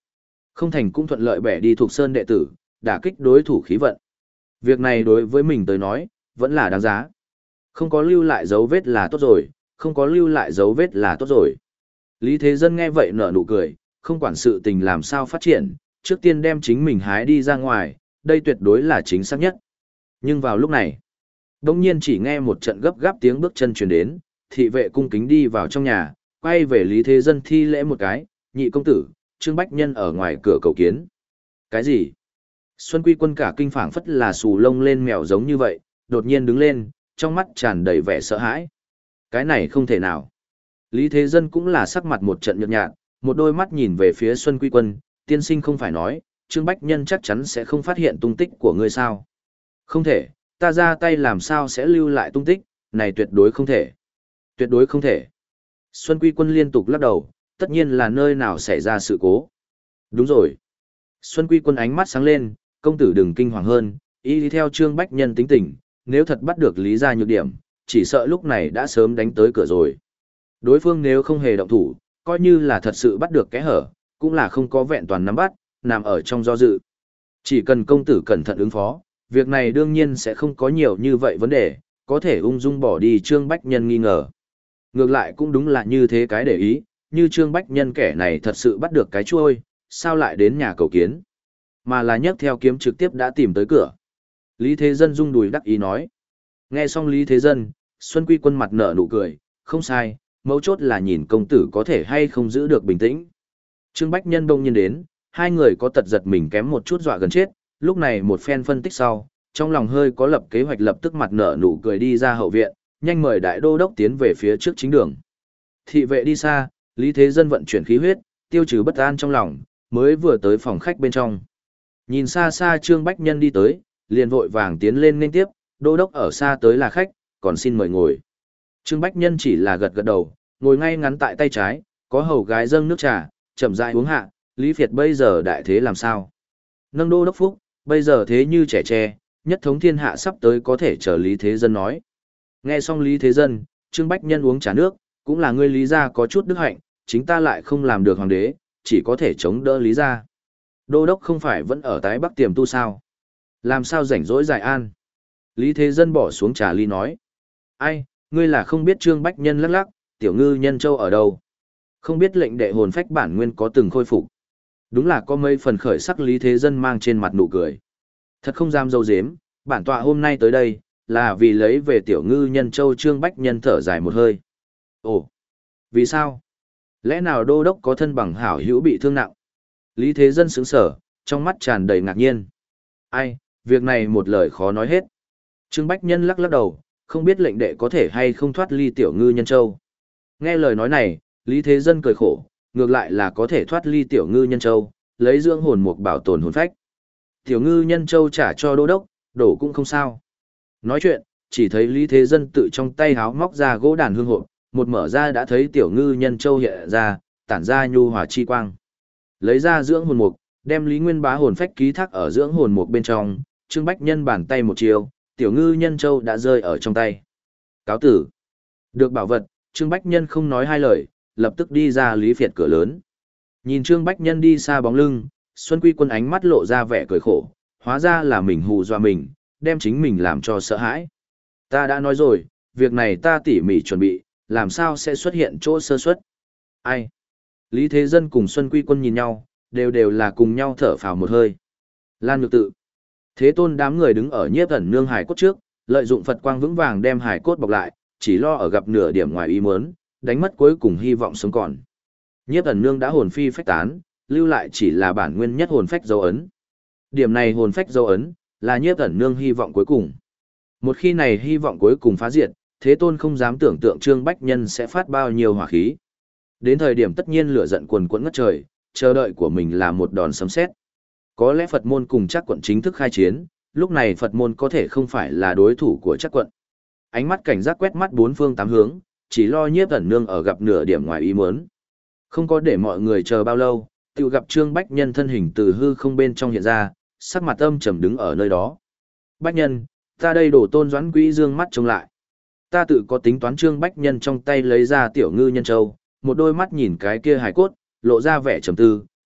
Speaker 1: Không thành cũng thuận lợi bẻ đi thuộc sơn đệ tử, đả kích đối thủ khí vận. Việc này đối với mình tới nói, vẫn là đáng giá. Không có lưu lại dấu vết là tốt rồi, không có lưu lại dấu vết là tốt rồi. Lý Thế Dân nghe vậy nở nụ cười, không quản sự tình làm sao phát triển, trước tiên đem chính mình hái đi ra ngoài, đây tuyệt đối là chính xác nhất. Nhưng vào lúc này, đông nhiên chỉ nghe một trận gấp gáp tiếng bước chân truyền đến, thị vệ cung kính đi vào trong nhà, quay về Lý Thế Dân thi lễ một cái, nhị công tử, Trương Bách Nhân ở ngoài cửa cầu kiến. Cái gì? Xuân Quy Quân cả kinh phảng phất là xù lông lên mèo giống như vậy, đột nhiên đứng lên, trong mắt tràn đầy vẻ sợ hãi. Cái này không thể nào. Lý Thế Dân cũng là sắc mặt một trận nhợt nhạt, một đôi mắt nhìn về phía Xuân Quy Quân, tiên sinh không phải nói, Trương Bách Nhân chắc chắn sẽ không phát hiện tung tích của ngươi sao. Không thể, ta ra tay làm sao sẽ lưu lại tung tích, này tuyệt đối không thể. Tuyệt đối không thể. Xuân Quy Quân liên tục lắc đầu, tất nhiên là nơi nào xảy ra sự cố. Đúng rồi. Xuân Quy Quân ánh mắt sáng lên, công tử đừng kinh hoàng hơn, y đi theo Trương Bách Nhân tính tình, nếu thật bắt được Lý gia nhược điểm, chỉ sợ lúc này đã sớm đánh tới cửa rồi. Đối phương nếu không hề động thủ, coi như là thật sự bắt được kẽ hở, cũng là không có vẹn toàn nắm bắt, nằm ở trong do dự. Chỉ cần công tử cẩn thận ứng phó, việc này đương nhiên sẽ không có nhiều như vậy vấn đề, có thể ung dung bỏ đi Trương Bách Nhân nghi ngờ. Ngược lại cũng đúng là như thế cái để ý, như Trương Bách Nhân kẻ này thật sự bắt được cái chuôi, sao lại đến nhà cầu kiến, mà là nhấc theo kiếm trực tiếp đã tìm tới cửa. Lý Thế Dân rung đùi đắc ý nói. Nghe xong Lý Thế Dân, Xuân Quy Quân mặt nở nụ cười, không sai, mấu chốt là nhìn công tử có thể hay không giữ được bình tĩnh. Trương Bách Nhân đông nhiên đến, hai người có tật giật mình kém một chút dọa gần chết, lúc này một phen phân tích sau, trong lòng hơi có lập kế hoạch lập tức mặt nở nụ cười đi ra hậu viện, nhanh mời đại đô đốc tiến về phía trước chính đường. Thị vệ đi xa, Lý Thế Dân vận chuyển khí huyết, tiêu trừ bất an trong lòng, mới vừa tới phòng khách bên trong. Nhìn xa xa Trương Bách Nhân đi tới, liền vội vàng tiến lên nên tiếp, đô đốc ở xa tới là khách, còn xin mời ngồi. Trương Bách Nhân chỉ là gật gật đầu, ngồi ngay ngắn tại tay trái, có hầu gái dâng nước trà, chậm rãi uống hạ, Lý Việt bây giờ đại thế làm sao? Nâng đô đốc phúc, bây giờ thế như trẻ tre, nhất thống thiên hạ sắp tới có thể chờ Lý Thế Dân nói. Nghe xong Lý Thế Dân, Trương Bách Nhân uống trà nước, cũng là ngươi Lý gia có chút đức hạnh, chính ta lại không làm được hoàng đế, chỉ có thể chống đỡ Lý gia. Đô đốc không phải vẫn ở tái Bắc tiềm tu sao? Làm sao rảnh rỗi giải an? Lý Thế Dân bỏ xuống trà ly nói. Ai, ngươi là không biết Trương Bách Nhân lắc lắc, tiểu ngư nhân châu ở đâu? Không biết lệnh đệ hồn phách bản nguyên có từng khôi phục. Đúng là có mấy phần khởi sắc Lý Thế Dân mang trên mặt nụ cười. Thật không dám dâu dếm, bản tọa hôm nay tới đây, là vì lấy về tiểu ngư nhân châu. Trương Bách Nhân thở dài một hơi. Ồ, vì sao? Lẽ nào đô đốc có thân bằng hảo hữu bị thương nặng? Lý Thế Dân sững sở, trong mắt tràn đầy ngạc nhiên. Ai, việc này một lời khó nói hết. Trương Bách Nhân lắc lắc đầu, không biết lệnh đệ có thể hay không thoát ly tiểu ngư nhân châu. Nghe lời nói này, Lý Thế Dân cười khổ, ngược lại là có thể thoát ly tiểu ngư nhân châu, lấy dưỡng hồn mục bảo tồn hồn phách. Tiểu ngư nhân châu trả cho đô đốc, đổ cũng không sao. Nói chuyện, chỉ thấy Lý Thế Dân tự trong tay háo móc ra gỗ đàn hương hộp, một mở ra đã thấy tiểu ngư nhân châu hiện ra, tản ra nhu hòa chi quang. Lấy ra dưỡng hồn mục, đem Lý Nguyên Bá hồn phách ký thác ở dưỡng hồn mục bên trong, Trương Bách Nhân bàn tay một chiều, tiểu ngư nhân châu đã rơi ở trong tay. Cáo tử. Được bảo vật, Trương Bách Nhân không nói hai lời, lập tức đi ra Lý Việt cửa lớn. Nhìn Trương Bách Nhân đi xa bóng lưng, Xuân Quy Quân ánh mắt lộ ra vẻ cười khổ, hóa ra là mình hù dọa mình, đem chính mình làm cho sợ hãi. Ta đã nói rồi, việc này ta tỉ mỉ chuẩn bị, làm sao sẽ xuất hiện chỗ sơ suất. Ai? Lý Thế Dân cùng Xuân Quy Quân nhìn nhau, đều đều là cùng nhau thở phào một hơi. Lan Nhược Tự. Thế Tôn đám người đứng ở Nhiếp Ẩn Nương hải cốt trước, lợi dụng Phật quang vững vàng đem hải cốt bọc lại, chỉ lo ở gặp nửa điểm ngoài ý muốn, đánh mất cuối cùng hy vọng sống còn. Nhiếp Ẩn Nương đã hồn phi phách tán, lưu lại chỉ là bản nguyên nhất hồn phách dấu ấn. Điểm này hồn phách dấu ấn là Nhiếp Ẩn Nương hy vọng cuối cùng. Một khi này hy vọng cuối cùng phá diệt, Thế Tôn không dám tưởng tượng Trương Bách Nhân sẽ phát bao nhiêu hỏa khí. Đến thời điểm tất nhiên lửa giận quần quẫn ngất trời, chờ đợi của mình là một đòn sấm sét. Có lẽ Phật môn cùng Trác Quận chính thức khai chiến, lúc này Phật môn có thể không phải là đối thủ của Trác Quận. Ánh mắt cảnh giác quét mắt bốn phương tám hướng, chỉ lo Nhiếp Ẩn Nương ở gặp nửa điểm ngoài ý muốn. Không có để mọi người chờ bao lâu, tự gặp Trương Bách Nhân thân hình từ hư không bên trong hiện ra, sắc mặt âm trầm đứng ở nơi đó. Bách Nhân, ta đây đổ Tôn Doãn Quý dương mắt trông lại. Ta tự có tính toán. Trương Bách Nhân trong tay lấy ra tiểu ngư nhân châu, một đôi mắt nhìn cái kia hài cốt, lộ ra vẻ trầm tư,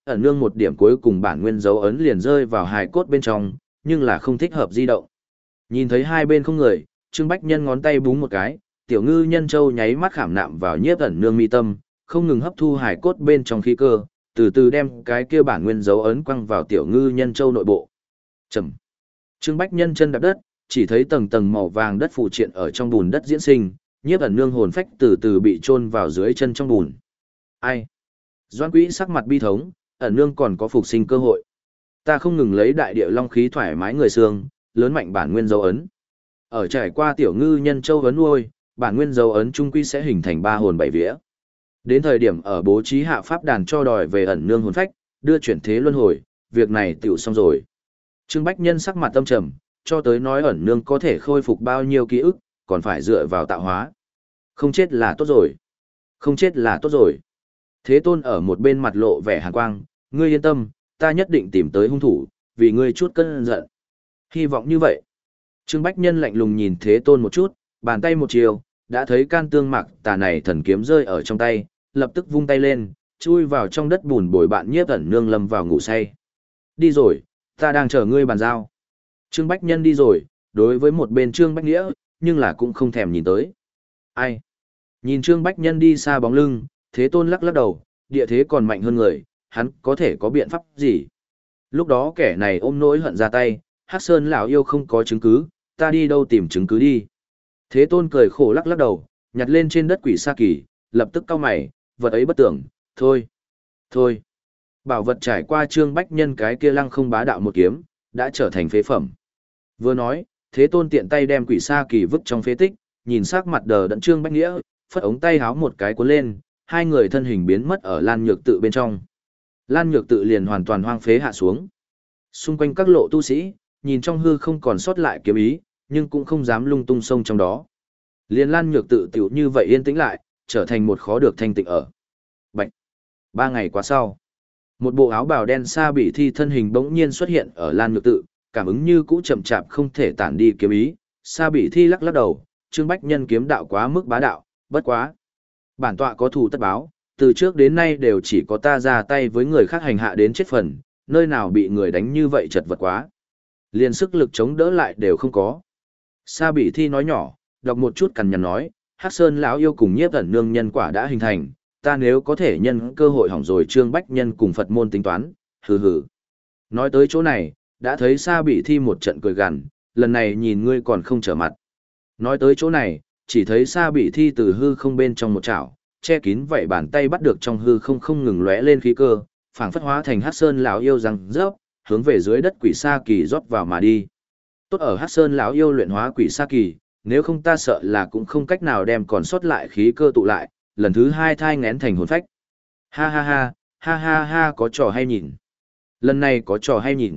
Speaker 1: ẩn nương một điểm cuối cùng bản nguyên dấu ấn liền rơi vào hài cốt bên trong, nhưng là không thích hợp di động. Nhìn thấy hai bên không người, Trương Bách Nhân ngón tay búng một cái, tiểu ngư nhân châu nháy mắt khảm nạm vào nhiếp ẩn nương mi tâm, không ngừng hấp thu hài cốt bên trong khí cơ, từ từ đem cái kia bản nguyên dấu ấn quăng vào tiểu ngư nhân châu nội bộ. Chầm. Trương Bách Nhân chân đạp đất, chỉ thấy tầng tầng màu vàng đất phụ triện ở trong bùn đất diễn sinh, nhiếp ẩn nương hồn phách từ từ bị chôn vào dưới chân trong bùn. Ai? Doãn Quý sắc mặt bi thống, ẩn nương còn có phục sinh cơ hội. Ta không ngừng lấy đại địa long khí thoải mái người xương, lớn mạnh bản nguyên dấu ấn. Ở trải qua tiểu ngư nhân châu ấn nuôi, bản nguyên dấu ấn trung quy sẽ hình thành ba hồn bảy vía. Đến thời điểm ở bố trí hạ pháp đàn cho đòi về ẩn nương hồn phách, đưa chuyển thế luân hồi, việc này tiểu xong rồi. Trương Bách Nhân sắc mặt tâm trầm, cho tới nói ẩn nương có thể khôi phục bao nhiêu ký ức, còn phải dựa vào tạo hóa. Không chết là tốt rồi. Không chết là tốt rồi. Thế Tôn ở một bên mặt lộ vẻ hàn quang, ngươi yên tâm, ta nhất định tìm tới hung thủ, vì ngươi chút cơn giận. Hy vọng như vậy. Trương Bách Nhân lạnh lùng nhìn Thế Tôn một chút, bàn tay một chiều, đã thấy can tương mạc tà này thần kiếm rơi ở trong tay, lập tức vung tay lên, chui vào trong đất bùn bồi bạn nhiếp ẩn nương lâm vào ngủ say. Đi rồi, ta đang chờ ngươi bàn giao. Trương Bách Nhân đi rồi, đối với một bên Trương Bách Nghĩa, nhưng là cũng không thèm nhìn tới. Ai? Nhìn Trương Bách Nhân đi xa bóng lưng, Thế Tôn lắc lắc đầu, địa thế còn mạnh hơn người, hắn có thể có biện pháp gì? Lúc đó kẻ này ôm nỗi hận ra tay, Hắc Sơn lão yêu không có chứng cứ, ta đi đâu tìm chứng cứ đi. Thế Tôn cười khổ lắc lắc đầu, nhặt lên trên đất quỷ sa kỳ, lập tức cau mày, vật ấy bất tưởng, thôi, thôi. Bảo vật trải qua Trương Bách Nhân cái kia lăng không bá đạo một kiếm, đã trở thành phế phẩm. Vừa nói, Thế Tôn tiện tay đem quỷ sa kỳ vứt trong phế tích, nhìn sắc mặt đờ đẫn Trương Bách Nghĩa, phất ống tay háo một cái cuốn lên, hai người thân hình biến mất ở Lan Nhược tự bên trong. Lan Nhược tự liền hoàn toàn hoang phế hạ xuống. Xung quanh các lộ tu sĩ, nhìn trong hư không còn sót lại kiếm ý, nhưng cũng không dám lung tung sông trong đó. Liền Lan Nhược tự tiểu như vậy yên tĩnh lại, trở thành một khó được thanh tịnh ở. Bạch. Ba ngày qua sau, một bộ áo bào đen sa bị thi thân hình bỗng nhiên xuất hiện ở Lan Nhược tự, cảm ứng như cũ chậm chạp không thể tản đi kiếm ý, sa bị thi lắc lắc đầu, Trương Bách Nhân kiếm đạo quá mức bá đạo, bất quá. Bản tọa có thù tất báo, từ trước đến nay đều chỉ có ta ra tay với người khác hành hạ đến chết phần, nơi nào bị người đánh như vậy chật vật quá. Liền sức lực chống đỡ lại đều không có. Sa bị thi nói nhỏ, đọc một chút cằn nhằn nói, Hắc Sơn lão yêu cùng nhiếp ẩn nương nhân quả đã hình thành, ta nếu có thể nhân cơ hội hỏng rồi Trương Bách Nhân cùng Phật môn tính toán, hừ hừ. Nói tới chỗ này, đã thấy Sa bị thi một trận cười gằn, lần này nhìn ngươi còn không trở mặt. Nói tới chỗ này, chỉ thấy Sa bị thi từ hư không bên trong một chảo, che kín vậy bàn tay bắt được trong hư không không ngừng lóe lên khí cơ, phảng phất hóa thành Hắc Sơn lão yêu răng rớp, hướng về dưới đất quỷ sa kỳ rót vào mà đi. Tốt ở Hắc Sơn lão yêu luyện hóa quỷ sa kỳ, nếu không ta sợ là cũng không cách nào đem còn sót lại khí cơ tụ lại, lần thứ hai thai ngén thành hồn phách. Ha ha ha, ha ha ha có trò hay nhìn. Lần này có trò hay nhìn.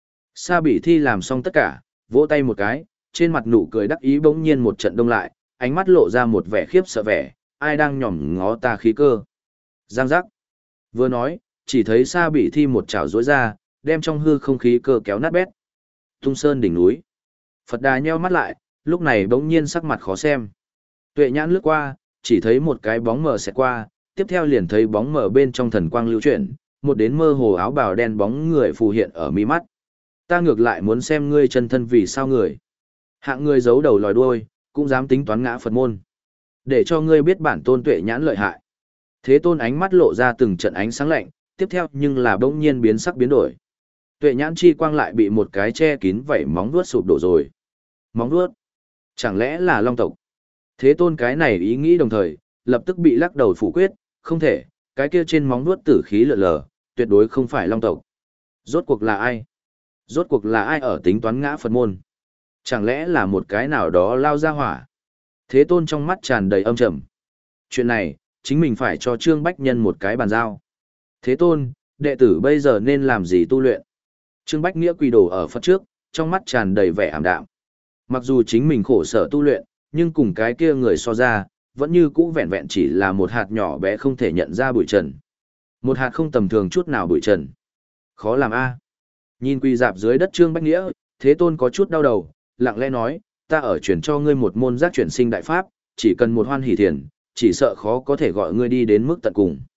Speaker 1: Sa bị thi làm xong tất cả, vỗ tay một cái, trên mặt nụ cười đắc ý bỗng nhiên một trận đông lại, ánh mắt lộ ra một vẻ khiếp sợ vẻ, ai đang nhòm ngó ta khí cơ. Giang giác. Vừa nói, chỉ thấy Sa bị thi một chảo rối ra, đem trong hư không khí cơ kéo nát bét. Tung sơn đỉnh núi. Phật Đà nheo mắt lại, lúc này bỗng nhiên sắc mặt khó xem. Tuệ nhãn lướt qua, chỉ thấy một cái bóng mờ xẹt qua, tiếp theo liền thấy bóng mờ bên trong thần quang lưu chuyển, một đến mơ hồ áo bào đen bóng người phù hiện ở mi mắt. Ta ngược lại muốn xem ngươi chân thân vì sao người. Hạng ngươi giấu đầu lòi đuôi, cũng dám tính toán ngã Phật môn. Để cho ngươi biết bản tôn tuệ nhãn lợi hại. Thế Tôn ánh mắt lộ ra từng trận ánh sáng lạnh, tiếp theo nhưng là bỗng nhiên biến sắc biến đổi. Tuệ nhãn chi quang lại bị một cái che kín vảy móng vuốt sụp đổ rồi. Móng vuốt? Chẳng lẽ là Long tộc? Thế Tôn cái này ý nghĩ đồng thời, lập tức bị lắc đầu phủ quyết, không thể, cái kia trên móng vuốt tử khí lượn lờ, tuyệt đối không phải Long tộc. Rốt cuộc là ai? Rốt cuộc là ai ở tính toán ngã Phật môn? Chẳng lẽ là một cái nào đó lao ra hỏa? Thế Tôn trong mắt tràn đầy âm trầm. Chuyện này, chính mình phải cho Trương Bách Nhân một cái bàn giao. Thế Tôn, đệ tử bây giờ nên làm gì tu luyện? Trương Bách Nghĩa quỳ đổ ở Phật trước, trong mắt tràn đầy vẻ ảm đạm. Mặc dù chính mình khổ sở tu luyện, nhưng cùng cái kia người so ra, vẫn như cũ vẹn vẹn chỉ là một hạt nhỏ bé không thể nhận ra bụi trần. Một hạt không tầm thường chút nào bụi trần. Khó làm a. Nhìn quỳ dạp dưới đất Trương Bách Nghĩa, Thế Tôn có chút đau đầu, lặng lẽ nói, ta ở truyền cho ngươi một môn giác chuyển sinh đại pháp, chỉ cần một hoan hỷ thiền, chỉ sợ khó có thể gọi ngươi đi đến mức tận cùng.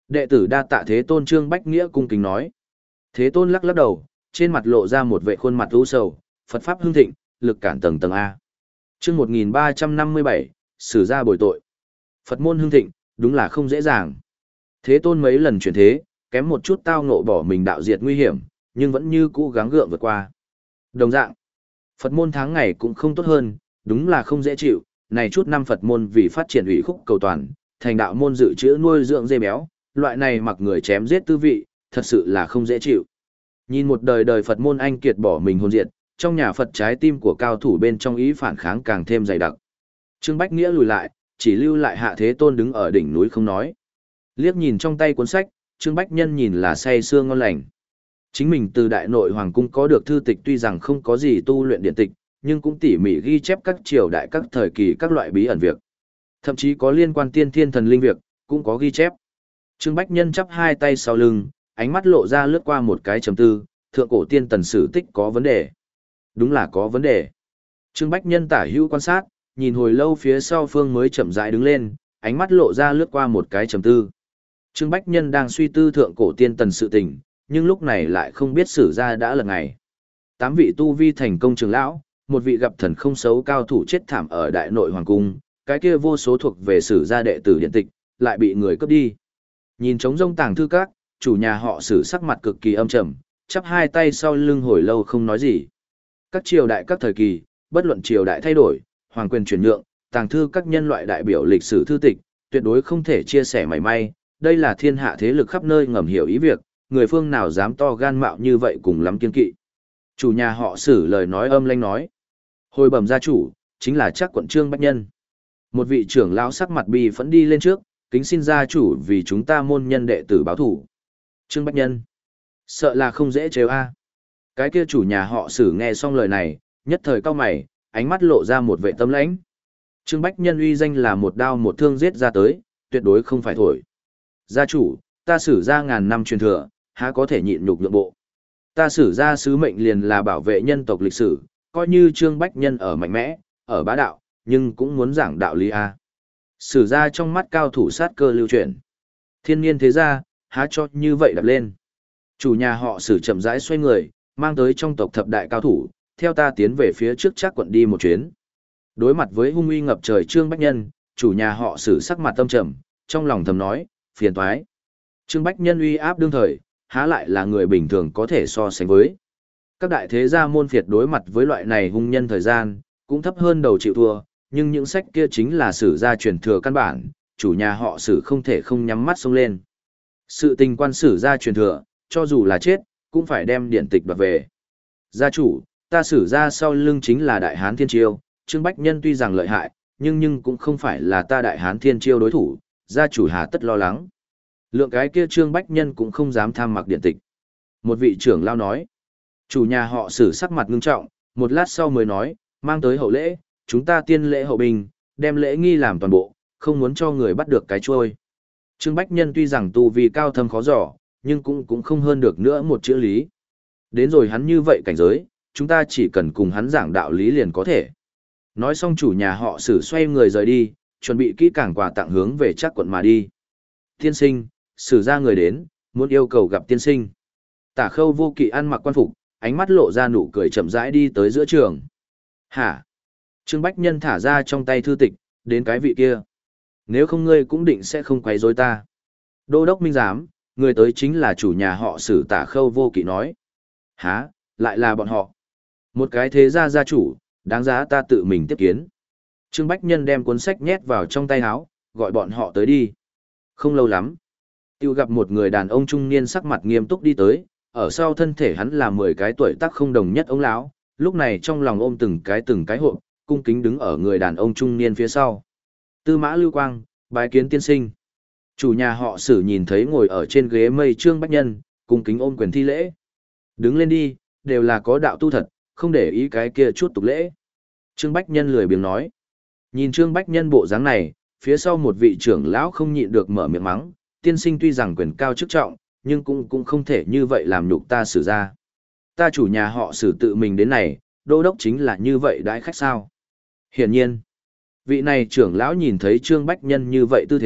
Speaker 1: Đệ tử đa tạ Thế Tôn. Trương Bách Nghĩa cung kính nói. Thế Tôn lắc lắc đầu, trên mặt lộ ra một vệ khuôn mặt u sầu, Phật pháp hưng thịnh, lực cản tầng tầng A. Chương một nghìn ba trăm năm mươi bảy, xử ra bồi tội. Phật môn hưng thịnh, đúng là không dễ dàng. Thế Tôn mấy lần chuyển thế, kém một chút tao ngộ bỏ mình đạo diệt nguy hiểm, nhưng vẫn như cũ gắng gượng vượt qua. Đồng dạng, Phật môn tháng ngày cũng không tốt hơn, đúng là không dễ chịu, này chút năm Phật môn vì phát triển ủy khúc cầu toàn, thành đạo môn dự trữ nuôi dưỡng dê béo, loại này mặc người chém giết tư vị, thật sự là không dễ chịu. Nhìn một đời đời Phật môn anh kiệt bỏ mình hồn diệt, trong nhà Phật trái tim của cao thủ bên trong ý phản kháng càng thêm dày đặc. Trương Bách Nghĩa lùi lại, chỉ lưu lại Hạ Thế Tôn đứng ở đỉnh núi không nói. Liếc nhìn trong tay cuốn sách, Trương Bách Nhân nhìn là say sưa ngon lành. Chính mình từ Đại Nội Hoàng cung có được thư tịch tuy rằng không có gì tu luyện điện tịch, nhưng cũng tỉ mỉ ghi chép các triều đại các thời kỳ các loại bí ẩn việc. Thậm chí có liên quan tiên thiên thần linh việc, cũng có ghi chép. Trương Bách Nhân chắp hai tay sau lưng, ánh mắt lộ ra lướt qua một cái trầm tư, thượng cổ tiên tần sử tích có vấn đề. Đúng là có vấn đề. Trương Bách Nhân tả hữu quan sát, nhìn hồi lâu phía sau phương mới chậm rãi đứng lên, ánh mắt lộ ra lướt qua một cái trầm tư. Trương Bách Nhân đang suy tư thượng cổ tiên tần sự tình, nhưng lúc này lại không biết sử ra đã là ngày. Tám vị tu vi thành công trường lão, một vị gặp thần không xấu cao thủ chết thảm ở Đại Nội Hoàng cung, cái kia vô số thuộc về sử gia đệ tử điện tịch, lại bị người cướp đi. Nhìn trống rông tàng thư các, chủ nhà họ Sử sắc mặt cực kỳ âm trầm, chắp hai tay sau lưng hồi lâu không nói gì. Các triều đại các thời kỳ, bất luận triều đại thay đổi, hoàng quyền chuyển nhượng, tàng thư các nhân loại đại biểu lịch sử thư tịch, tuyệt đối không thể chia sẻ mảy may, đây là thiên hạ thế lực khắp nơi ngầm hiểu ý việc, người phương nào dám to gan mạo như vậy cùng lắm kiên kỵ. Chủ nhà họ Sử lời nói âm lanh nói. Hồi bẩm gia chủ, chính là chắc quận Trương Bách Nhân. Một vị trưởng lão sắc mặt bi phẫn đi lên trước, kính xin gia chủ vì chúng ta môn nhân đệ tử báo thủ. Trương Bách Nhân. Sợ là không dễ trêu a. Cái kia chủ nhà họ Sử nghe xong lời này, nhất thời cau mày, ánh mắt lộ ra một vệ tâm lãnh. Trương Bách Nhân uy danh là một đao một thương giết ra tới, tuyệt đối không phải thổi. Gia chủ, ta Sử ra ngàn năm truyền thừa, há có thể nhịn nhục nhượng bộ. Ta Sử ra sứ mệnh liền là bảo vệ nhân tộc lịch sử, coi như Trương Bách Nhân ở mạnh mẽ, ở bá đạo, nhưng cũng muốn giảng đạo lý a. Sử ra trong mắt cao thủ sát cơ lưu chuyển. Thiên nhiên thế ra, há cho như vậy đập lên. Chủ nhà họ Sử chậm rãi xoay người, mang tới trong tộc thập đại cao thủ, theo ta tiến về phía trước chắc quận đi một chuyến. Đối mặt với hung uy ngập trời Trương Bách Nhân, chủ nhà họ Sử sắc mặt tâm trầm, trong lòng thầm nói, phiền toái. Trương Bách Nhân uy áp đương thời, há lại là người bình thường có thể so sánh với. Các đại thế gia môn phiệt đối mặt với loại này hung nhân thời gian, cũng thấp hơn đầu chịu thua, nhưng những sách kia chính là Sử gia truyền thừa căn bản, chủ nhà họ Sử không thể không nhắm mắt xông lên. Sự tình quan Sử gia truyền thừa, cho dù là chết, cũng phải đem điển tịch đoạt về. Gia chủ, ta Sử gia sau lưng chính là Đại Hán Thiên Chiêu, Trương Bách Nhân tuy rằng lợi hại, nhưng nhưng cũng không phải là ta Đại Hán Thiên Chiêu đối thủ, gia chủ hà tất lo lắng. Lượng cái kia Trương Bách Nhân cũng không dám tham mặc điển tịch. Một vị trưởng lao nói. Chủ nhà họ Sử sắc mặt ngưng trọng, một lát sau mới nói, mang tới hậu lễ, chúng ta tiên lễ hậu bình, đem lễ nghi làm toàn bộ, không muốn cho người bắt được cái trôi. Trương Bách Nhân tuy rằng tu vi cao thâm khó dò, nhưng cũng cũng không hơn được nữa một chữ lý. Đến rồi hắn như vậy cảnh giới, chúng ta chỉ cần cùng hắn giảng đạo lý liền có thể. Nói xong chủ nhà họ Sử xoay người rời đi, chuẩn bị kỹ càng quà tặng hướng về chắc quận mà đi. Tiên sinh, Sử ra người đến, muốn yêu cầu gặp tiên sinh. Tả Khâu Vô Kỵ ăn mặc quan phục, ánh mắt lộ ra nụ cười chậm rãi đi tới giữa trường. Hả? Trương Bách Nhân thả ra trong tay thư tịch, đến cái vị kia. Nếu không ngươi cũng định sẽ không quấy rối ta. Đô đốc Minh Giám, người tới chính là chủ nhà họ Sử. Tả Khâu Vô Kỵ nói. Hả? Lại là bọn họ. Một cái thế gia gia chủ, đáng giá ta tự mình tiếp kiến. Trương Bách Nhân đem cuốn sách nhét vào trong tay áo, gọi bọn họ tới đi. Không lâu lắm, tiêu gặp một người đàn ông trung niên sắc mặt nghiêm túc đi tới, ở sau thân thể hắn là mười cái tuổi tác không đồng nhất ông lão, lúc này trong lòng ôm từng cái từng cái hộp, cung kính đứng ở người đàn ông trung niên phía sau. Tư Mã Lưu Quang, bái kiến tiên sinh. Chủ nhà họ Sử nhìn thấy ngồi ở trên ghế mây Trương Bách Nhân, cung kính ôm quyền thi lễ. Đứng lên đi, đều là có đạo tu thật, không để ý cái kia chút tục lễ. Trương Bách Nhân lười biếng nói. Nhìn Trương Bách Nhân bộ dáng này, phía sau một vị trưởng lão không nhịn được mở miệng mắng, tiên sinh tuy rằng quyền cao chức trọng, nhưng cũng cũng không thể như vậy làm nhục ta Sử ra. Ta chủ nhà họ Sử tự mình đến này, đô đốc chính là như vậy đãi khách sao. Hiển nhiên, vị này trưởng lão nhìn thấy Trương Bách Nhân như vậy tư thế,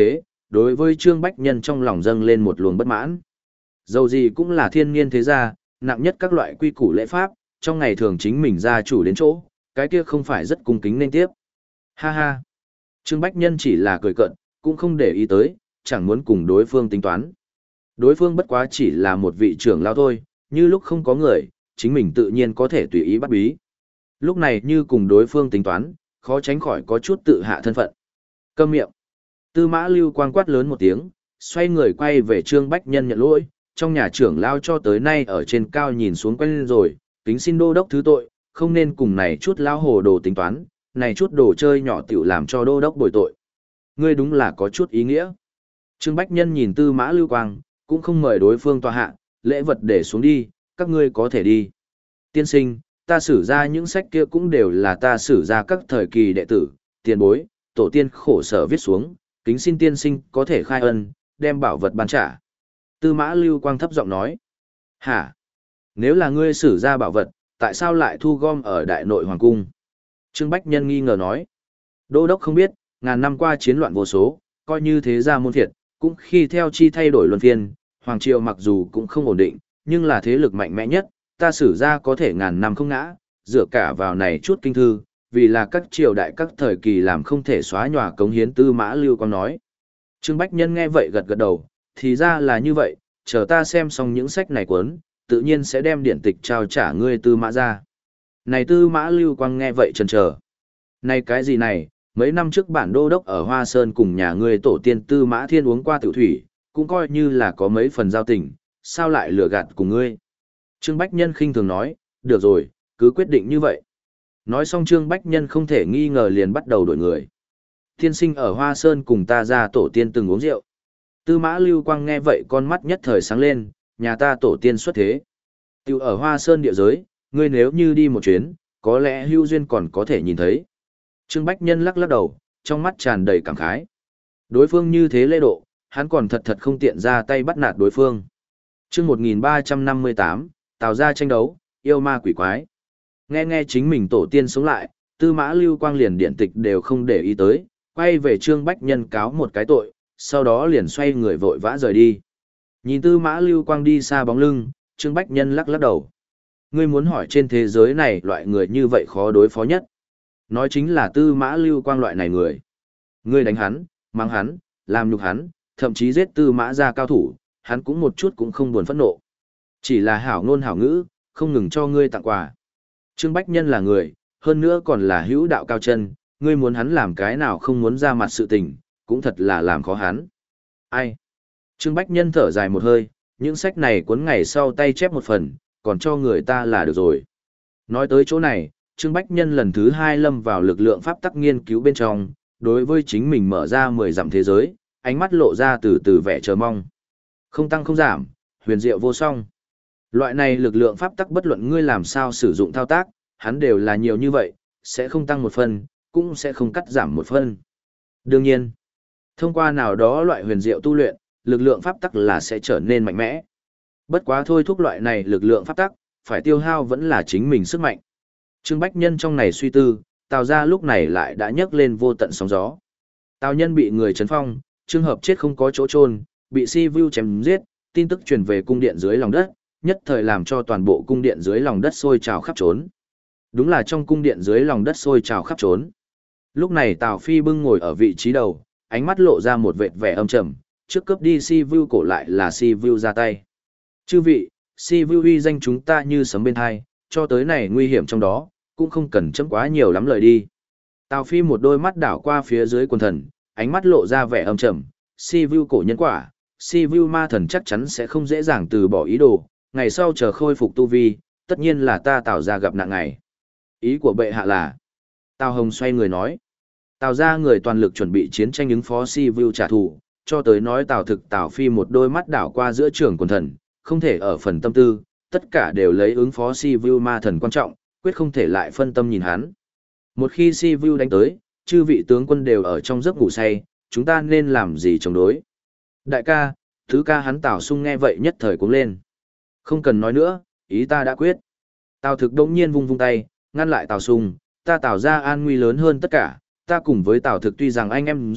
Speaker 1: đối với Trương Bách Nhân trong lòng dâng lên một luồng bất mãn. Dầu gì cũng là thiên niên thế gia, nặng nhất các loại quy củ lễ pháp, trong ngày thường chính mình gia chủ đến chỗ, cái kia không phải rất cung kính nên tiếp. Ha ha. Trương Bách Nhân chỉ là cười cợt, cũng không để ý tới, chẳng muốn cùng đối phương tính toán. Đối phương bất quá chỉ là một vị trưởng lão thôi, như lúc không có người, chính mình tự nhiên có thể tùy ý bắt bí. Lúc này như cùng đối phương tính toán, khó tránh khỏi có chút tự hạ thân phận. Câm miệng. Tư Mã Lưu Quang quát lớn một tiếng, xoay người quay về Trương Bách Nhân nhận lỗi, trong nhà trưởng lao cho tới nay ở trên cao nhìn xuống quen lên rồi, kính xin đô đốc thứ tội, không nên cùng này chút lao hồ đồ tính toán, này chút đồ chơi nhỏ tiểu làm cho đô đốc bồi tội. Ngươi đúng là có chút ý nghĩa. Trương Bách Nhân nhìn Tư Mã Lưu Quang, cũng không mời đối phương tòa hạ, lễ vật để xuống đi, các ngươi có thể đi. Tiên sinh, ta sử ra những sách kia cũng đều là ta sử ra các thời kỳ đệ tử, tiền bối, tổ tiên khổ sở viết xuống, kính xin tiên sinh có thể khai ân, đem bảo vật ban trả. Tư Mã Lưu Quang thấp giọng nói. Hả? Nếu là ngươi sử ra bảo vật, tại sao lại thu gom ở đại nội hoàng cung? Trương Bách Nhân nghi ngờ nói. Đô đốc không biết, ngàn năm qua chiến loạn vô số, coi như thế gia môn thiệt, cũng khi theo chi thay đổi luân phiên, hoàng triều mặc dù cũng không ổn định, nhưng là thế lực mạnh mẽ nhất, ta sử ra có thể ngàn năm không ngã, dựa cả vào này chút kinh thư, vì là các triều đại các thời kỳ làm không thể xóa nhòa cống hiến. Tư Mã Lưu Quang nói. Trương Bách Nhân nghe vậy gật gật đầu, thì ra là như vậy, chờ ta xem xong những sách này cuốn, tự nhiên sẽ đem điển tịch trao trả ngươi Tư Mã ra. Này Tư Mã Lưu Quang nghe vậy chần chờ. Này cái gì này, mấy năm trước bản đô đốc ở Hoa Sơn cùng nhà ngươi tổ tiên Tư Mã Thiên uống qua tiểu thủy, cũng coi như là có mấy phần giao tình, sao lại lừa gạt cùng ngươi? Trương Bách Nhân khinh thường nói, được rồi, cứ quyết định như vậy. Nói xong Trương Bách Nhân không thể nghi ngờ liền bắt đầu đổi người. Tiên sinh ở Hoa Sơn cùng ta ra tổ tiên từng uống rượu. Tư Mã Lưu Quang nghe vậy con mắt nhất thời sáng lên, nhà ta tổ tiên xuất thế. Tiểu ở Hoa Sơn địa giới, ngươi nếu như đi một chuyến, có lẽ hưu duyên còn có thể nhìn thấy. Trương Bách Nhân lắc lắc đầu, trong mắt tràn đầy cảm khái. Đối phương như thế lễ độ, hắn còn thật thật không tiện ra tay bắt nạt đối phương. Chương một nghìn ba trăm năm mươi tám, Tào gia tranh đấu, yêu ma quỷ quái. Nghe nghe chính mình tổ tiên sống lại, Tư Mã Lưu Quang liền điện tịch đều không để ý tới, quay về Trương Bách Nhân cáo một cái tội, sau đó liền xoay người vội vã rời đi. Nhìn Tư Mã Lưu Quang đi xa bóng lưng, Trương Bách Nhân lắc lắc đầu. Ngươi muốn hỏi trên thế giới này loại người như vậy khó đối phó nhất. Nói chính là Tư Mã Lưu Quang loại này người. Ngươi đánh hắn, mắng hắn, làm nhục hắn, thậm chí giết Tư Mã gia cao thủ, hắn cũng một chút cũng không buồn phẫn nộ. Chỉ là hảo ngôn hảo ngữ, không ngừng cho ngươi tặng quà. Trương Bách Nhân là người, hơn nữa còn là hữu đạo cao chân, ngươi muốn hắn làm cái nào không muốn ra mặt sự tình, cũng thật là làm khó hắn. Ai? Trương Bách Nhân thở dài một hơi, những sách này cuốn ngày sau tay chép một phần, còn cho người ta là được rồi. Nói tới chỗ này, Trương Bách Nhân lần thứ hai lâm vào lực lượng pháp tắc nghiên cứu bên trong, đối với chính mình mở ra mười dặm thế giới, ánh mắt lộ ra từ từ vẻ chờ mong. Không tăng không giảm, huyền diệu vô song. Loại này lực lượng pháp tắc bất luận ngươi làm sao sử dụng thao tác, hắn đều là nhiều như vậy, sẽ không tăng một phân, cũng sẽ không cắt giảm một phân. Đương nhiên, thông qua nào đó loại huyền diệu tu luyện, lực lượng pháp tắc là sẽ trở nên mạnh mẽ. Bất quá thôi thúc loại này lực lượng pháp tắc, phải tiêu hao vẫn là chính mình sức mạnh. Trương Bách Nhân trong này suy tư, Tào gia lúc này lại đã nhấc lên vô tận sóng gió. Tào Nhân bị người trấn phong, trường hợp chết không có chỗ chôn, bị Si Vu chém giết, tin tức truyền về cung điện dưới lòng đất, nhất thời làm cho toàn bộ cung điện dưới lòng đất sôi trào khắp trốn. Đúng là trong cung điện dưới lòng đất sôi trào khắp trốn. Lúc này Tào Phi bưng ngồi ở vị trí đầu, ánh mắt lộ ra một vệt vẻ âm trầm, trước cướp đi Si Vu cổ lại là Si Vu ra tay. Chư vị, Si Vu uy danh chúng ta như sấm bên hai, cho tới này nguy hiểm trong đó, cũng không cần chấm quá nhiều lắm lời đi. Tào Phi một đôi mắt đảo qua phía dưới quần thần, ánh mắt lộ ra vẻ âm trầm, Si Vu cổ nhân quả, Si Vu ma thần chắc chắn sẽ không dễ dàng từ bỏ ý đồ, ngày sau chờ khôi phục tu vi, tất nhiên là ta Tào gia gặp nạn ngày. Ý của bệ hạ là, Tào Hồng xoay người nói, Tào gia người toàn lực chuẩn bị chiến tranh ứng phó Si Vu trả thù, cho tới nói Tào thực Tào Phi một đôi mắt đảo qua giữa trường quần thần, không thể ở phần tâm tư, tất cả đều lấy ứng phó Si Vu ma thần quan trọng, quyết không thể lại phân tâm nhìn hắn. Một khi Si Vu đánh tới, chư vị tướng quân đều ở trong giấc ngủ say, chúng ta nên làm gì chống đối? Đại ca, thứ ca hắn Tào Sung nghe vậy nhất thời cuống lên. Không cần nói nữa, ý ta đã quyết. Tào thực đống nhiên vung vung tay, ngăn lại Tào Sung, ta Tào gia an nguy lớn hơn tất cả, ta cùng với Tào thực tuy rằng anh em ruột,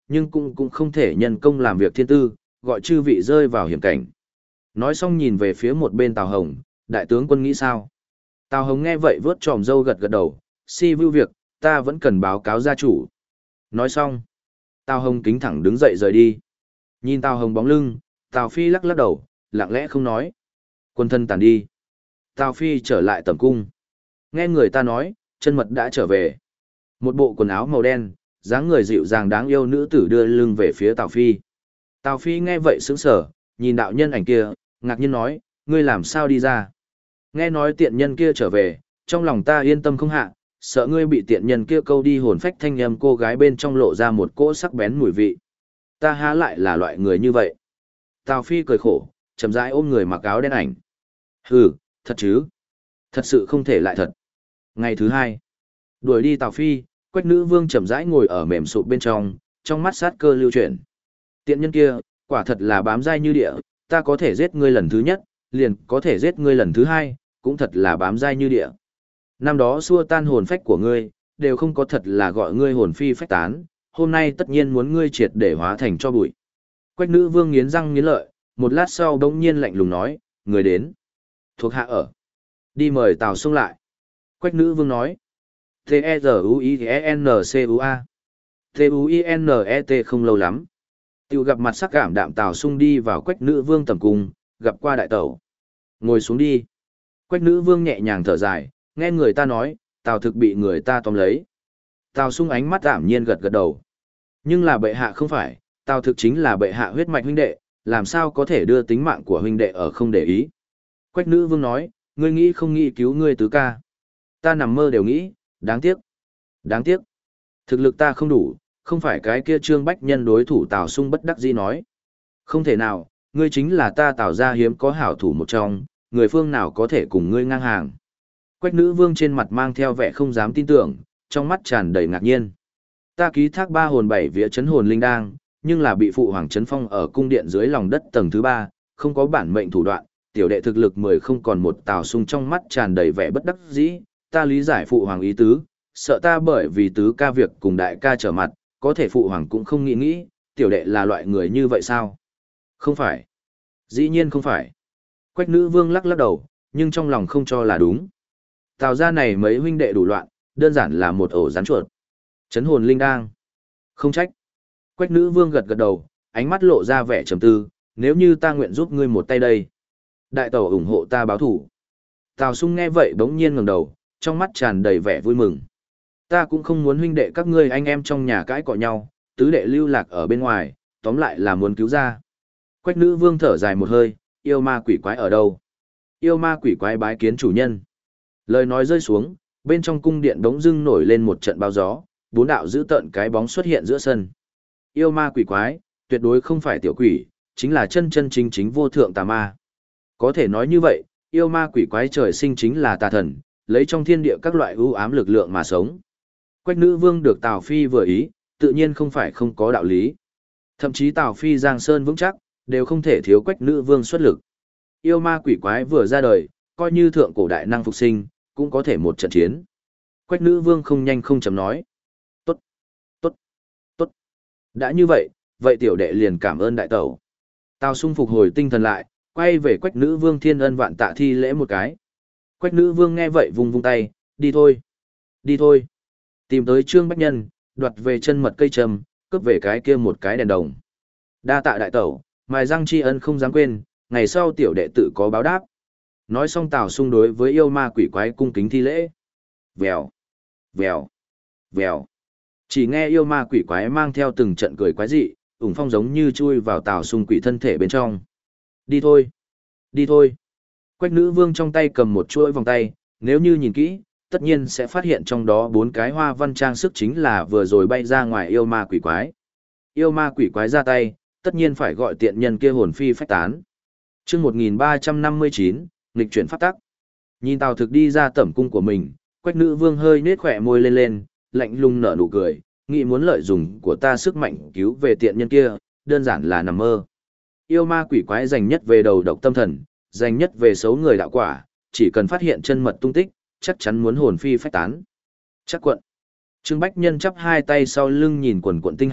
Speaker 1: nhưng cũng cũng không thể nhân công làm việc thiên tư, gọi chư vị rơi vào hiểm cảnh. Nói xong nhìn về phía một bên Tào Hồng, đại tướng quân nghĩ sao? Tào Hồng nghe vậy vớt tròm râu gật gật đầu, si vưu việc, ta vẫn cần báo cáo gia chủ. Nói xong, Tào Hồng kính thẳng đứng dậy rời đi. Nhìn Tào Hồng bóng lưng, Tào Phi lắc lắc đầu, lặng lẽ không nói. Quân thân tàn đi. Tào Phi trở lại tẩm cung. Nghe người ta nói, chân mật đã trở về. Một bộ quần áo màu đen, dáng người dịu dàng đáng yêu nữ tử đưa lưng về phía Tào Phi. Tào Phi nghe vậy sững sờ, nhìn đạo nhân ảnh kia, ngạc nhiên nói, ngươi làm sao đi ra? Nghe nói tiện nhân kia trở về, trong lòng ta yên tâm không hạ, sợ ngươi bị tiện nhân kia câu đi hồn phách thanh âm cô gái bên trong lộ ra một cỗ sắc bén mùi vị. Ta há lại là loại người như vậy. Tào Phi cười khổ, chậm rãi ôm người mặc áo đen ảnh. Hừ, thật chứ? Thật sự không thể lại thật. Ngày thứ hai, đuổi đi Tào Phi, Quách Nữ Vương chậm rãi ngồi ở mềm sụp bên trong, trong mắt sát cơ lưu chuyển. Tiện nhân kia, quả thật là bám dai như địa, ta có thể giết ngươi lần thứ nhất, liền có thể giết ngươi lần thứ hai, cũng thật là bám dai như địa. Năm đó xua tan hồn phách của ngươi, đều không có thật là gọi ngươi hồn phi phách tán, hôm nay tất nhiên muốn ngươi triệt để hóa thành cho bụi. Quách Nữ Vương nghiến răng nghiến lợi, một lát sau đống nhiên lạnh lùng nói, người đến. Thuộc hạ ở. Đi mời Tào Xung lại. Quách Nữ Vương nói. T-E-Z-U-I-E-N-C-U-A T-U-I-N-E-T không lâu lắm. Tiểu gặp mặt sắc cảm đạm Tào Xung đi vào Quách Nữ Vương tầm cung, gặp qua đại tẩu. Ngồi xuống đi. Quách Nữ Vương nhẹ nhàng thở dài, nghe người ta nói, Tào thực bị người ta tóm lấy. Tào Xung ánh mắt ảm nhiên gật gật đầu. Nhưng là bệ hạ không phải, Tào thực chính là bệ hạ huyết mạch huynh đệ, làm sao có thể đưa tính mạng của huynh đệ ở không để ý. Quách Nữ Vương nói, ngươi nghĩ không nghĩ cứu ngươi tứ ca. Ta nằm mơ đều nghĩ, đáng tiếc. Đáng tiếc. Thực lực ta không đủ, không phải cái kia Trương Bách Nhân đối thủ Tào Xung bất đắc dĩ nói. Không thể nào, ngươi chính là ta Tào gia hiếm có hảo thủ một trong, người phương nào có thể cùng ngươi ngang hàng. Quách Nữ Vương trên mặt mang theo vẻ không dám tin tưởng, trong mắt tràn đầy ngạc nhiên. Ta ký thác ba hồn bảy vía chấn hồn linh đang, nhưng là bị phụ hoàng chấn phong ở cung điện dưới lòng đất tầng thứ ba, không có bản mệnh thủ đoạn, tiểu đệ thực lực mười không còn một. Tào Xung trong mắt tràn đầy vẻ bất đắc dĩ, ta lý giải phụ hoàng ý tứ, sợ ta bởi vì tứ ca việc cùng đại ca trở mặt, có thể phụ hoàng cũng không nghĩ nghĩ, tiểu đệ là loại người như vậy sao? Không phải. Dĩ nhiên không phải. Quách Nữ Vương lắc lắc đầu, nhưng trong lòng không cho là đúng. Tào gia này mấy huynh đệ đủ loạn, đơn giản là một ổ rắn chuột. Chấn hồn linh đang. Không trách. Quách Nữ Vương gật gật đầu, ánh mắt lộ ra vẻ trầm tư, nếu như ta nguyện giúp ngươi một tay đây. Đại tẩu ủng hộ ta báo thủ. Tào Xung nghe vậy bỗng nhiên ngẩng đầu, trong mắt tràn đầy vẻ vui mừng. Ta cũng không muốn huynh đệ các ngươi anh em trong nhà cãi cọ nhau, tứ đệ lưu lạc ở bên ngoài, tóm lại là muốn cứu ra. Quách Nữ Vương thở dài một hơi, yêu ma quỷ quái ở đâu? Yêu ma quỷ quái bái kiến chủ nhân. Lời nói rơi xuống, bên trong cung điện đống dưng nổi lên một trận bao gió, bốn đạo giữ tợn cái bóng xuất hiện giữa sân. Yêu ma quỷ quái, tuyệt đối không phải tiểu quỷ, chính là chân chân chính chính vô thượng tà ma. Có thể nói như vậy, yêu ma quỷ quái trời sinh chính là tà thần, lấy trong thiên địa các loại ưu ám lực lượng mà sống. Quách Nữ Vương được Tào Phi vừa ý, tự nhiên không phải không có đạo lý. Thậm chí Tào Phi giang sơn vững chắc, đều không thể thiếu Quách Nữ Vương xuất lực. Yêu ma quỷ quái vừa ra đời, coi như thượng cổ đại năng phục sinh, cũng có thể một trận chiến. Quách Nữ Vương không nhanh không chậm nói. Tốt, tốt, tốt. Đã như vậy, vậy tiểu đệ liền cảm ơn đại tẩu. Tào Xung phục hồi tinh thần lại, quay về Quách Nữ Vương thiên ân vạn tạ thi lễ một cái. Quách Nữ Vương nghe vậy vung vung tay, đi thôi, đi thôi. Tìm tới Trương Bách Nhân, đoạt về chân mật cây trầm, cướp về cái kia một cái đèn đồng. Đa tạ đại tẩu, mài răng tri ân không dám quên, ngày sau tiểu đệ tự có báo đáp. Nói xong Tào Xung đối với yêu ma quỷ quái cung kính thi lễ. Vèo, vèo, vèo. Chỉ nghe yêu ma quỷ quái mang theo từng trận cười quái dị, ủng phong giống như chui vào Tào Xung quỷ thân thể bên trong. Đi thôi, đi thôi. Quách Nữ Vương trong tay cầm một chuỗi vòng tay, nếu như nhìn kỹ, tất nhiên sẽ phát hiện trong đó bốn cái hoa văn trang sức chính là vừa rồi bay ra ngoài yêu ma quỷ quái. Yêu ma quỷ quái ra tay, tất nhiên phải gọi tiện nhân kia hồn phi phách tán. Chương một nghìn ba trăm năm mươi chín, nghịch chuyển pháp tắc. Nhìn Tào Thực đi ra tẩm cung của mình, Quách Nữ Vương hơi nết khỏe môi lên lên, lạnh lùng nở nụ cười, nghĩ muốn lợi dụng của ta sức mạnh cứu về tiện nhân kia, đơn giản là nằm mơ. Yêu ma quỷ quái dành nhất về đầu độc tâm thần, dành nhất về xấu người đạo quả, chỉ cần phát hiện chân mật tung tích, chắc chắn muốn hồn phi phách tán. Chắc quận. Trương Bách Nhân chắp hai tay sau lưng nhìn quần quận tinh hà,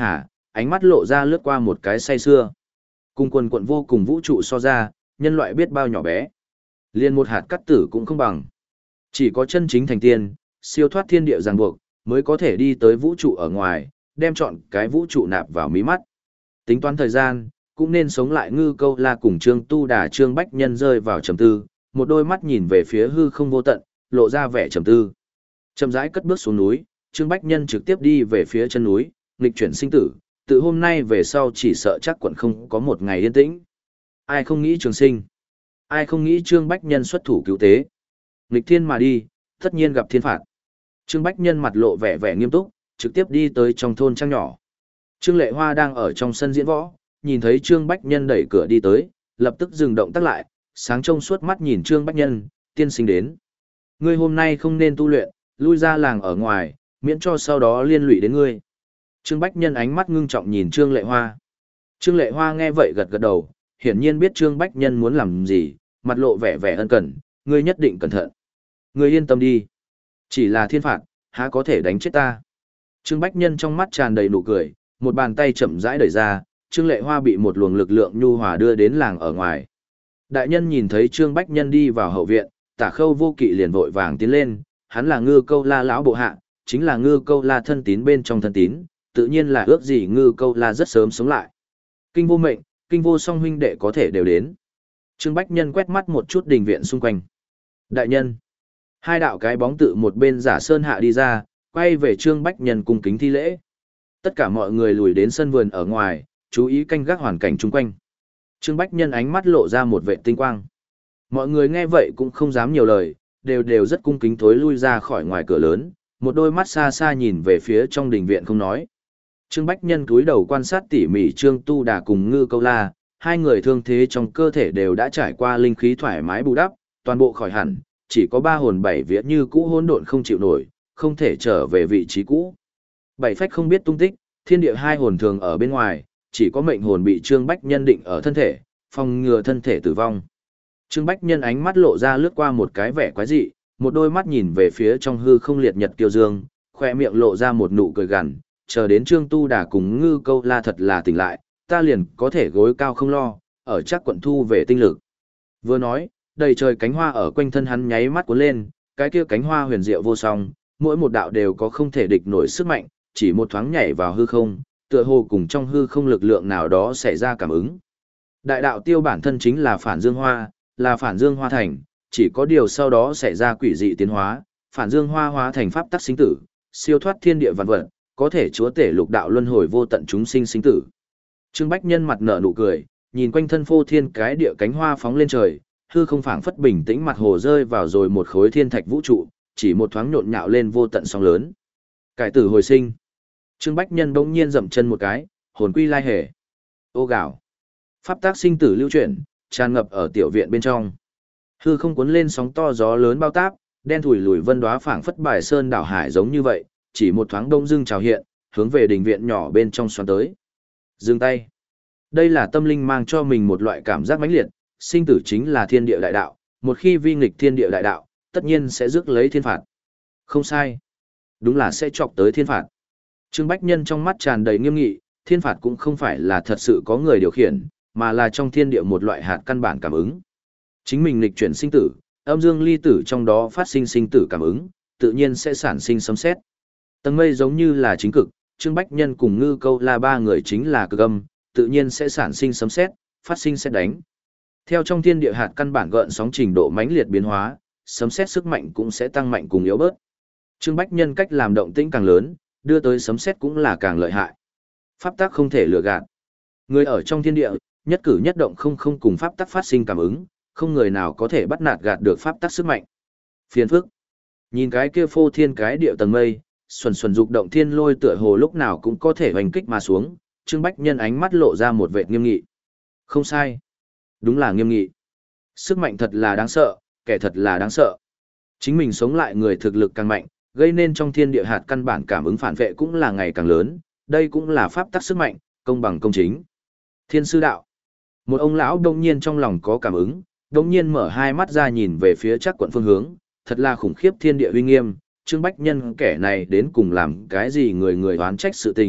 Speaker 1: ánh mắt lộ ra lướt qua một cái say xưa. Cùng quần quận vô cùng vũ trụ so ra, nhân loại biết bao nhỏ bé. Liên một hạt cát tử cũng không bằng. Chỉ có chân chính thành tiên, siêu thoát thiên địa ràng buộc, mới có thể đi tới vũ trụ ở ngoài, đem chọn cái vũ trụ nạp vào mí mắt. Tính toán thời gian, cũng nên sống lại Ngư Câu La cùng Trương Tu Đà Trương Bách Nhân rơi vào trầm tư, một đôi mắt nhìn về phía hư không vô tận, lộ ra vẻ trầm tư. Chậm rãi cất bước xuống núi, Trương Bách Nhân trực tiếp đi về phía chân núi, nghịch chuyển sinh tử, từ hôm nay về sau chỉ sợ chắc quận không có một ngày yên tĩnh. Ai không nghĩ trường sinh? Ai không nghĩ Trương Bách Nhân xuất thủ cứu tế? Nghịch thiên mà đi, tất nhiên gặp thiên phạt. Trương Bách Nhân mặt lộ vẻ vẻ nghiêm túc, trực tiếp đi tới trong thôn trang nhỏ. Trương Lệ Hoa đang ở trong sân diễn võ, nhìn thấy Trương Bách Nhân đẩy cửa đi tới, lập tức dừng động tác lại, sáng trông suốt mắt nhìn Trương Bách Nhân, tiên sinh đến. Ngươi hôm nay không nên tu luyện, lui ra làng ở ngoài, miễn cho sau đó liên lụy đến ngươi. Trương Bách Nhân ánh mắt ngưng trọng nhìn Trương Lệ Hoa. Trương Lệ Hoa nghe vậy gật gật đầu, hiển nhiên biết Trương Bách Nhân muốn làm gì, mặt lộ vẻ vẻ ân cần, ngươi nhất định cẩn thận. Ngươi yên tâm đi. Chỉ là thiên phạt, há có thể đánh chết ta. Trương Bách Nhân trong mắt tràn đầy nụ cười, một bàn tay chậm rãi đẩy ra, Trương Lệ Hoa bị một luồng lực lượng nhu hòa đưa đến làng ở ngoài. Đại nhân nhìn thấy Trương Bách Nhân đi vào hậu viện, Tả Khâu Vô Kỵ liền vội vàng tiến lên, hắn là Ngư Câu La lão bộ hạ, chính là Ngư Câu La thân tín bên trong thân tín, tự nhiên là ước gì Ngư Câu La rất sớm sống lại. Kinh Vô Mệnh, Kinh Vô Song huynh đệ có thể đều đến. Trương Bách Nhân quét mắt một chút đình viện xung quanh. Đại nhân, hai đạo cái bóng tự một bên giả sơn hạ đi ra, quay về Trương Bách Nhân cung kính thi lễ. Tất cả mọi người lùi đến sân vườn ở ngoài, chú ý canh gác hoàn cảnh chung quanh. Trương Bách Nhân ánh mắt lộ ra một vệ tinh quang. Mọi người nghe vậy cũng không dám nhiều lời, đều đều rất cung kính thối lui ra khỏi ngoài cửa lớn, một đôi mắt xa xa nhìn về phía trong đình viện không nói. Trương Bách Nhân cúi đầu quan sát tỉ mỉ Trương Tu Đà cùng Ngư Câu La, hai người thương thế trong cơ thể đều đã trải qua linh khí thoải mái bù đắp, toàn bộ khỏi hẳn, chỉ có ba hồn bảy vía như cũ hỗn độn không chịu nổi, không thể trở về vị trí cũ. Bảy phách không biết tung tích, thiên địa hai hồn thường ở bên ngoài, chỉ có mệnh hồn bị Trương Bách Nhân định ở thân thể, phòng ngừa thân thể tử vong. Trương Bách Nhân ánh mắt lộ ra lướt qua một cái vẻ quái dị, một đôi mắt nhìn về phía trong hư không liệt nhật kiêu dương, khoe miệng lộ ra một nụ cười gằn, chờ đến Trương Tu Đà cùng Ngư Câu La thật là tỉnh lại, ta liền có thể gối cao không lo, ở chắc quận thu về tinh lực. Vừa nói, đầy trời cánh hoa ở quanh thân hắn nháy mắt cuốn lên, cái kia cánh hoa huyền diệu vô song, mỗi một đạo đều có không thể địch nổi sức mạnh, chỉ một thoáng nhảy vào hư không, tựa hồ cùng trong hư không lực lượng nào đó xảy ra cảm ứng. Đại đạo tiêu bản thân chính là phản dương hoa, là phản dương hoa thành, chỉ có điều sau đó xảy ra quỷ dị tiến hóa, phản dương hoa hóa thành pháp tắc sinh tử, siêu thoát thiên địa vạn vật, có thể chúa tể lục đạo luân hồi vô tận chúng sinh sinh tử. Trương Bách Nhân mặt nở nụ cười, nhìn quanh thân phô thiên cái địa cánh hoa phóng lên trời, hư không phảng phất bình tĩnh mặt hồ rơi vào rồi một khối thiên thạch vũ trụ, chỉ một thoáng nhộn nhạo lên vô tận sóng lớn. Cải tử hồi sinh. Trương Bách Nhân bỗng nhiên dậm chân một cái, hồn quy lai hề. Ô gạo. Pháp tác sinh tử lưu chuyển, tràn ngập ở tiểu viện bên trong. Hư không cuốn lên sóng to gió lớn bao táp, đen thủi lùi vân đóa phảng phất bài sơn đảo hải giống như vậy, chỉ một thoáng đông dưng trào hiện, hướng về đình viện nhỏ bên trong xoắn tới. Dừng tay. Đây là tâm linh mang cho mình một loại cảm giác mãnh liệt, sinh tử chính là thiên địa đại đạo, một khi vi nghịch thiên địa đại đạo, tất nhiên sẽ rước lấy thiên phạt. Không sai. Đúng là sẽ chọc tới thiên phạt. Trương Bách Nhân trong mắt tràn đầy nghiêm nghị, thiên phạt cũng không phải là thật sự có người điều khiển, mà là trong thiên địa một loại hạt căn bản cảm ứng. Chính mình nghịch chuyển sinh tử, âm dương ly tử trong đó phát sinh sinh tử cảm ứng, tự nhiên sẽ sản sinh sấm sét. Tầng mây giống như là chính cực, Trương Bách Nhân cùng Ngư Câu La ba người chính là cực âm, tự nhiên sẽ sản sinh sấm sét, phát sinh sét đánh. Theo trong thiên địa hạt căn bản gợn sóng trình độ mãnh liệt biến hóa, sấm sét sức mạnh cũng sẽ tăng mạnh cùng yếu bớt. Trương Bách Nhân cách làm động tĩnh càng lớn, đưa tới sấm sét cũng là càng lợi hại. Pháp tắc không thể lừa gạt. Người ở trong thiên địa, nhất cử nhất động không không cùng pháp tắc phát sinh cảm ứng, không người nào có thể bắt nạt gạt được pháp tắc sức mạnh. Phiền phức. Nhìn cái kia phô thiên cái địa tầng mây, xuân xuân dục động thiên lôi tựa hồ lúc nào cũng có thể hoành kích mà xuống, Trương Bách Nhân ánh mắt lộ ra một vẻ nghiêm nghị. Không sai. Đúng là nghiêm nghị. Sức mạnh thật là đáng sợ, kẻ thật là đáng sợ. Chính mình sống lại người thực lực càng mạnh, gây nên trong thiên địa hạt căn bản cảm ứng phản vệ cũng là ngày càng lớn, đây cũng là pháp tắc sức mạnh, công bằng công chính. Thiên sư đạo. Một ông lão đông nhiên trong lòng có cảm ứng, đông nhiên mở hai mắt ra nhìn về phía chắc quận phương hướng, thật là khủng khiếp thiên địa uy nghiêm, Trương Bách Nhân kẻ này đến cùng làm cái gì người người oán trách sự tình,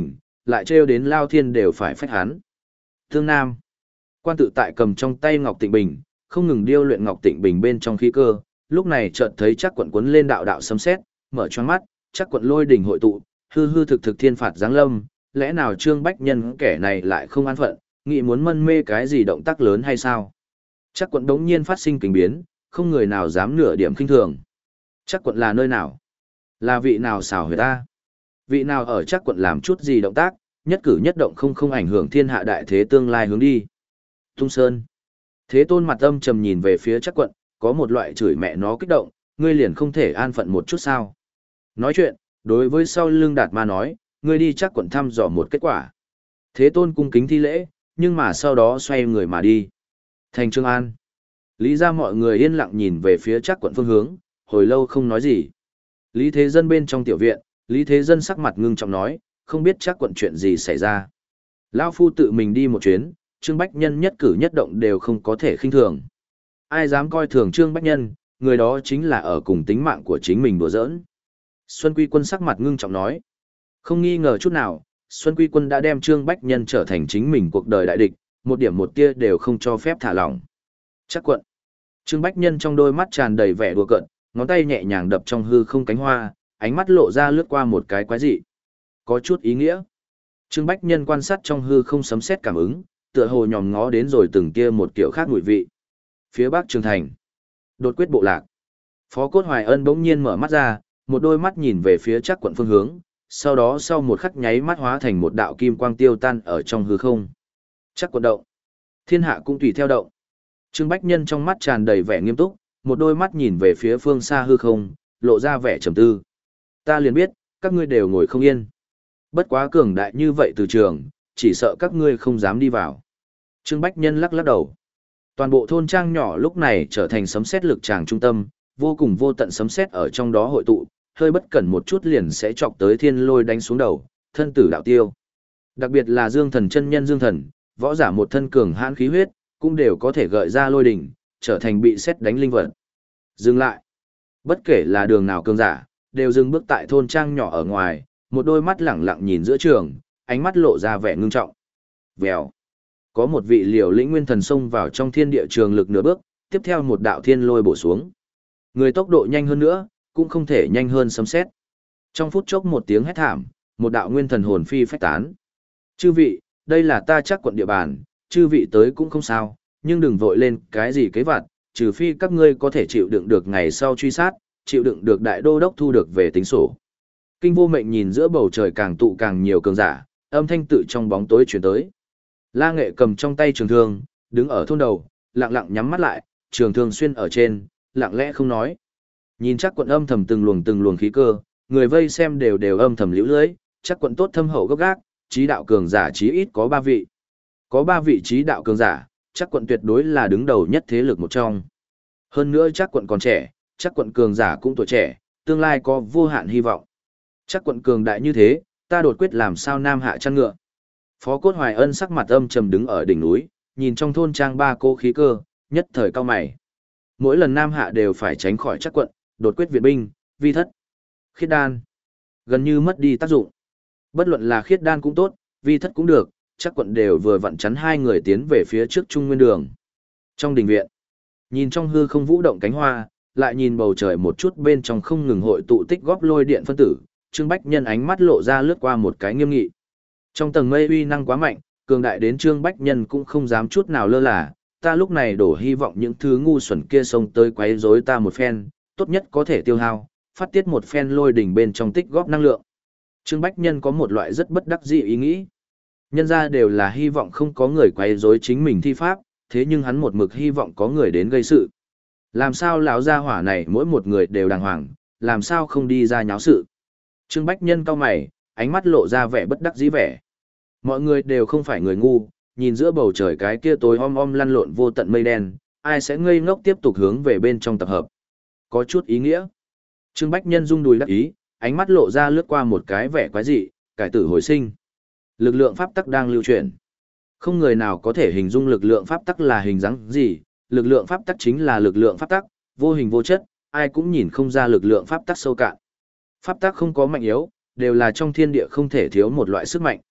Speaker 1: lại trêu đến Lao Thiên đều phải phách hắn. Thương Nam. Quan tự tại cầm trong tay Ngọc Tịnh Bình, không ngừng điêu luyện Ngọc Tịnh Bình bên trong khí cơ, lúc này chợt thấy chắc quận cuốn lên đạo đạo sấm sét, mở choáng mắt, chắc quận lôi đỉnh hội tụ, hư hư thực thực thiên phạt giáng lâm, lẽ nào Trương Bách Nhân kẻ này lại không an phận, nghĩ muốn mân mê cái gì động tác lớn hay sao? Chắc quận đống nhiên phát sinh kinh biến, không người nào dám nửa điểm khinh thường. Chắc quận là nơi nào? Là vị nào xảo huyệt ta? Vị nào ở chắc quận làm chút gì động tác, nhất cử nhất động không không ảnh hưởng thiên hạ đại thế tương lai hướng đi. Tung Sơn. Thế Tôn mặt âm trầm nhìn về phía chắc quận, có một loại chửi mẹ nó kích động, ngươi liền không thể an phận một chút sao? Nói chuyện, đối với sau lưng Đạt Ma nói, ngươi đi chắc quận thăm dò một kết quả. Thế Tôn cung kính thi lễ, nhưng mà sau đó xoay người mà đi. Thành Trương An. Lý ra mọi người yên lặng nhìn về phía chắc quận phương hướng, hồi lâu không nói gì. Lý Thế Dân bên trong tiểu viện, Lý Thế Dân sắc mặt ngưng trọng nói, không biết chắc quận chuyện gì xảy ra. Lão phu tự mình đi một chuyến, Trương Bách Nhân nhất cử nhất động đều không có thể khinh thường. Ai dám coi thường Trương Bách Nhân, người đó chính là ở cùng tính mạng của chính mình đùa giỡn. Xuân Quy Quân sắc mặt ngưng trọng nói, không nghi ngờ chút nào, Xuân Quy Quân đã đem Trương Bách Nhân trở thành chính mình cuộc đời đại địch, một điểm một tia đều không cho phép thả lỏng. Chắc quận. Trương Bách Nhân trong đôi mắt tràn đầy vẻ đùa cợt, ngón tay nhẹ nhàng đập trong hư không cánh hoa, ánh mắt lộ ra lướt qua một cái quái dị. Có chút ý nghĩa. Trương Bách Nhân quan sát trong hư không sấm sét cảm ứng, tựa hồ nhòm ngó đến rồi từng kia một kiểu khác mùi vị. Phía Bắc Trường Thành. Đột quyết bộ lạc. Phó Cốt Hoài Ân bỗng nhiên mở mắt ra, một đôi mắt nhìn về phía chắc quận phương hướng, sau đó sau một khắc nháy mắt hóa thành một đạo kim quang tiêu tan ở trong hư không. Chắc quận động. Thiên hạ cũng tùy theo động. Trương Bách Nhân trong mắt tràn đầy vẻ nghiêm túc, một đôi mắt nhìn về phía phương xa hư không, lộ ra vẻ trầm tư. Ta liền biết, các ngươi đều ngồi không yên. Bất quá cường đại như vậy từ trường, chỉ sợ các ngươi không dám đi vào. Trương Bách Nhân lắc lắc đầu. Toàn bộ thôn trang nhỏ lúc này trở thành sấm sét lực tràng trung tâm, vô cùng vô tận sấm sét ở trong đó hội tụ, hơi bất cẩn một chút liền sẽ chọc tới thiên lôi đánh xuống đầu, thân tử đạo tiêu. Đặc biệt là Dương Thần chân nhân Dương Thần, võ giả một thân cường hãn khí huyết, cũng đều có thể gợi ra lôi đỉnh, trở thành bị sét đánh linh vật. Dừng lại. Bất kể là đường nào cường giả, đều dừng bước tại thôn trang nhỏ ở ngoài, một đôi mắt lẳng lặng nhìn giữa trường, ánh mắt lộ ra vẻ ngưng trọng. Vèo. Có một vị liều lĩnh nguyên thần xông vào trong thiên địa trường lực nửa bước, tiếp theo một đạo thiên lôi bổ xuống. Người tốc độ nhanh hơn nữa, cũng không thể nhanh hơn sấm sét. Trong phút chốc một tiếng hét thảm, một đạo nguyên thần hồn phi phách tán. Chư vị, đây là ta chắc quận địa bàn, chư vị tới cũng không sao, nhưng đừng vội lên cái gì kế vặt, trừ phi các ngươi có thể chịu đựng được ngày sau truy sát, chịu đựng được đại đô đốc thu được về tính sổ. Kinh Vô Mệnh nhìn giữa bầu trời càng tụ càng nhiều cường giả, âm thanh tự trong bóng tối truyền tới. La Nghệ cầm trong tay trường thương, đứng ở thôn đầu, lặng lặng nhắm mắt lại, trường thương xuyên ở trên, lặng lẽ không nói. Nhìn chắc quận âm thầm từng luồng từng luồng khí cơ, người vây xem đều đều âm thầm liễu lưới, chắc quận tốt thâm hậu gốc gác, trí đạo cường giả chí ít có ba vị. Có ba vị trí đạo cường giả, chắc quận tuyệt đối là đứng đầu nhất thế lực một trong. Hơn nữa chắc quận còn trẻ, chắc quận cường giả cũng tuổi trẻ, tương lai có vô hạn hy vọng. Chắc quận cường đại như thế, ta đột quyết làm sao nam hạ chăn ngựa. Phó Cốt Hoài Ân sắc mặt âm trầm đứng ở đỉnh núi, nhìn trong thôn trang ba cô khí cơ, nhất thời cao mày. Mỗi lần nam hạ đều phải tránh khỏi chắc quận, đột quyết viện binh, vi thất. Khiết đan. Gần như mất đi tác dụng. Bất luận là khiết đan cũng tốt, vi thất cũng được, chắc quận đều vừa vặn chắn hai người tiến về phía trước trung nguyên đường. Trong đình viện, nhìn trong hư không vũ động cánh hoa, lại nhìn bầu trời một chút bên trong không ngừng hội tụ tích góp lôi điện phân tử, Trương Bách Nhân ánh mắt lộ ra lướt qua một cái nghiêm nghị. Trong tầng mây uy năng quá mạnh, cường đại đến Trương Bách Nhân cũng không dám chút nào lơ là, ta lúc này đổ hy vọng những thứ ngu xuẩn kia xông tới quấy rối ta một phen, tốt nhất có thể tiêu hao, phát tiết một phen lôi đỉnh bên trong tích góp năng lượng. Trương Bách Nhân có một loại rất bất đắc dĩ ý nghĩ. Nhân ra đều là hy vọng không có người quấy rối chính mình thi pháp, thế nhưng hắn một mực hy vọng có người đến gây sự. Làm sao lão gia hỏa này mỗi một người đều đàng hoàng, làm sao không đi ra nháo sự. Trương Bách Nhân cau mày, ánh mắt lộ ra vẻ bất đắc dĩ vẻ. Mọi người đều không phải người ngu, nhìn giữa bầu trời cái kia tối om om lăn lộn vô tận mây đen, ai sẽ ngây ngốc tiếp tục hướng về bên trong tập hợp. Có chút ý nghĩa. Trương Bách Nhân rung đùi đắc ý, ánh mắt lộ ra lướt qua một cái vẻ quái dị, cải tử hồi sinh. Lực lượng pháp tắc đang lưu chuyển. Không người nào có thể hình dung lực lượng pháp tắc là hình dáng gì, lực lượng pháp tắc chính là lực lượng pháp tắc, vô hình vô chất, ai cũng nhìn không ra lực lượng pháp tắc sâu cạn. Pháp tắc không có mạnh yếu, đều là trong thiên địa không thể thiếu một loại sức mạnh.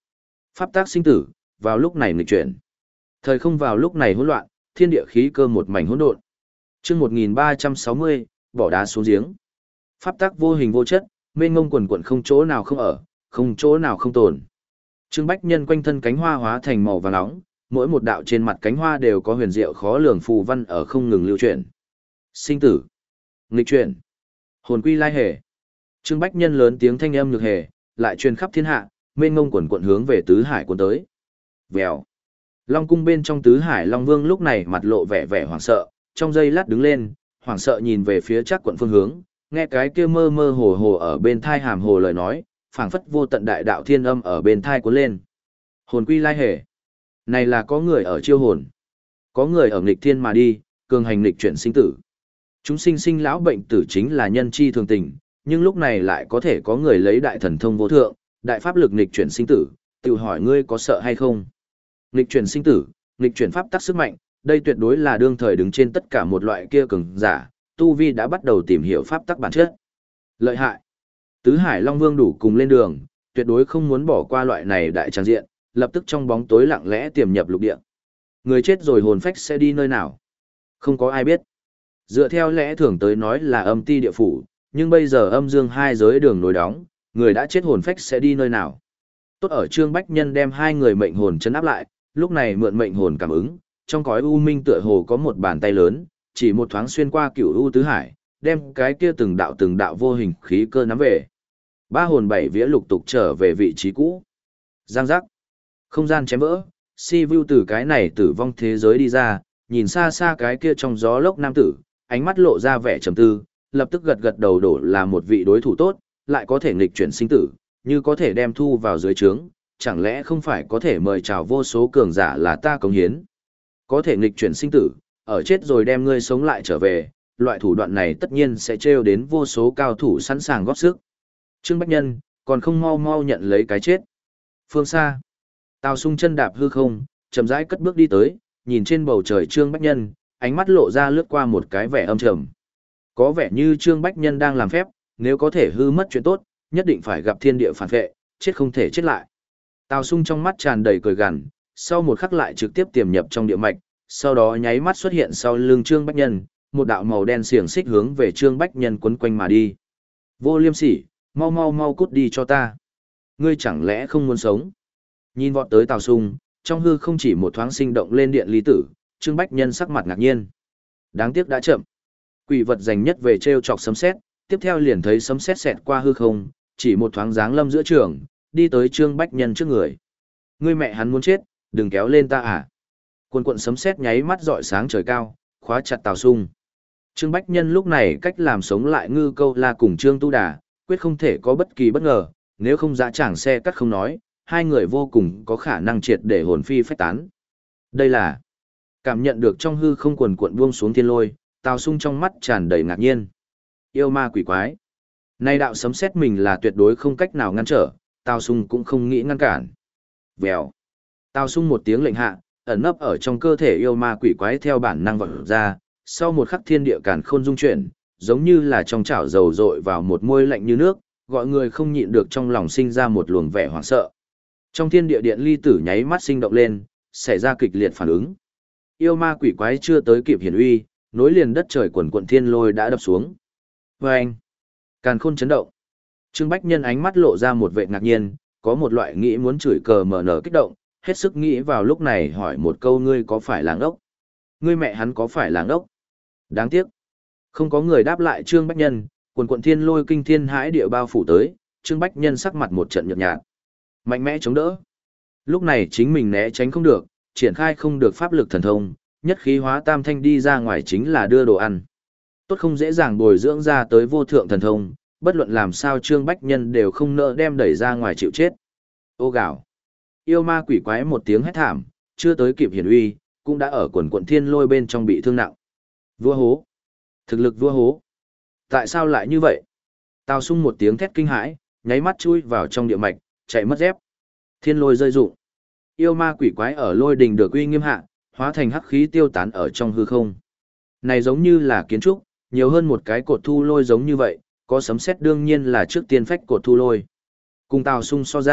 Speaker 1: Pháp tác sinh tử, vào lúc này nghịch chuyển. Thời không vào lúc này hỗn loạn, thiên địa khí cơ một mảnh hỗn độn. Chương một nghìn ba trăm sáu mươi, bỏ đá xuống giếng. Pháp tác vô hình vô chất, mênh mông quần quần không chỗ nào không ở, không chỗ nào không tồn. Trương Bách Nhân quanh thân cánh hoa hóa thành màu vàng nóng, mỗi một đạo trên mặt cánh hoa đều có huyền diệu khó lường phù văn ở không ngừng lưu chuyển. Sinh tử, nghịch chuyển, hồn quy lai hề. Trương Bách Nhân lớn tiếng thanh âm nhược hề, lại truyền khắp thiên hạ, mênh mông quần quần hướng về tứ hải cuốn tới. Vèo. Long cung bên trong tứ hải Long Vương lúc này mặt lộ vẻ vẻ hoảng sợ, trong giây lát đứng lên, hoảng sợ nhìn về phía Trác Quận phương hướng, nghe cái kia mơ mơ hồ hồ ở bên thai hàm hồ lời nói, phảng phất vô tận đại đạo thiên âm ở bên thai cuốn lên. Hồn quy lai hề. Này là có người ở chiêu hồn, có người ở nghịch thiên mà đi, cường hành nghịch chuyển sinh tử. Chúng sinh sinh lão bệnh tử chính là nhân chi thường tình, nhưng lúc này lại có thể có người lấy đại thần thông vô thượng, đại pháp lực nghịch chuyển sinh tử, tự hỏi ngươi có sợ hay không? Nghịch chuyển sinh tử, nghịch chuyển pháp tắc sức mạnh, đây tuyệt đối là đương thời đứng trên tất cả một loại kia cường giả, tu vi đã bắt đầu tìm hiểu pháp tắc bản chất. Lợi hại. Tứ Hải Long Vương đủ cùng lên đường, tuyệt đối không muốn bỏ qua loại này đại trang diện, lập tức trong bóng tối lặng lẽ tiềm nhập lục địa. Người chết rồi hồn phách sẽ đi nơi nào? Không có ai biết. Dựa theo lẽ thường tới nói là âm ti địa phủ, nhưng bây giờ âm dương hai giới đường nối đóng, người đã chết hồn phách sẽ đi nơi nào? Tốt ở Trương Bách Nhân đem hai người mệnh hồn chấn áp lại, lúc này mượn mệnh hồn cảm ứng, trong cõi u minh tựa hồ có một bàn tay lớn, chỉ một thoáng xuyên qua cửu u tứ hải, đem cái kia từng đạo từng đạo vô hình khí cơ nắm về. Ba hồn bảy vía lục tục trở về vị trí cũ. Giang giác. Không gian chém vỡ, Si Vu từ cái này tử vong thế giới đi ra, nhìn xa xa cái kia trong gió lốc nam tử, ánh mắt lộ ra vẻ trầm tư, lập tức gật gật đầu đổ là một vị đối thủ tốt, lại có thể nghịch chuyển sinh tử, như có thể đem thu vào dưới trướng, chẳng lẽ không phải có thể mời chào vô số cường giả là ta cống hiến. Có thể nghịch chuyển sinh tử, ở chết rồi đem ngươi sống lại trở về, loại thủ đoạn này tất nhiên sẽ trêu đến vô số cao thủ sẵn sàng góp sức. Trương Bách Nhân, còn không mau mau nhận lấy cái chết. Phương xa, Tào Sung chân đạp hư không, chậm rãi cất bước đi tới, nhìn trên bầu trời Trương Bách Nhân, ánh mắt lộ ra lướt qua một cái vẻ âm trầm. Có vẻ như Trương Bách Nhân đang làm phép, nếu có thể hư mất chuyện tốt, nhất định phải gặp thiên địa phản vệ, chết không thể chết lại. Tào Sung trong mắt tràn đầy cười gằn, sau một khắc lại trực tiếp tiềm nhập trong địa mạch, sau đó nháy mắt xuất hiện sau lưng Trương Bách Nhân, một đạo màu đen xiềng xích hướng về Trương Bách Nhân quấn quanh mà đi. Vô Liêm Sỉ, mau mau mau cút đi cho ta. Ngươi chẳng lẽ không muốn sống? Nhìn vọt tới Tào Sung, trong hư không chỉ một thoáng sinh động lên điện lý tử, Trương Bách Nhân sắc mặt ngạc nhiên. Đáng tiếc đã chậm. Quỷ vật giành nhất về treo chọc sấm sét, tiếp theo liền thấy sấm sét xẹt qua hư không, chỉ một thoáng dáng lâm giữa trường, đi tới Trương Bách Nhân trước người. Ngươi mẹ hắn muốn chết, đừng kéo lên ta à? Cuồn cuộn sấm sét nháy mắt rọi sáng trời cao, khóa chặt Tào Sung. Trương Bách Nhân lúc này cách làm sống lại Ngư Câu La cùng Trương Tu Đà, quyết không thể có bất kỳ bất ngờ, nếu không dã tràng xe cắt không nói, hai người vô cùng có khả năng triệt để hồn phi phách tán. Đây là cảm nhận được trong hư không quần cuộn buông xuống thiên lôi, Tào Sung trong mắt tràn đầy ngạc nhiên. Yêu ma quỷ quái. Nay đạo sấm sét mình là tuyệt đối không cách nào ngăn trở, Tào Sung cũng không nghĩ ngăn cản. Vèo. Tào Sung một tiếng lệnh hạ, ẩn nấp ở trong cơ thể yêu ma quỷ quái theo bản năng vọt ra, sau một khắc thiên địa càn khôn dung chuyển, giống như là trong chảo dầu dội vào một môi lạnh như nước, gọi người không nhịn được trong lòng sinh ra một luồng vẻ hoảng sợ. Trong thiên địa điện ly tử nháy mắt sinh động lên, xảy ra kịch liệt phản ứng. Yêu ma quỷ quái chưa tới kịp hiển uy, nối liền đất trời quần quận thiên lôi đã đập xuống. Vâng! Càn khôn chấn động. Trương Bách Nhân ánh mắt lộ ra một vẻ ngạc nhiên, có một loại nghĩ muốn chửi cờ mở nở kích động, hết sức nghĩ vào lúc này hỏi một câu ngươi có phải làng ốc? Ngươi mẹ hắn có phải làng ốc? Đáng tiếc. Không có người đáp lại Trương Bách Nhân, quần quận thiên lôi kinh thiên hãi địa bao phủ tới, Trương Bách Nhân sắc mặt một trận nhợt nhạt. Mạnh mẽ chống đỡ. Lúc này chính mình né tránh không được, triển khai không được pháp lực thần thông, nhất khí hóa tam thanh đi ra ngoài chính là đưa đồ ăn. Tốt không dễ dàng bồi dưỡng ra tới vô thượng thần thông, bất luận làm sao Trương Bách Nhân đều không nỡ đem đẩy ra ngoài chịu chết. Ô gạo. Yêu ma quỷ quái một tiếng hét thảm, chưa tới kịp hiển uy, cũng đã ở quần quận thiên lôi bên trong bị thương nặng. Vua hố. Thực lực vua hố. Tại sao lại như vậy? Tào Sung một tiếng thét kinh hãi, nháy mắt chui vào trong địa mạch, chạy mất dép. Thiên lôi rơi rụng. Yêu ma quỷ quái ở lôi đình được uy nghiêm hạ, hóa thành hắc khí tiêu tán ở trong hư không. Này giống như là kiến trúc, nhiều hơn một cái cột thu lôi giống như vậy, có sấm sét đương nhiên là trước tiên phách cột thu lôi. Cùng Tào Sung so ra,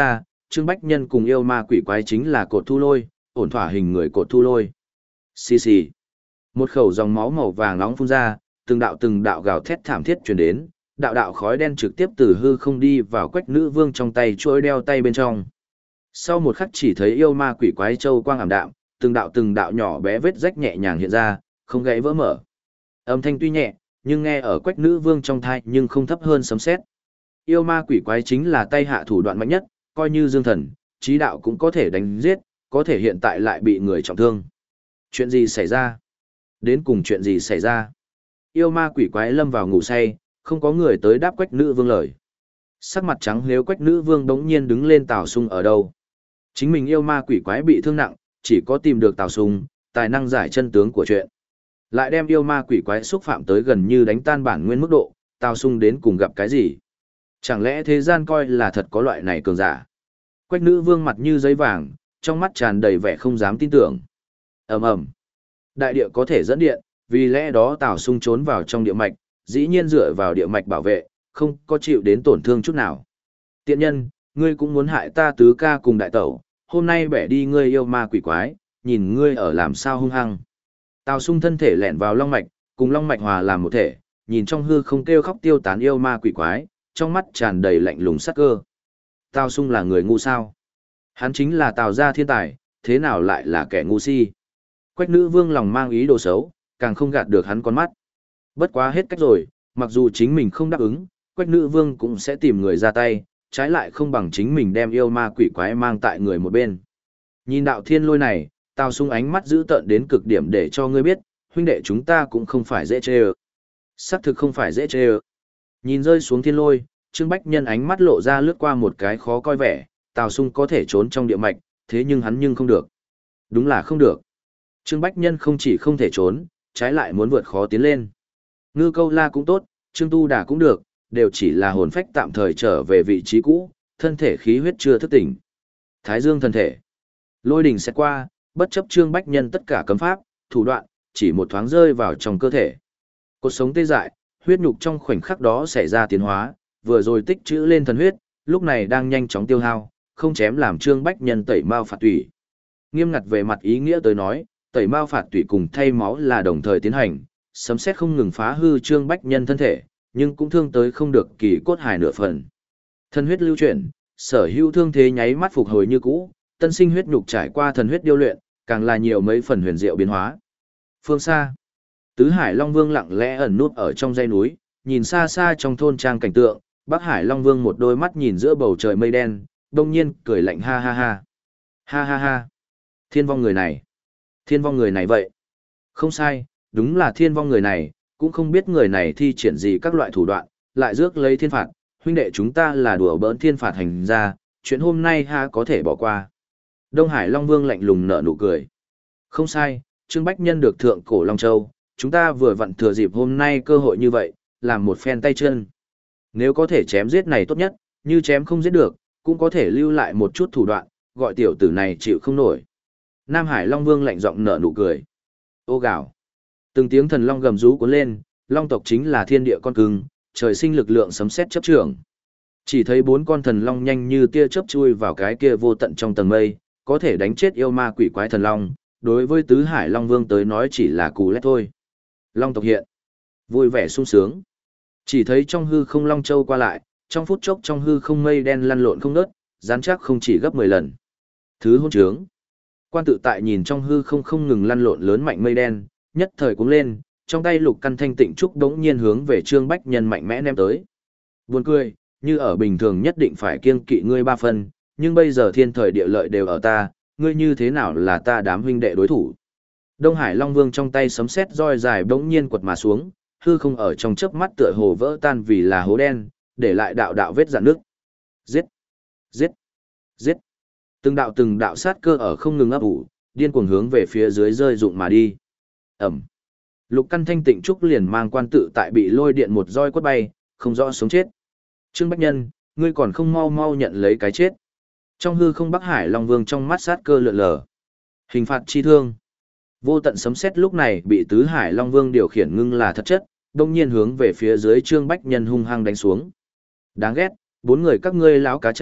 Speaker 1: Trương Bách Nhân cùng yêu ma quỷ quái chính là cột thu lôi, ổn thỏa hình người cột thu lôi. Xì xì. Một khẩu dòng máu màu vàng nóng phun ra, từng đạo từng đạo gào thét thảm thiết truyền đến, đạo đạo khói đen trực tiếp từ hư không đi vào Quách Nữ Vương trong tay chuỗi đeo tay bên trong. Sau một khắc chỉ thấy yêu ma quỷ quái châu quang ảm đạm, từng đạo từng đạo nhỏ bé vết rách nhẹ nhàng hiện ra, không gãy vỡ mở. Âm thanh tuy nhẹ, nhưng nghe ở Quách Nữ Vương trong tai nhưng không thấp hơn sấm sét. Yêu ma quỷ quái chính là tay hạ thủ đoạn mạnh nhất, coi như dương thần, trí đạo cũng có thể đánh giết, có thể hiện tại lại bị người trọng thương. Chuyện gì xảy ra? Đến cùng chuyện gì xảy ra? Yêu ma quỷ quái lâm vào ngủ say, không có người tới đáp Quách Nữ Vương lời. Sắc mặt trắng nếu Quách Nữ Vương đống nhiên đứng lên Tào Sung ở đâu. Chính mình yêu ma quỷ quái bị thương nặng, chỉ có tìm được Tào Sung, tài năng giải chân tướng của chuyện. Lại đem yêu ma quỷ quái xúc phạm tới gần như đánh tan bản nguyên mức độ, Tào Sung đến cùng gặp cái gì? Chẳng lẽ thế gian coi là thật có loại này cường giả? Quách Nữ Vương mặt như giấy vàng, trong mắt tràn đầy vẻ không dám tin tưởng. Ầm ầm. Đại địa có thể dẫn điện, vì lẽ đó Tào Sung trốn vào trong địa mạch, dĩ nhiên dựa vào địa mạch bảo vệ, không có chịu đến tổn thương chút nào. Tiện nhân, ngươi cũng muốn hại ta tứ ca cùng đại tẩu, hôm nay bẻ đi ngươi yêu ma quỷ quái, nhìn ngươi ở làm sao hung hăng. Tào Sung thân thể lẻn vào long mạch, cùng long mạch hòa làm một thể, nhìn trong hư không kêu khóc tiêu tán yêu ma quỷ quái, trong mắt tràn đầy lạnh lùng sắc cơ. Tào Sung là người ngu sao? Hắn chính là Tào gia thiên tài, thế nào lại là kẻ ngu si? Quách Nữ Vương lòng mang ý đồ xấu, càng không gạt được hắn con mắt. Bất quá hết cách rồi, mặc dù chính mình không đáp ứng, Quách Nữ Vương cũng sẽ tìm người ra tay, trái lại không bằng chính mình đem yêu ma quỷ quái mang tại người một bên. Nhìn đạo thiên lôi này, Tào Sung ánh mắt dữ tợn đến cực điểm để cho ngươi biết, huynh đệ chúng ta cũng không phải dễ chê ơ. Xác thực không phải dễ chê ơ. Nhìn rơi xuống thiên lôi, Trương Bách Nhân ánh mắt lộ ra lướt qua một cái khó coi vẻ, Tào Sung có thể trốn trong địa mạch, thế nhưng hắn nhưng không được. Đúng là không được. Trương Bách Nhân không chỉ không thể trốn, trái lại muốn vượt khó tiến lên. Ngư Câu La cũng tốt, Trương Tu Đà cũng được, đều chỉ là hồn phách tạm thời trở về vị trí cũ, thân thể khí huyết chưa thức tỉnh. Thái Dương thân thể. Lôi đỉnh sẽ qua, bất chấp Trương Bách Nhân tất cả cấm pháp, thủ đoạn, chỉ một thoáng rơi vào trong cơ thể. Cột sống tê dại, huyết nhục trong khoảnh khắc đó xảy ra tiến hóa, vừa rồi tích trữ lên thần huyết, lúc này đang nhanh chóng tiêu hao, không chém làm Trương Bách Nhân tẩy mao phạt tủy. Nghiêm ngặt về mặt ý nghĩa tới nói, tẩy mao phạt tủy cùng thay máu là đồng thời tiến hành, sấm sét không ngừng phá hư Trương Bách Nhân thân thể, nhưng cũng thương tới không được kỳ cốt hài nửa phần. Thần huyết lưu chuyển, sở hữu thương thế nháy mắt phục hồi như cũ, tân sinh huyết nhục trải qua thần huyết điêu luyện, càng là nhiều mấy phần huyền diệu biến hóa. Phương xa, Tứ Hải Long Vương lặng lẽ ẩn nút ở trong dãy núi, nhìn xa xa trong thôn trang cảnh tượng, Bắc Hải Long Vương một đôi mắt nhìn giữa bầu trời mây đen, đông nhiên cười lạnh ha ha ha. Ha ha ha. Thiên vong người này. Thiên vong người này vậy. Không sai, đúng là thiên vong người này, cũng không biết người này thi triển gì các loại thủ đoạn, lại rước lấy thiên phạt, huynh đệ chúng ta là đùa bỡn thiên phạt hành ra, chuyện hôm nay ha có thể bỏ qua. Đông Hải Long Vương lạnh lùng nở nụ cười. Không sai, Trương Bách Nhân được thượng cổ Long Châu, chúng ta vừa vặn thừa dịp hôm nay cơ hội như vậy, làm một phen tay chân. Nếu có thể chém giết này tốt nhất, như chém không giết được, cũng có thể lưu lại một chút thủ đoạn, gọi tiểu tử này chịu không nổi. Nam Hải Long Vương lạnh giọng nở nụ cười. Ô gào. Từng tiếng thần long gầm rú cuốn lên, long tộc chính là thiên địa con cưng, trời sinh lực lượng sấm sét chấp trưởng. Chỉ thấy bốn con thần long nhanh như tia chớp chui vào cái kia vô tận trong tầng mây, có thể đánh chết yêu ma quỷ quái thần long, đối với Tứ Hải Long Vương tới nói chỉ là cú lét thôi. Long tộc hiện, vui vẻ sung sướng. Chỉ thấy trong hư không long châu qua lại, trong phút chốc trong hư không mây đen lăn lộn không ngớt, rắn chắc không chỉ gấp mười lần. Thứ hôn trướng. Quan tự tại nhìn trong hư không không ngừng lăn lộn lớn mạnh mây đen, nhất thời cuống lên, trong tay lục căn thanh tịnh trúc đống nhiên hướng về Trương Bách Nhân mạnh mẽ ném tới. Buồn cười, như ở bình thường nhất định phải kiêng kỵ ngươi ba phần, nhưng bây giờ thiên thời địa lợi đều ở ta, ngươi như thế nào là ta đám huynh đệ đối thủ. Đông Hải Long Vương trong tay sấm sét roi dài đống nhiên quật mà xuống, hư không ở trong chớp mắt tựa hồ vỡ tan vì là hố đen, để lại đạo đạo vết rạn nước. Giết! Giết! Giết! Từng đạo từng đạo sát cơ ở không ngừng ấp ủ, điên cuồng hướng về phía dưới rơi rụng mà đi. Ẩm! Lục căn thanh tịnh trúc liền mang quan tự tại bị lôi điện một roi quất bay, không rõ sống chết. Trương Bách Nhân, ngươi còn không mau mau nhận lấy cái chết. Trong hư không Bắc Hải Long Vương trong mắt sát cơ lượn lờ. Hình phạt chi thương. Vô tận sấm sét lúc này bị Tứ Hải Long Vương điều khiển ngưng là thật chất, đông nhiên hướng về phía dưới Trương Bách Nhân hung hăng đánh xuống. Đáng ghét, bốn người các ngươi láo cá trạch,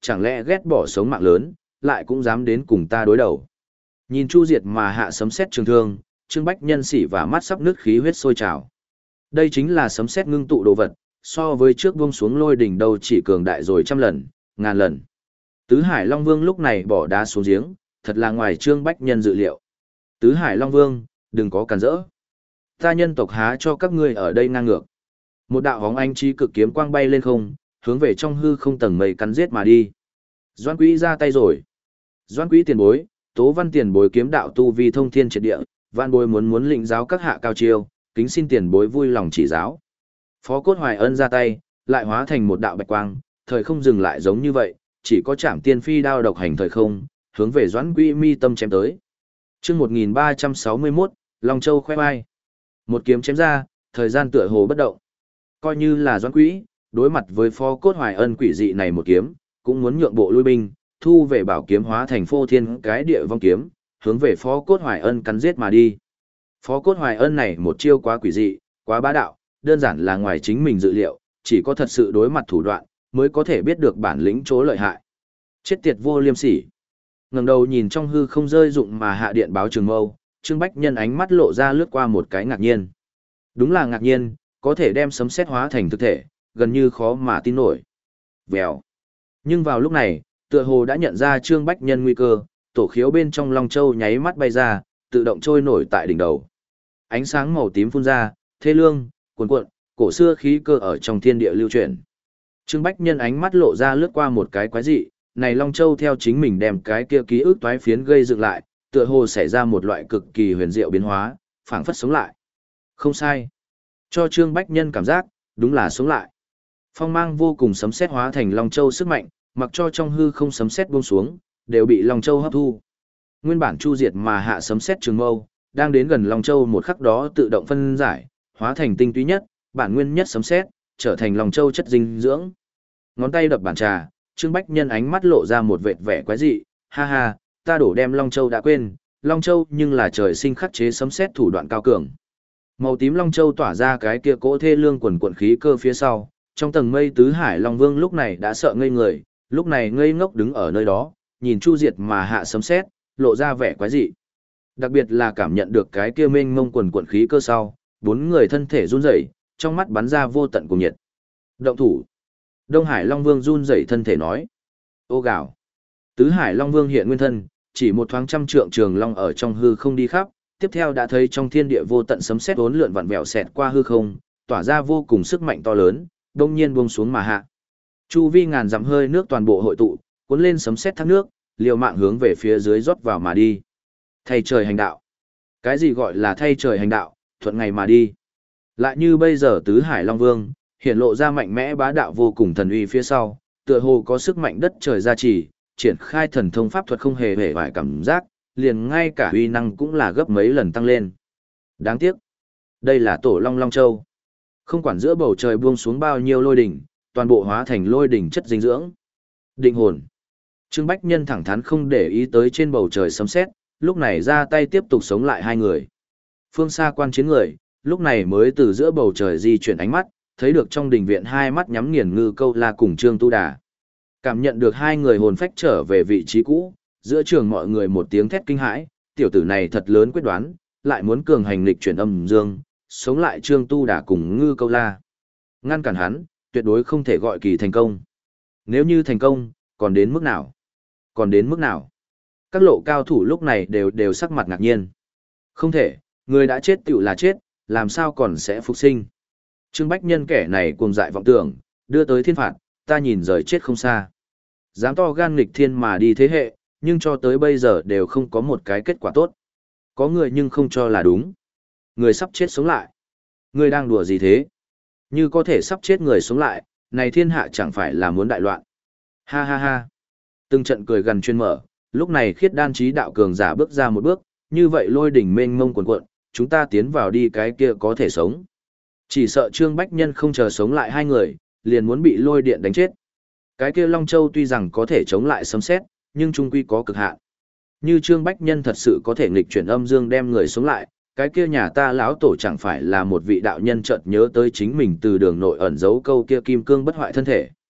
Speaker 1: chẳng lẽ ghét bỏ sống mạng lớn, lại cũng dám đến cùng ta đối đầu. Nhìn Chu Diệt mà hạ sấm sét trường thương, Trương Bách Nhân sỉ và mắt sắp nứt khí huyết sôi trào. Đây chính là sấm sét ngưng tụ đồ vật, so với trước buông xuống lôi đỉnh đâu chỉ cường đại rồi trăm lần, ngàn lần. Tứ Hải Long Vương lúc này bỏ đá xuống giếng, thật là ngoài Trương Bách Nhân dự liệu. Tứ Hải Long Vương, đừng có cản rỡ. Ta nhân tộc há cho các ngươi ở đây ngang ngược. Một đạo hóng ánh chi cực kiếm quang bay lên không, hướng về trong hư không tầng mây cắn giết mà đi. Doãn Quý ra tay rồi. Doãn Quý tiền bối, Tố Văn tiền bối kiếm đạo tu vi thông thiên triệt địa, Văn bối muốn muốn lĩnh giáo các hạ cao chiêu, kính xin tiền bối vui lòng chỉ giáo. Phó Cốt Hoài Ân ra tay, lại hóa thành một đạo bạch quang, thời không dừng lại giống như vậy, chỉ có Trảm Tiên Phi đao độc hành thời không, hướng về Doãn Quý mi tâm chém tới. Chương một nghìn ba trăm sáu mươi mốt, Long Châu khoe vai. Một kiếm chém ra, thời gian tựa hồ bất động. Coi như là Doãn Quý, đối mặt với Phó Cốt Hoài Ân quỷ dị này một kiếm, cũng muốn nhượng bộ lui binh, thu về bảo kiếm hóa thành phô thiên cái địa vong kiếm, hướng về Phó Cốt Hoài Ân cắn giết mà đi. Phó Cốt Hoài Ân này một chiêu quá quỷ dị, quá bá đạo, đơn giản là ngoài chính mình dự liệu, chỉ có thật sự đối mặt thủ đoạn, mới có thể biết được bản lĩnh chỗ lợi hại. Chết tiệt vô liêm sỉ. Ngẩng đầu nhìn trong hư không rơi dụng mà hạ điện báo trường mâu, Trương Bách Nhân ánh mắt lộ ra lướt qua một cái ngạc nhiên. Đúng là ngạc nhiên, có thể đem sấm sét hóa thành thực thể, gần như khó mà tin nổi. Vèo. Nhưng vào lúc này, tựa hồ đã nhận ra Trương Bách Nhân nguy cơ, tổ khiếu bên trong Long Châu nháy mắt bay ra, tự động trôi nổi tại đỉnh đầu. Ánh sáng màu tím phun ra, thê lương, cuồn cuộn, cổ xưa khí cơ ở trong thiên địa lưu chuyển. Trương Bách Nhân ánh mắt lộ ra lướt qua một cái quái dị, này Long Châu theo chính mình đem cái kia ký ức toái phiến gây dựng lại, tựa hồ xảy ra một loại cực kỳ huyền diệu biến hóa, phảng phất sống lại. Không sai. Cho Trương Bách Nhân cảm giác, đúng là sống lại. Phong mang vô cùng sấm sét hóa thành Long Châu sức mạnh, mặc cho trong hư không sấm sét buông xuống, đều bị Long Châu hấp thu. Nguyên bản Chu Diệt mà hạ sấm sét trường mâu, đang đến gần Long Châu một khắc đó tự động phân giải, hóa thành tinh túy nhất, bản nguyên nhất sấm sét, trở thành Long Châu chất dinh dưỡng. Ngón tay đập bàn trà, Trương Bách Nhân ánh mắt lộ ra một vệt vẻ quái dị, ha ha, ta đổ đem Long Châu đã quên, Long Châu nhưng là trời sinh khắc chế sấm sét thủ đoạn cao cường. Màu tím Long Châu tỏa ra cái kia cỗ thê lương quần quần khí cơ phía sau, trong tầng mây tứ hải Long Vương lúc này đã sợ ngây người, lúc này ngây ngốc đứng ở nơi đó, nhìn Chu Diệt mà hạ sấm sét, lộ ra vẻ quái dị. Đặc biệt là cảm nhận được cái kia mênh mông quần quần khí cơ sau, bốn người thân thể run rẩy, trong mắt bắn ra vô tận cùng nhiệt. Động thủ. Đông Hải Long Vương run rẩy thân thể nói. Ô gào. Tứ Hải Long Vương hiện nguyên thân, chỉ một thoáng trăm trượng trường long ở trong hư không đi khắp, tiếp theo đã thấy trong thiên địa vô tận sấm sét uốn lượn vặn vẹo xẹt qua hư không, tỏa ra vô cùng sức mạnh to lớn, đông nhiên buông xuống mà hạ. Chu vi ngàn dặm hơi nước toàn bộ hội tụ, cuốn lên sấm sét thác nước, liều mạng hướng về phía dưới rót vào mà đi. Thay trời hành đạo. Cái gì gọi là thay trời hành đạo, thuận ngày mà đi. Lại như bây giờ Tứ Hải Long Vương, hiện lộ ra mạnh mẽ bá đạo vô cùng thần uy phía sau, tựa hồ có sức mạnh đất trời gia trì, triển khai thần thông pháp thuật không hề hề vài cảm giác, liền ngay cả uy năng cũng là gấp mấy lần tăng lên. Đáng tiếc, đây là tổ Long Long Châu. Không quản giữa bầu trời buông xuống bao nhiêu lôi đỉnh, toàn bộ hóa thành lôi đỉnh chất dinh dưỡng. Định hồn. Trương Bách Nhân thẳng thắn không để ý tới trên bầu trời sấm sét, lúc này ra tay tiếp tục sống lại hai người. Phương xa quan chiến người, lúc này mới từ giữa bầu trời di chuyển ánh mắt, thấy được trong đình viện hai mắt nhắm nghiền Ngư Câu La cùng Trương Tu Đà. Cảm nhận được hai người hồn phách trở về vị trí cũ, giữa trường mọi người một tiếng thét kinh hãi, tiểu tử này thật lớn quyết đoán, lại muốn cường hành lịch chuyển âm dương, sống lại Trương Tu Đà cùng Ngư Câu La. Ngăn cản hắn, tuyệt đối không thể gọi kỳ thành công. Nếu như thành công, còn đến mức nào? Còn đến mức nào? Các lộ cao thủ lúc này đều đều sắc mặt ngạc nhiên. Không thể, người đã chết tựu là chết, làm sao còn sẽ phục sinh? Trương Bách Nhân kẻ này cuồng dại vọng tưởng, đưa tới thiên phạt, ta nhìn rời chết không xa. Dám to gan nghịch thiên mà đi thế hệ, nhưng cho tới bây giờ đều không có một cái kết quả tốt. Có người nhưng không cho là đúng. Người sắp chết sống lại. Người đang đùa gì thế? Như có thể sắp chết người sống lại, này thiên hạ chẳng phải là muốn đại loạn. Ha ha ha. Từng trận cười gần chuyên mở, lúc này khiết đan trí đạo cường giả bước ra một bước, như vậy lôi đỉnh mênh mông cuồn cuộn, chúng ta tiến vào đi cái kia có thể sống. Chỉ sợ Trương Bách Nhân không chờ sống lại hai người, liền muốn bị lôi điện đánh chết. Cái kia Long Châu tuy rằng có thể chống lại sấm sét, nhưng trung quy có cực hạn. Như Trương Bách Nhân thật sự có thể nghịch chuyển âm dương đem người sống lại, cái kia nhà ta lão tổ chẳng phải là một vị đạo nhân chợt nhớ tới chính mình từ đường nội ẩn giấu câu kia kim cương bất hoại thân thể.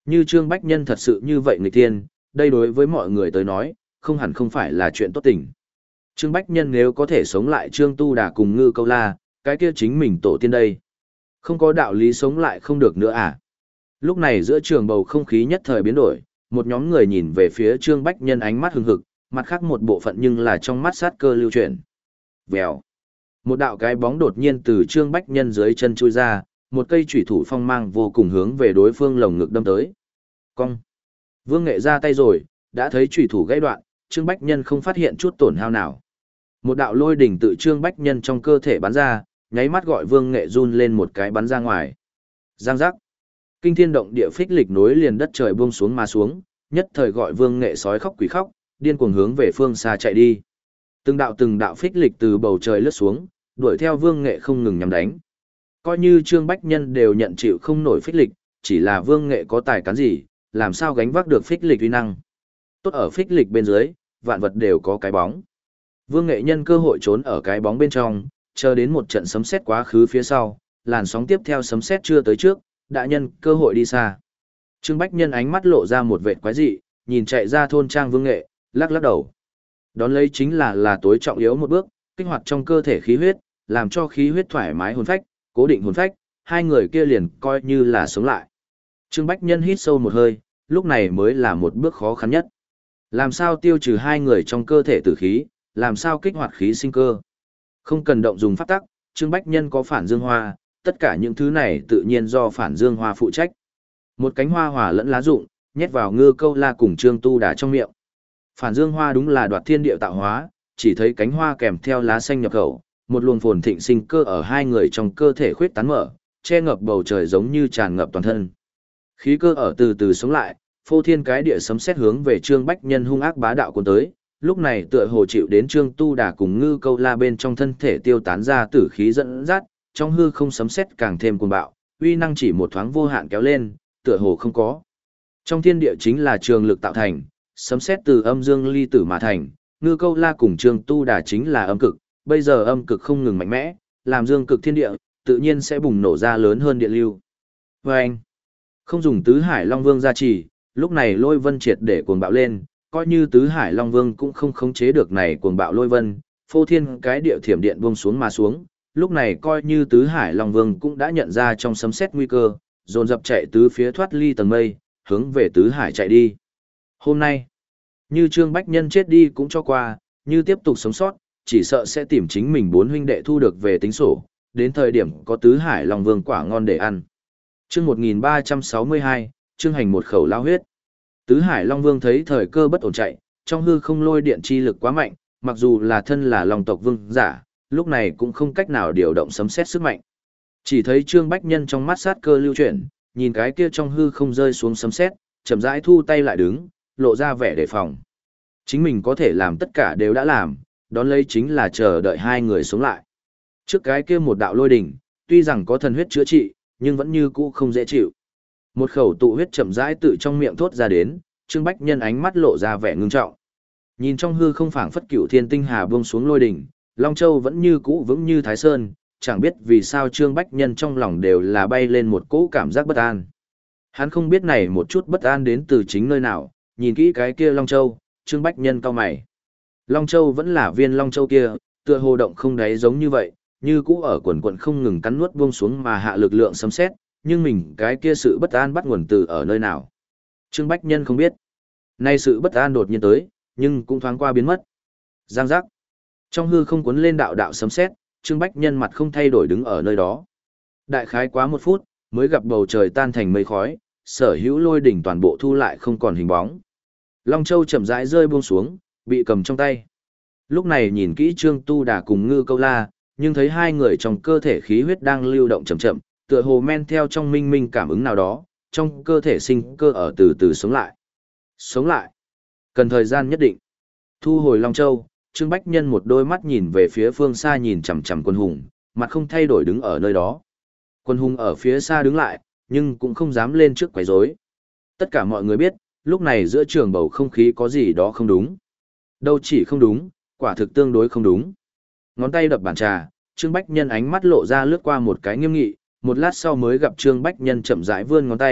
Speaker 1: Như Trương Bách Nhân thật sự như vậy người tiên, đây đối với mọi người tới nói, không hẳn không phải là chuyện tốt tình. Trương Bách Nhân nếu có thể sống lại Trương Tu Đà cùng Ngư Câu La, cái kia chính mình tổ tiên đây. Không có đạo lý sống lại không được nữa à? Lúc này giữa trường bầu không khí nhất thời biến đổi, một nhóm người nhìn về phía Trương Bách Nhân ánh mắt hừng hực, mặt khác một bộ phận nhưng là trong mắt sát cơ lưu chuyển. Vèo. Một đạo cái bóng đột nhiên từ Trương Bách Nhân dưới chân chui ra, một cây chủy thủ phong mang vô cùng hướng về đối phương lồng ngực đâm tới. Cong. Vương Nghệ ra tay rồi, đã thấy chủy thủ gãy đoạn, Trương Bách Nhân không phát hiện chút tổn hao nào. Một đạo lôi đỉnh tự Trương Bách Nhân trong cơ thể bắn ra, nháy mắt gọi Vương Nghệ run lên một cái bắn ra ngoài. Giang giác. Kinh thiên động địa phích lịch nối liền đất trời buông xuống mà xuống, nhất thời gọi Vương Nghệ sói khóc quỷ khóc, điên cuồng hướng về phương xa chạy đi. Từng đạo từng đạo phích lịch từ bầu trời lướt xuống, đuổi theo Vương Nghệ không ngừng nhắm đánh. Coi như Trương Bách Nhân đều nhận chịu không nổi phích lịch, chỉ là Vương Nghệ có tài cán gì, làm sao gánh vác được phích lịch uy năng. Tốt ở phích lịch bên dưới, vạn vật đều có cái bóng. Vương Nghệ nhân cơ hội trốn ở cái bóng bên trong, chờ đến một trận sấm sét quá khứ phía sau, làn sóng tiếp theo sấm sét chưa tới trước, đã nhân cơ hội đi xa. Trương Bách Nhân ánh mắt lộ ra một vệt quái dị, nhìn chạy ra thôn trang Vương Nghệ, lắc lắc đầu. Đón lấy chính là là tối trọng yếu một bước, kích hoạt trong cơ thể khí huyết, làm cho khí huyết thoải mái hồn phách, cố định hồn phách, hai người kia liền coi như là sống lại. Trương Bách Nhân hít sâu một hơi, lúc này mới là một bước khó khăn nhất. Làm sao tiêu trừ hai người trong cơ thể tử khí, làm sao kích hoạt khí sinh cơ. Không cần động dùng pháp tắc, Trương Bách Nhân có phản dương hoa, tất cả những thứ này tự nhiên do phản dương hoa phụ trách. Một cánh hoa hòa lẫn lá rụng, nhét vào Ngư Câu La cùng Trương Tu Đà trong miệng. Phản dương hoa đúng là đoạt thiên địa tạo hóa, chỉ thấy cánh hoa kèm theo lá xanh nhập khẩu, một luồng phồn thịnh sinh cơ ở hai người trong cơ thể khuyết tán mở, che ngập bầu trời giống như tràn ngập toàn thân. Khí cơ ở từ từ sống lại, phô thiên cái địa sấm sét hướng về Trương Bách Nhân hung ác bá đạo cuốn tới, lúc này tựa hồ chịu đến Trương Tu Đà cùng Ngư Câu La bên trong thân thể tiêu tán ra tử khí dẫn dắt, trong hư không sấm sét càng thêm cuồng bạo, uy năng chỉ một thoáng vô hạn kéo lên, tựa hồ không có. Trong thiên địa chính là trường lực tạo thành, sấm sét từ âm dương ly tử mà thành, Ngư Câu La cùng Trương Tu Đà chính là âm cực, bây giờ âm cực không ngừng mạnh mẽ, làm dương cực thiên địa, tự nhiên sẽ bùng nổ ra lớn hơn địa lưu. Vâng! Không dùng tứ hải Long Vương gia trì, lúc này lôi vân triệt để cuồng bạo lên, coi như tứ hải Long Vương cũng không khống chế được này cuồng bạo lôi vân, phô thiên cái địa thiểm điện buông xuống mà xuống, lúc này coi như tứ hải Long Vương cũng đã nhận ra trong sấm sét nguy cơ, dồn dập chạy tứ phía thoát ly tầng mây, hướng về tứ hải chạy đi. Hôm nay, như Trương Bách Nhân chết đi cũng cho qua, như tiếp tục sống sót, chỉ sợ sẽ tìm chính mình bốn huynh đệ thu được về tính sổ, đến thời điểm có tứ hải Long Vương quả ngon để ăn. Chương một nghìn ba trăm sáu mươi hai, Trương Hành một khẩu lao huyết. Tứ hải Long Vương thấy thời cơ bất ổn chạy, trong hư không lôi điện chi lực quá mạnh, mặc dù là thân là Long tộc vương giả, lúc này cũng không cách nào điều động sấm sét sức mạnh. Chỉ thấy Trương Bách Nhân trong mắt sát cơ lưu chuyển, nhìn cái kia trong hư không rơi xuống sấm sét, chậm rãi thu tay lại đứng, lộ ra vẻ đề phòng. Chính mình có thể làm tất cả đều đã làm, đón lấy chính là chờ đợi hai người sống lại. Trước cái kia một đạo lôi đỉnh, tuy rằng có thần huyết chữa trị, nhưng vẫn như cũ không dễ chịu. Một khẩu tụ huyết chậm rãi tự trong miệng thốt ra đến, Trương Bách Nhân ánh mắt lộ ra vẻ ngưng trọng. Nhìn trong hư không phảng phất cửu thiên tinh hà buông xuống lôi đỉnh, Long Châu vẫn như cũ vững như Thái Sơn, chẳng biết vì sao Trương Bách Nhân trong lòng đều là bay lên một cỗ cảm giác bất an. Hắn không biết này một chút bất an đến từ chính nơi nào, nhìn kỹ cái kia Long Châu, Trương Bách Nhân cau mày. Long Châu vẫn là viên Long Châu kia, tựa hồ động không đáy giống như vậy, như cũ ở quần quần không ngừng cắn nuốt buông xuống mà hạ lực lượng sấm sét, nhưng mình cái kia sự bất an bắt nguồn từ ở nơi nào. Trương Bách Nhân không biết. Nay sự bất an đột nhiên tới, nhưng cũng thoáng qua biến mất. Giang giác. Trong hư không cuốn lên đạo đạo sấm sét, Trương Bách Nhân mặt không thay đổi đứng ở nơi đó. Đại khái quá một phút, mới gặp bầu trời tan thành mây khói, sở hữu lôi đỉnh toàn bộ thu lại không còn hình bóng. Long Châu chậm rãi rơi buông xuống, bị cầm trong tay. Lúc này nhìn kỹ Trương Tu Đà cùng Ngư Câu La, nhưng thấy hai người trong cơ thể khí huyết đang lưu động chậm chậm, tựa hồ men theo trong minh minh cảm ứng nào đó, trong cơ thể sinh cơ ở từ từ sống lại. Sống lại. Cần thời gian nhất định. Thu hồi Long Châu, Trương Bách Nhân một đôi mắt nhìn về phía phương xa nhìn chằm chằm Quân Hùng, mặt không thay đổi đứng ở nơi đó. Quân Hùng ở phía xa đứng lại, nhưng cũng không dám lên trước quấy rối. Tất cả mọi người biết, lúc này giữa trường bầu không khí có gì đó không đúng. Đâu chỉ không đúng, quả thực tương đối không đúng. Ngón tay đập bàn trà, Trương Bách Nhân ánh mắt lộ ra lướt qua một cái nghiêm nghị, một lát sau mới gặp Trương Bách Nhân chậm rãi vươn ngón tay,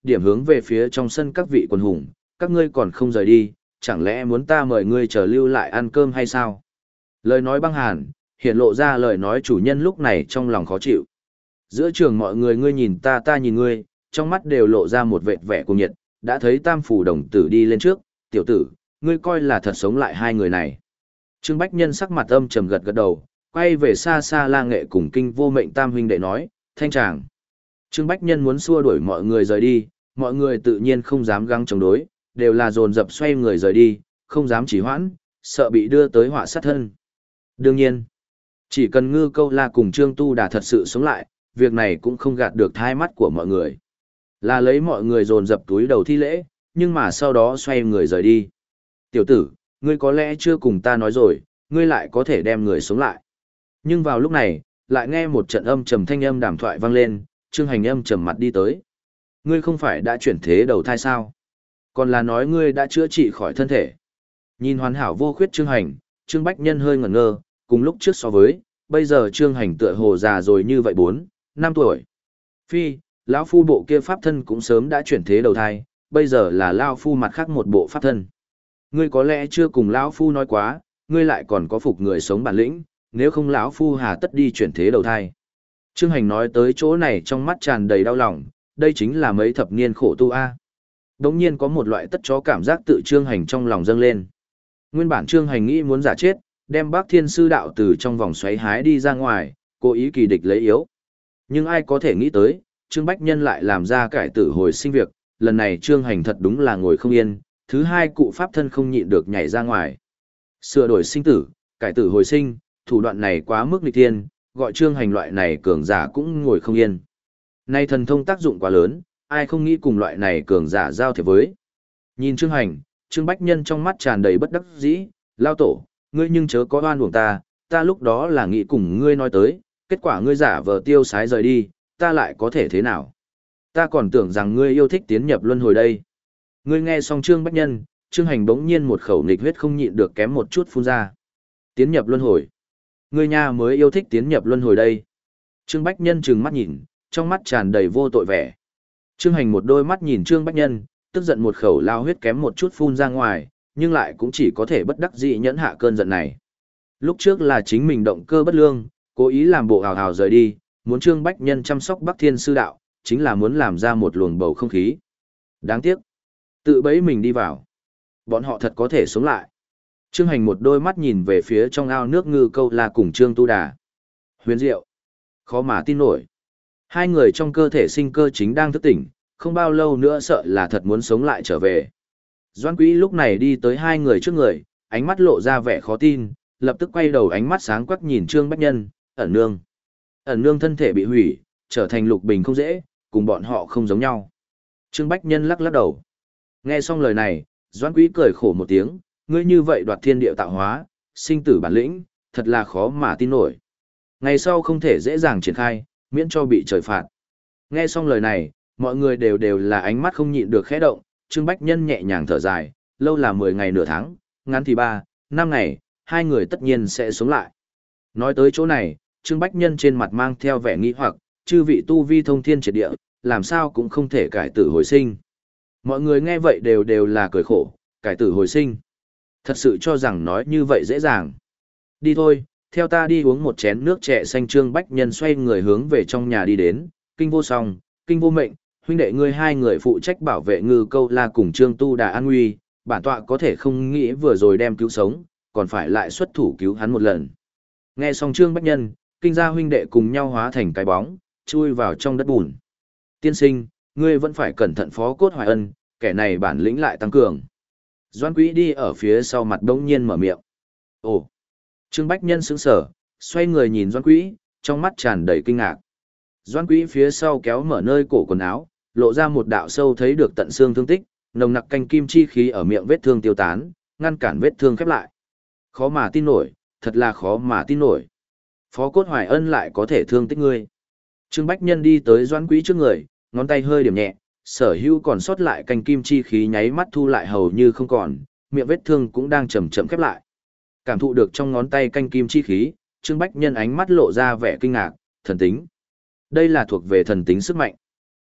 Speaker 1: điểm hướng về phía trong sân các vị quần hùng, các ngươi còn không rời đi, chẳng lẽ muốn ta mời ngươi chờ lưu lại ăn cơm hay sao? Lời nói băng hàn, hiện lộ ra lời nói chủ nhân lúc này trong lòng khó chịu. Giữa trường mọi người ngươi nhìn ta ta nhìn ngươi, trong mắt đều lộ ra một vệt vẻ cuồng nhiệt, đã thấy tam phủ đồng tử đi lên trước, tiểu tử, ngươi coi là thật sống lại hai người này. Trương Bách Nhân sắc mặt âm trầm gật gật đầu, quay về xa xa La Nghệ cùng Kinh Vô Mệnh tam huynh đệ nói, thanh tràng. Trương Bách Nhân muốn xua đuổi mọi người rời đi, mọi người tự nhiên không dám găng chống đối, đều là dồn dập xoay người rời đi, không dám chỉ hoãn, sợ bị đưa tới họa sát thân. Đương nhiên, chỉ cần Ngư Câu La cùng Trương Tu Đà thật sự sống lại, việc này cũng không gạt được thai mắt của mọi người. Là lấy mọi người dồn dập túi đầu thi lễ, nhưng mà sau đó xoay người rời đi. Tiểu tử, ngươi có lẽ chưa cùng ta nói rồi, ngươi lại có thể đem người sống lại. Nhưng vào lúc này, lại nghe một trận âm trầm thanh âm đàm thoại vang lên, Trương Hành âm trầm mặt đi tới. Ngươi không phải đã chuyển thế đầu thai sao? Còn là nói ngươi đã chữa trị khỏi thân thể. Nhìn hoàn hảo vô khuyết Trương Hành, Trương Bách Nhân hơi ngẩn ngơ, cùng lúc trước so với, bây giờ Trương Hành tựa hồ già rồi như vậy bốn, năm tuổi. Phi, lão phu bộ kia pháp thân cũng sớm đã chuyển thế đầu thai, bây giờ là lão phu mặt khác một bộ pháp thân. Ngươi có lẽ chưa cùng lão phu nói quá, ngươi lại còn có phục người sống bản lĩnh, nếu không lão phu hà tất đi chuyển thế đầu thai. Trương Hành nói tới chỗ này trong mắt tràn đầy đau lòng, đây chính là mấy thập niên khổ tu a. Đống nhiên có một loại tất chó cảm giác tự Trương Hành trong lòng dâng lên. Nguyên bản Trương Hành nghĩ muốn giả chết, đem Bác Thiên Sư đạo từ trong vòng xoáy hái đi ra ngoài, cố ý kỳ địch lấy yếu. Nhưng ai có thể nghĩ tới, Trương Bách Nhân lại làm ra cải tử hồi sinh việc, lần này Trương Hành thật đúng là ngồi không yên, thứ hai cụ pháp thân không nhịn được nhảy ra ngoài. Sửa đổi sinh tử, cải tử hồi sinh, thủ đoạn này quá mức nghịch thiên, gọi Trương Hành loại này cường giả cũng ngồi không yên. Nay thần thông tác dụng quá lớn, ai không nghĩ cùng loại này cường giả giao thiệp với. Nhìn Trương Hành, Trương Bách Nhân trong mắt tràn đầy bất đắc dĩ, lao tổ, ngươi nhưng chớ có oan uổng ta, ta lúc đó là nghĩ cùng ngươi nói tới, kết quả ngươi giả vờ tiêu sái rời đi, ta lại có thể thế nào? Ta còn tưởng rằng ngươi yêu thích tiến nhập luân hồi đây. Ngươi nghe xong Trương Bách Nhân, Trương Hành bỗng nhiên một khẩu nghịch huyết không nhịn được kém một chút phun ra. Tiến nhập luân hồi. Ngươi nha mới yêu thích tiến nhập luân hồi đây. Trương Bách Nhân trừng mắt nhìn, trong mắt tràn đầy vô tội vẻ. Trương Hành một đôi mắt nhìn Trương Bách Nhân, tức giận một khẩu lao huyết kém một chút phun ra ngoài, nhưng lại cũng chỉ có thể bất đắc dĩ nhẫn hạ cơn giận này. Lúc trước là chính mình động cơ bất lương, cố ý làm bộ hào hào rời đi, muốn Trương Bách Nhân chăm sóc Bắc Thiên Sư đạo, chính là muốn làm ra một luồng bầu không khí. Đáng tiếc, tự bẫy mình đi vào. Bọn họ thật có thể sống lại. Trương Hành một đôi mắt nhìn về phía trong ao nước Ngư Câu La cùng Trương Tu Đà. Huyền diệu, khó mà tin nổi. Hai người trong cơ thể sinh cơ chính đang thức tỉnh, không bao lâu nữa sợ là thật muốn sống lại trở về. Doãn Quý lúc này đi tới hai người trước người, ánh mắt lộ ra vẻ khó tin, lập tức quay đầu ánh mắt sáng quắc nhìn Trương Bách Nhân, ẩn nương. Ẩn nương thân thể bị hủy, trở thành lục bình không dễ, cùng bọn họ không giống nhau. Trương Bách Nhân lắc lắc đầu. Nghe xong lời này, Doãn Quý cười khổ một tiếng, ngươi như vậy đoạt thiên địa tạo hóa, sinh tử bản lĩnh, thật là khó mà tin nổi. Ngày sau không thể dễ dàng triển khai, miễn cho bị trời phạt. Nghe xong lời này, mọi người đều đều là ánh mắt không nhịn được khẽ động, Trương Bách Nhân nhẹ nhàng thở dài, lâu là mười ngày nửa tháng, ngắn thì ba, năm ngày, hai người tất nhiên sẽ sống lại. Nói tới chỗ này, Trương Bách Nhân trên mặt mang theo vẻ nghi hoặc, chư vị tu vi thông thiên triệt địa, làm sao cũng không thể cải tử hồi sinh. Mọi người nghe vậy đều đều là cười khổ, cải tử hồi sinh. Thật sự cho rằng nói như vậy dễ dàng. Đi thôi, theo ta đi uống một chén nước trẻ xanh. Trương Bách Nhân xoay người hướng về trong nhà đi đến, Kinh Vô Song, Kinh Vô Mệnh, huynh đệ ngươi hai người phụ trách bảo vệ Ngư Câu La cùng Trương Tu Đà an nguy, bản tọa có thể không nghĩ vừa rồi đem cứu sống, còn phải lại xuất thủ cứu hắn một lần. Nghe xong Trương Bách Nhân, Kinh gia huynh đệ cùng nhau hóa thành cái bóng, chui vào trong đất bùn. Tiên sinh, ngươi vẫn phải cẩn thận Phó Cốt Hoài Ân, kẻ này bản lĩnh lại tăng cường. Doãn Quý đi ở phía sau mặt đống nhiên mở miệng. Ồ! Trương Bách Nhân sững sờ, xoay người nhìn Doãn Quý, trong mắt tràn đầy kinh ngạc. Doãn Quý phía sau kéo mở nơi cổ quần áo, lộ ra một đạo sâu thấy được tận xương thương tích, nồng nặc canh kim chi khí ở miệng vết thương tiêu tán, ngăn cản vết thương khép lại. Khó mà tin nổi, thật là khó mà tin nổi. Phó Cốt Hoài Ân lại có thể thương tích ngươi. Trương Bách Nhân đi tới Doãn Quý trước người, ngón tay hơi điểm nhẹ, sở hữu còn sót lại canh kim chi khí nháy mắt thu lại hầu như không còn, miệng vết thương cũng đang chậm chậm khép lại. Cảm thụ được trong ngón tay canh kim chi khí, Trương Bách Nhân ánh mắt lộ ra vẻ kinh ngạc, thần tính. Đây là thuộc về thần tính sức mạnh.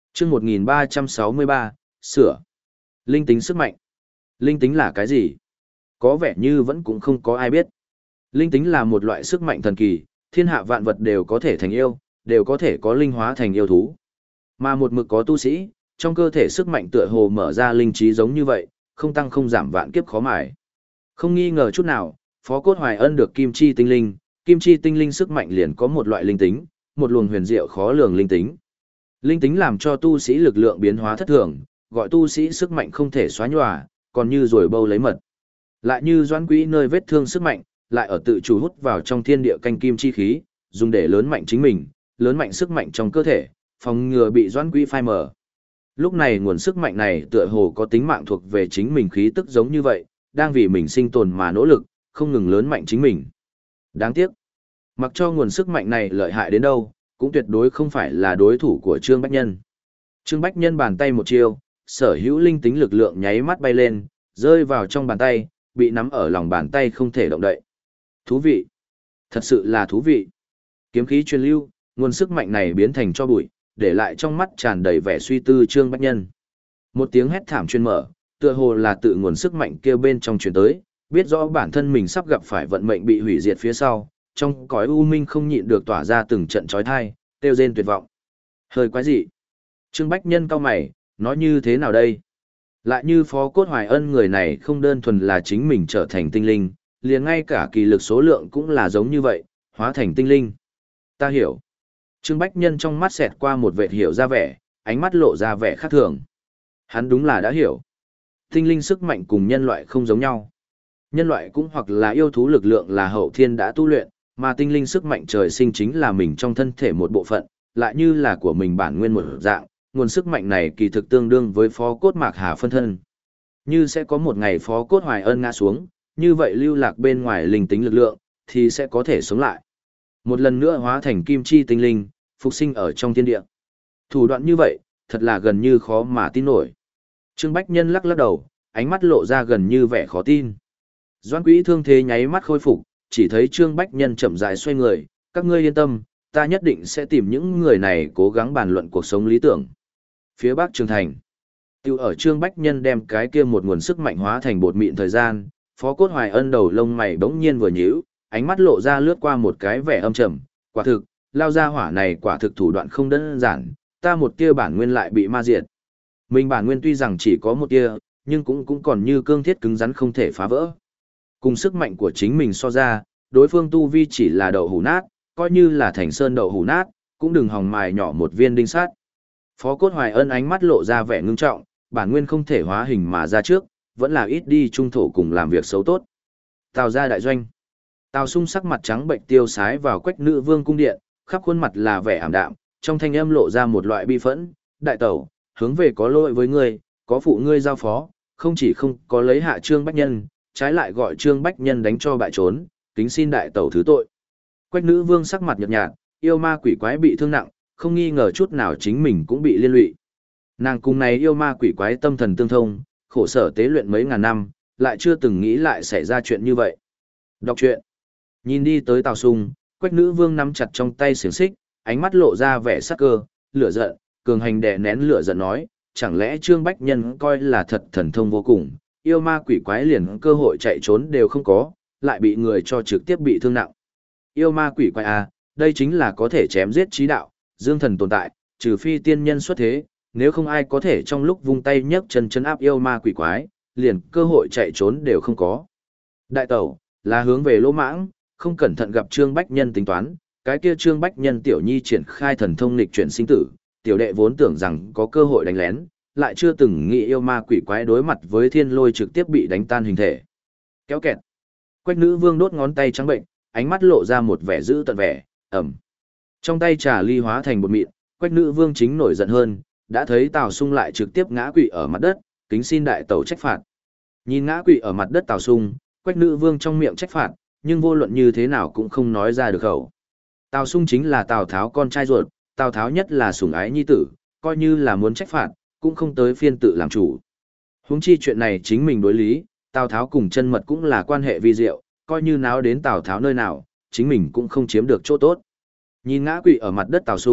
Speaker 1: Chương một nghìn ba trăm sáu mươi ba, sửa. Linh tính sức mạnh. Linh tính là cái gì? Có vẻ như vẫn cũng không có ai biết. Linh tính là một loại sức mạnh thần kỳ, thiên hạ vạn vật đều có thể thành yêu, đều có thể có linh hóa thành yêu thú. Mà một mực có tu sĩ, trong cơ thể sức mạnh tựa hồ mở ra linh trí giống như vậy, không tăng không giảm vạn kiếp khó mài. Không nghi ngờ chút nào, Phó Cốt Hoài Ân được kim chi tinh linh, kim chi tinh linh sức mạnh liền có một loại linh tính, một luồng huyền diệu khó lường linh tính. Linh tính làm cho tu sĩ lực lượng biến hóa thất thường, gọi tu sĩ sức mạnh không thể xóa nhòa, còn như rồi bâu lấy mật. Lại như doãn quỹ nơi vết thương sức mạnh, lại ở tự chủ hút vào trong thiên địa canh kim chi khí, dùng để lớn mạnh chính mình, lớn mạnh sức mạnh trong cơ thể, phòng ngừa bị doãn quỹ phai mờ. Lúc này nguồn sức mạnh này tựa hồ có tính mạng thuộc về chính mình khí tức giống như vậy, đang vì mình sinh tồn mà nỗ lực, không ngừng lớn mạnh chính mình. Đáng tiếc, mặc cho nguồn sức mạnh này lợi hại đến đâu, cũng tuyệt đối không phải là đối thủ của Trương Bách Nhân. Trương Bách Nhân bàn tay một chiêu, sở hữu linh tính lực lượng nháy mắt bay lên, rơi vào trong bàn tay, bị nắm ở lòng bàn tay không thể động đậy. Thú vị. Thật sự là thú vị. Kiếm khí truyền lưu, nguồn sức mạnh này biến thành cho bụi, để lại trong mắt tràn đầy vẻ suy tư Trương Bách Nhân. Một tiếng hét thảm truyền mở, tựa hồ là tự nguồn sức mạnh kia bên trong truyền tới, biết rõ bản thân mình sắp gặp phải vận mệnh bị hủy diệt phía sau, trong cõi u minh không nhịn được tỏa ra từng trận chói tai, kêu rên tuyệt vọng. Hơi quái dị. Trương Bách Nhân cau mày, nói như thế nào đây? Lại như Phó Cốt Hoài Ân người này không đơn thuần là chính mình trở thành tinh linh, liền ngay cả kỳ lực số lượng cũng là giống như vậy, hóa thành tinh linh. Ta hiểu. Trương Bách Nhân trong mắt xẹt qua một vệt hiểu ra vẻ, ánh mắt lộ ra vẻ khác thường. Hắn đúng là đã hiểu. Tinh linh sức mạnh cùng nhân loại không giống nhau. Nhân loại cũng hoặc là yêu thú lực lượng là hậu thiên đã tu luyện, mà tinh linh sức mạnh trời sinh chính là mình trong thân thể một bộ phận, lại như là của mình bản nguyên một dạng, nguồn sức mạnh này kỳ thực tương đương với Phó Cốt Mạc Hà phân thân. Như sẽ có một ngày Phó Cốt Hoài Ân ngã xuống, như vậy lưu lạc bên ngoài linh tính lực lượng, thì sẽ có thể sống lại. Một lần nữa hóa thành kim chi tinh linh, phục sinh ở trong thiên địa. Thủ đoạn như vậy, thật là gần như khó mà tin nổi. Trương Bách Nhân lắc lắc đầu, ánh mắt lộ ra gần như vẻ khó tin. Doãn Quỹ thương thế nháy mắt khôi phục, chỉ thấy Trương Bách Nhân chậm rãi xoay người, các ngươi yên tâm, ta nhất định sẽ tìm những người này cố gắng bàn luận cuộc sống lý tưởng. Phía Bắc Trường Thành, tiêu ở Trương Bách Nhân đem cái kia một nguồn sức mạnh hóa thành bột mịn thời gian, Phó Cốt Hoài Ân đầu lông mày bỗng nhiên vừa nhíu, ánh mắt lộ ra lướt qua một cái vẻ âm trầm, quả thực, lao ra hỏa này quả thực thủ đoạn không đơn giản, ta một tia bản nguyên lại bị ma diệt. Mình bản nguyên tuy rằng chỉ có một tia, nhưng cũng cũng còn như cương thiết cứng rắn không thể phá vỡ. Cùng sức mạnh của chính mình so ra, đối phương tu vi chỉ là đậu hũ nát, coi như là thành sơn đậu hũ nát, cũng đừng hòng mài nhỏ một viên đinh sắt. Phó Cốt Hoài Ân ánh mắt lộ ra vẻ ngưng trọng, bản nguyên không thể hóa hình mà ra trước, vẫn là ít đi trung thổ cùng làm việc xấu tốt. Tào gia đại doanh. Tào Sung sắc mặt trắng bệnh tiêu sái vào Quách Nữ Vương cung điện, khắp khuôn mặt là vẻ ảm đạm, trong thanh âm lộ ra một loại bi phẫn, đại tẩu, hướng về có lỗi với ngươi, có phụ ngươi giao phó, không chỉ không có lấy hạ Trương Bách Nhân, trái lại gọi Trương Bách Nhân đánh cho bại trốn, kính xin đại tẩu thứ tội. Quách Nữ Vương sắc mặt nhợt nhạt, yêu ma quỷ quái bị thương nặng, không nghi ngờ chút nào chính mình cũng bị liên lụy. Nàng cùng này yêu ma quỷ quái tâm thần tương thông, khổ sở tế luyện mấy ngàn năm, lại chưa từng nghĩ lại xảy ra chuyện như vậy. Đọc truyện. Nhìn đi tới Tào Sung, Quách Nữ Vương nắm chặt trong tay xiềng xích, ánh mắt lộ ra vẻ sắc cơ, lửa giận, cường hành đè nén lửa giận nói, chẳng lẽ Trương Bách Nhân coi là thật thần thông vô cùng, yêu ma quỷ quái liền cơ hội chạy trốn đều không có, lại bị người cho trực tiếp bị thương nặng. Yêu ma quỷ quái à, đây chính là có thể chém giết trí đạo, dương thần tồn tại, trừ phi tiên nhân xuất thế, nếu không ai có thể trong lúc vung tay nhấc chân chân áp yêu ma quỷ quái, liền cơ hội chạy trốn đều không có. Đại tẩu, là hướng về lỗ mãng, không cẩn thận gặp Trương Bách Nhân tính toán, cái kia Trương Bách Nhân tiểu nhi triển khai thần thông nghịch chuyển sinh tử, tiểu đệ vốn tưởng rằng có cơ hội đánh lén, lại chưa từng nghĩ yêu ma quỷ quái đối mặt với thiên lôi trực tiếp bị đánh tan hình thể. Kéo kẹt. Quách Nữ Vương đốt ngón tay trắng bệnh, ánh mắt lộ ra một vẻ dữ tợn vẻ, ẩm. Trong tay trà ly hóa thành bột mịn, Quách Nữ Vương chính nổi giận hơn, đã thấy Tào Sung lại trực tiếp ngã quỵ ở mặt đất, kính xin đại tẩu trách phạt. Nhìn ngã quỵ ở mặt đất Tào Sung, Quách Nữ Vương trong miệng trách phạt, nhưng vô luận như thế nào cũng không nói ra được khẩu. Tào Sung chính là Tào Tháo con trai ruột, Tào Tháo nhất là sủng ái nhi tử, coi như là muốn trách phạt, cũng không tới phiên tự làm chủ. Huống chi chuyện này chính mình đối lý, Tào Tháo cùng Chân Mật cũng là quan hệ vi diệu, coi như náo đến Tào Tháo nơi nào, chính mình cũng không chiếm được chỗ tốt. Nhìn ngã quỵ ở mặt đất Tào Sung,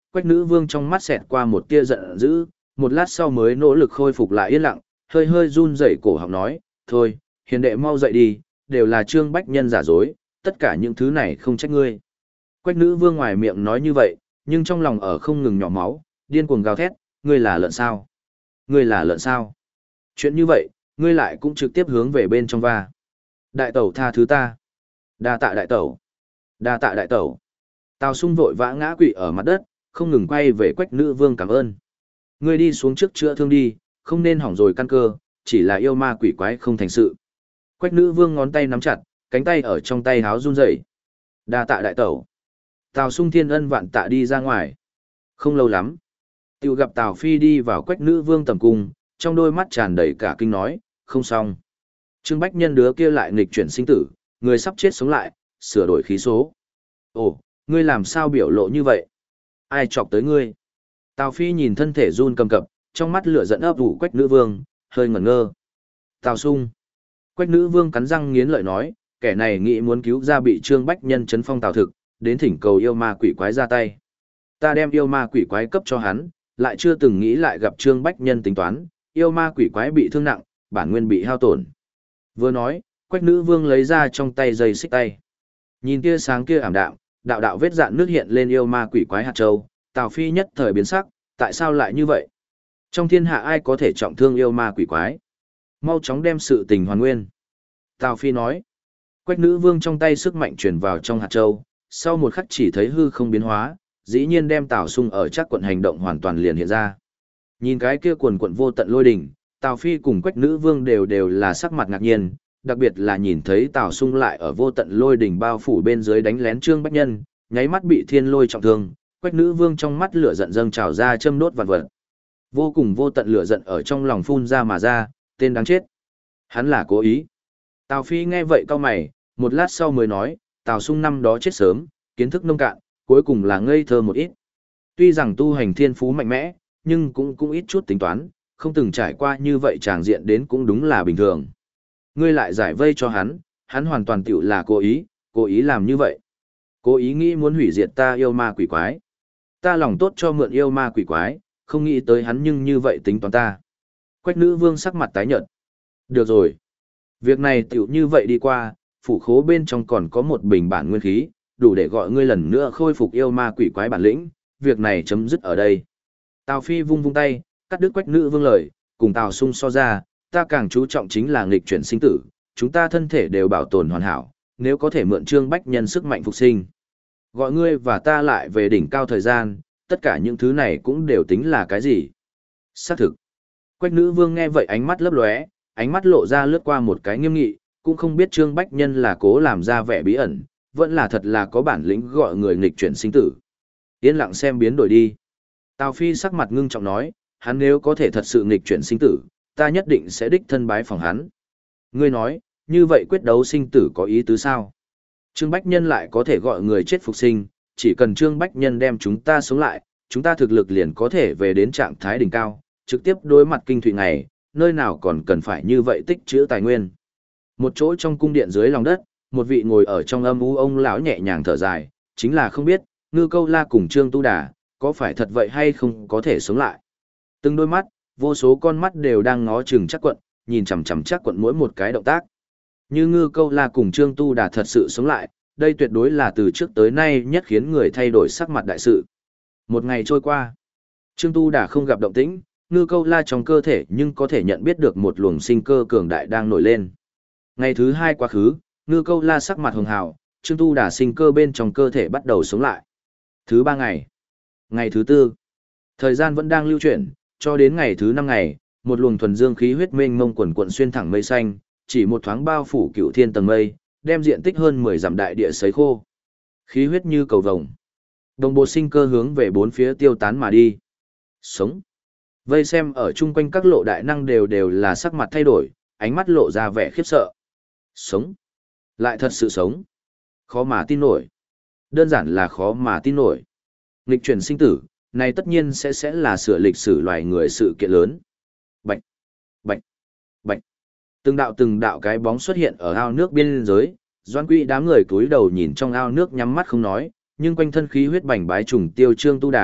Speaker 1: Quách Nữ Vương trong mắt xẹt qua một tia giận dữ, một lát sau mới nỗ lực khôi phục lại yên lặng, hơi hơi run rẩy cổ họng nói, thôi, hiền đệ mau dậy đi, đều là Trương Bách Nhân giả dối, tất cả những thứ này không trách ngươi. Quách Nữ Vương ngoài miệng nói như vậy, nhưng trong lòng ở không ngừng nhỏ máu, điên cuồng gào thét, ngươi là lợn sao? Ngươi là lợn sao? Chuyện như vậy, ngươi lại cũng trực tiếp hướng về bên trong va. Đại tẩu tha thứ ta. Đa tạ đại tẩu. Đa tạ đại tẩu. Tào Sung vội vã ngã quỵ ở mặt đất, không ngừng quay về Quách Nữ Vương cảm ơn. Ngươi đi xuống trước chữa thương đi, không nên hỏng rồi căn cơ, chỉ là yêu ma quỷ quái không thành sự. Quách Nữ Vương ngón tay nắm chặt, cánh tay ở trong tay háo run rẩy. Đa tạ đại tẩu. Tào Sung thiên ân vạn tạ đi ra ngoài. Không lâu lắm, tiểu gặp Tào Phi đi vào Quách Nữ Vương tầm cung, trong đôi mắt tràn đầy cả kinh nói, không xong. Trương Bách Nhân đứa kia lại nghịch chuyển sinh tử, người sắp chết sống lại, sửa đổi khí số. Ồ, ngươi làm sao biểu lộ như vậy? Ai chọc tới ngươi? Tào Phi nhìn thân thể run cầm cập, trong mắt lửa giận ấp ủ Quách Nữ Vương, hơi ngẩn ngơ. Tào Sung. Quách Nữ Vương cắn răng nghiến lợi nói, kẻ này nghĩ muốn cứu ra bị Trương Bách Nhân chấn phong Tào Thực, đến thỉnh cầu yêu ma quỷ quái ra tay. Ta đem yêu ma quỷ quái cấp cho hắn, lại chưa từng nghĩ lại gặp Trương Bách Nhân tính toán, yêu ma quỷ quái bị thương nặng, bản nguyên bị hao tổn. Vừa nói, Quách Nữ Vương lấy ra trong tay dây xích tay. Nhìn tia sáng kia ảm đạm, đạo đạo vết dạn nước hiện lên yêu ma quỷ quái hạt châu, Tào Phi nhất thời biến sắc, tại sao lại như vậy? Trong thiên hạ ai có thể trọng thương yêu ma quỷ quái? Mau chóng đem sự tình hoàn nguyên. Tào Phi nói. Quách Nữ Vương trong tay sức mạnh truyền vào trong hạt châu, sau một khắc chỉ thấy hư không biến hóa, dĩ nhiên đem Tào Sung ở chắc quận hành động hoàn toàn liền hiện ra. Nhìn cái kia quần quận vô tận lôi đỉnh, Tào Phi cùng Quách Nữ Vương đều đều là sắc mặt ngạc nhiên, đặc biệt là nhìn thấy Tào Sung lại ở vô tận lôi đỉnh bao phủ bên dưới đánh lén Trương Bách Nhân, nháy mắt bị thiên lôi trọng thương, Quách Nữ Vương trong mắt lửa giận dâng trào ra châm đốt vạn vật. Vô cùng vô tận lửa giận ở trong lòng phun ra mà ra, tên đáng chết. Hắn là cố ý. Tào Phi nghe vậy cau mày, một lát sau mới nói, Tào Sung năm đó chết sớm, kiến thức nông cạn, cuối cùng là ngây thơ một ít. Tuy rằng tu hành thiên phú mạnh mẽ, nhưng cũng cũng ít chút tính toán, không từng trải qua như vậy tràng diện đến cũng đúng là bình thường. Ngươi lại giải vây cho hắn, hắn hoàn toàn tiểu là cố ý, cố ý làm như vậy. Cố ý nghĩ muốn hủy diệt ta yêu ma quỷ quái. Ta lòng tốt cho mượn yêu ma quỷ quái, không nghĩ tới hắn nhưng như vậy tính toán ta. Quách Nữ Vương sắc mặt tái nhợt. Được rồi. Việc này tiểu như vậy đi qua, phủ khố bên trong còn có một bình bản nguyên khí, đủ để gọi ngươi lần nữa khôi phục yêu ma quỷ quái bản lĩnh, việc này chấm dứt ở đây. Tào Phi vung vung tay, cắt đứt Quách Nữ Vương lời, cùng Tào Sung so ra, ta càng chú trọng chính là nghịch chuyển sinh tử, chúng ta thân thể đều bảo tồn hoàn hảo, nếu có thể mượn Trương Bách Nhân sức mạnh phục sinh. Gọi ngươi và ta lại về đỉnh cao thời gian, tất cả những thứ này cũng đều tính là cái gì? Xác thực. Quách Nữ Vương nghe vậy ánh mắt lấp lóe, ánh mắt lộ ra lướt qua một cái nghiêm nghị, cũng không biết Trương Bách Nhân là cố làm ra vẻ bí ẩn, vẫn là thật là có bản lĩnh gọi người nghịch chuyển sinh tử. Yên lặng xem biến đổi đi. Tào Phi sắc mặt ngưng trọng nói, hắn nếu có thể thật sự nghịch chuyển sinh tử, ta nhất định sẽ đích thân bái phòng hắn. Ngươi nói, như vậy quyết đấu sinh tử có ý tứ sao? Trương Bách Nhân lại có thể gọi người chết phục sinh, chỉ cần Trương Bách Nhân đem chúng ta sống lại, chúng ta thực lực liền có thể về đến trạng thái đỉnh cao, trực tiếp đối mặt kinh thủy ngày, nơi nào còn cần phải như vậy tích trữ tài nguyên. Một chỗ trong cung điện dưới lòng đất, một vị ngồi ở trong âm u ông lão nhẹ nhàng thở dài, chính là không biết, Ngư Câu La cùng Trương Tu Đà, có phải thật vậy hay không có thể sống lại. Từng đôi mắt, vô số con mắt đều đang ngó chừng chắc quận, nhìn chằm chằm chắc quận mỗi một cái động tác. Như Ngư Câu La cùng Trương Tu Đà thật sự sống lại, đây tuyệt đối là từ trước tới nay nhất khiến người thay đổi sắc mặt đại sự. Một ngày trôi qua, Trương Tu Đà không gặp động tĩnh, Ngư Câu La trong cơ thể nhưng có thể nhận biết được một luồng sinh cơ cường đại đang nổi lên. Ngày thứ hai quá khứ, Ngư Câu La sắc mặt hường hào, Trương Tu Đà sinh cơ bên trong cơ thể bắt đầu sống lại. Thứ ba ngày, ngày thứ tư, thời gian vẫn đang lưu chuyển, cho đến ngày thứ năm ngày, một luồng thuần dương khí huyết mênh mông quần quận xuyên thẳng mây xanh, chỉ một thoáng bao phủ cựu thiên tầng mây, đem diện tích hơn mười dặm đại địa sấy khô. Khí huyết như cầu vồng. Đồng bộ sinh cơ hướng về bốn phía tiêu tán mà đi. Sống. Vây xem ở chung quanh các lộ đại năng đều đều là sắc mặt thay đổi, ánh mắt lộ ra vẻ khiếp sợ. Sống. Lại thật sự sống. Khó mà tin nổi. Đơn giản là khó mà tin nổi. Nghịch chuyển sinh tử, này tất nhiên sẽ sẽ là sửa lịch sử loài người sự kiện lớn. Bạch. Bạch. Bạch. Từng đạo từng đạo cái bóng xuất hiện ở ao nước biên giới, Doãn Quỹ đám người cúi đầu nhìn trong ao nước nhắm mắt không nói, nhưng quanh thân khí huyết bành bái trùng tiêu Trương Tu Đà,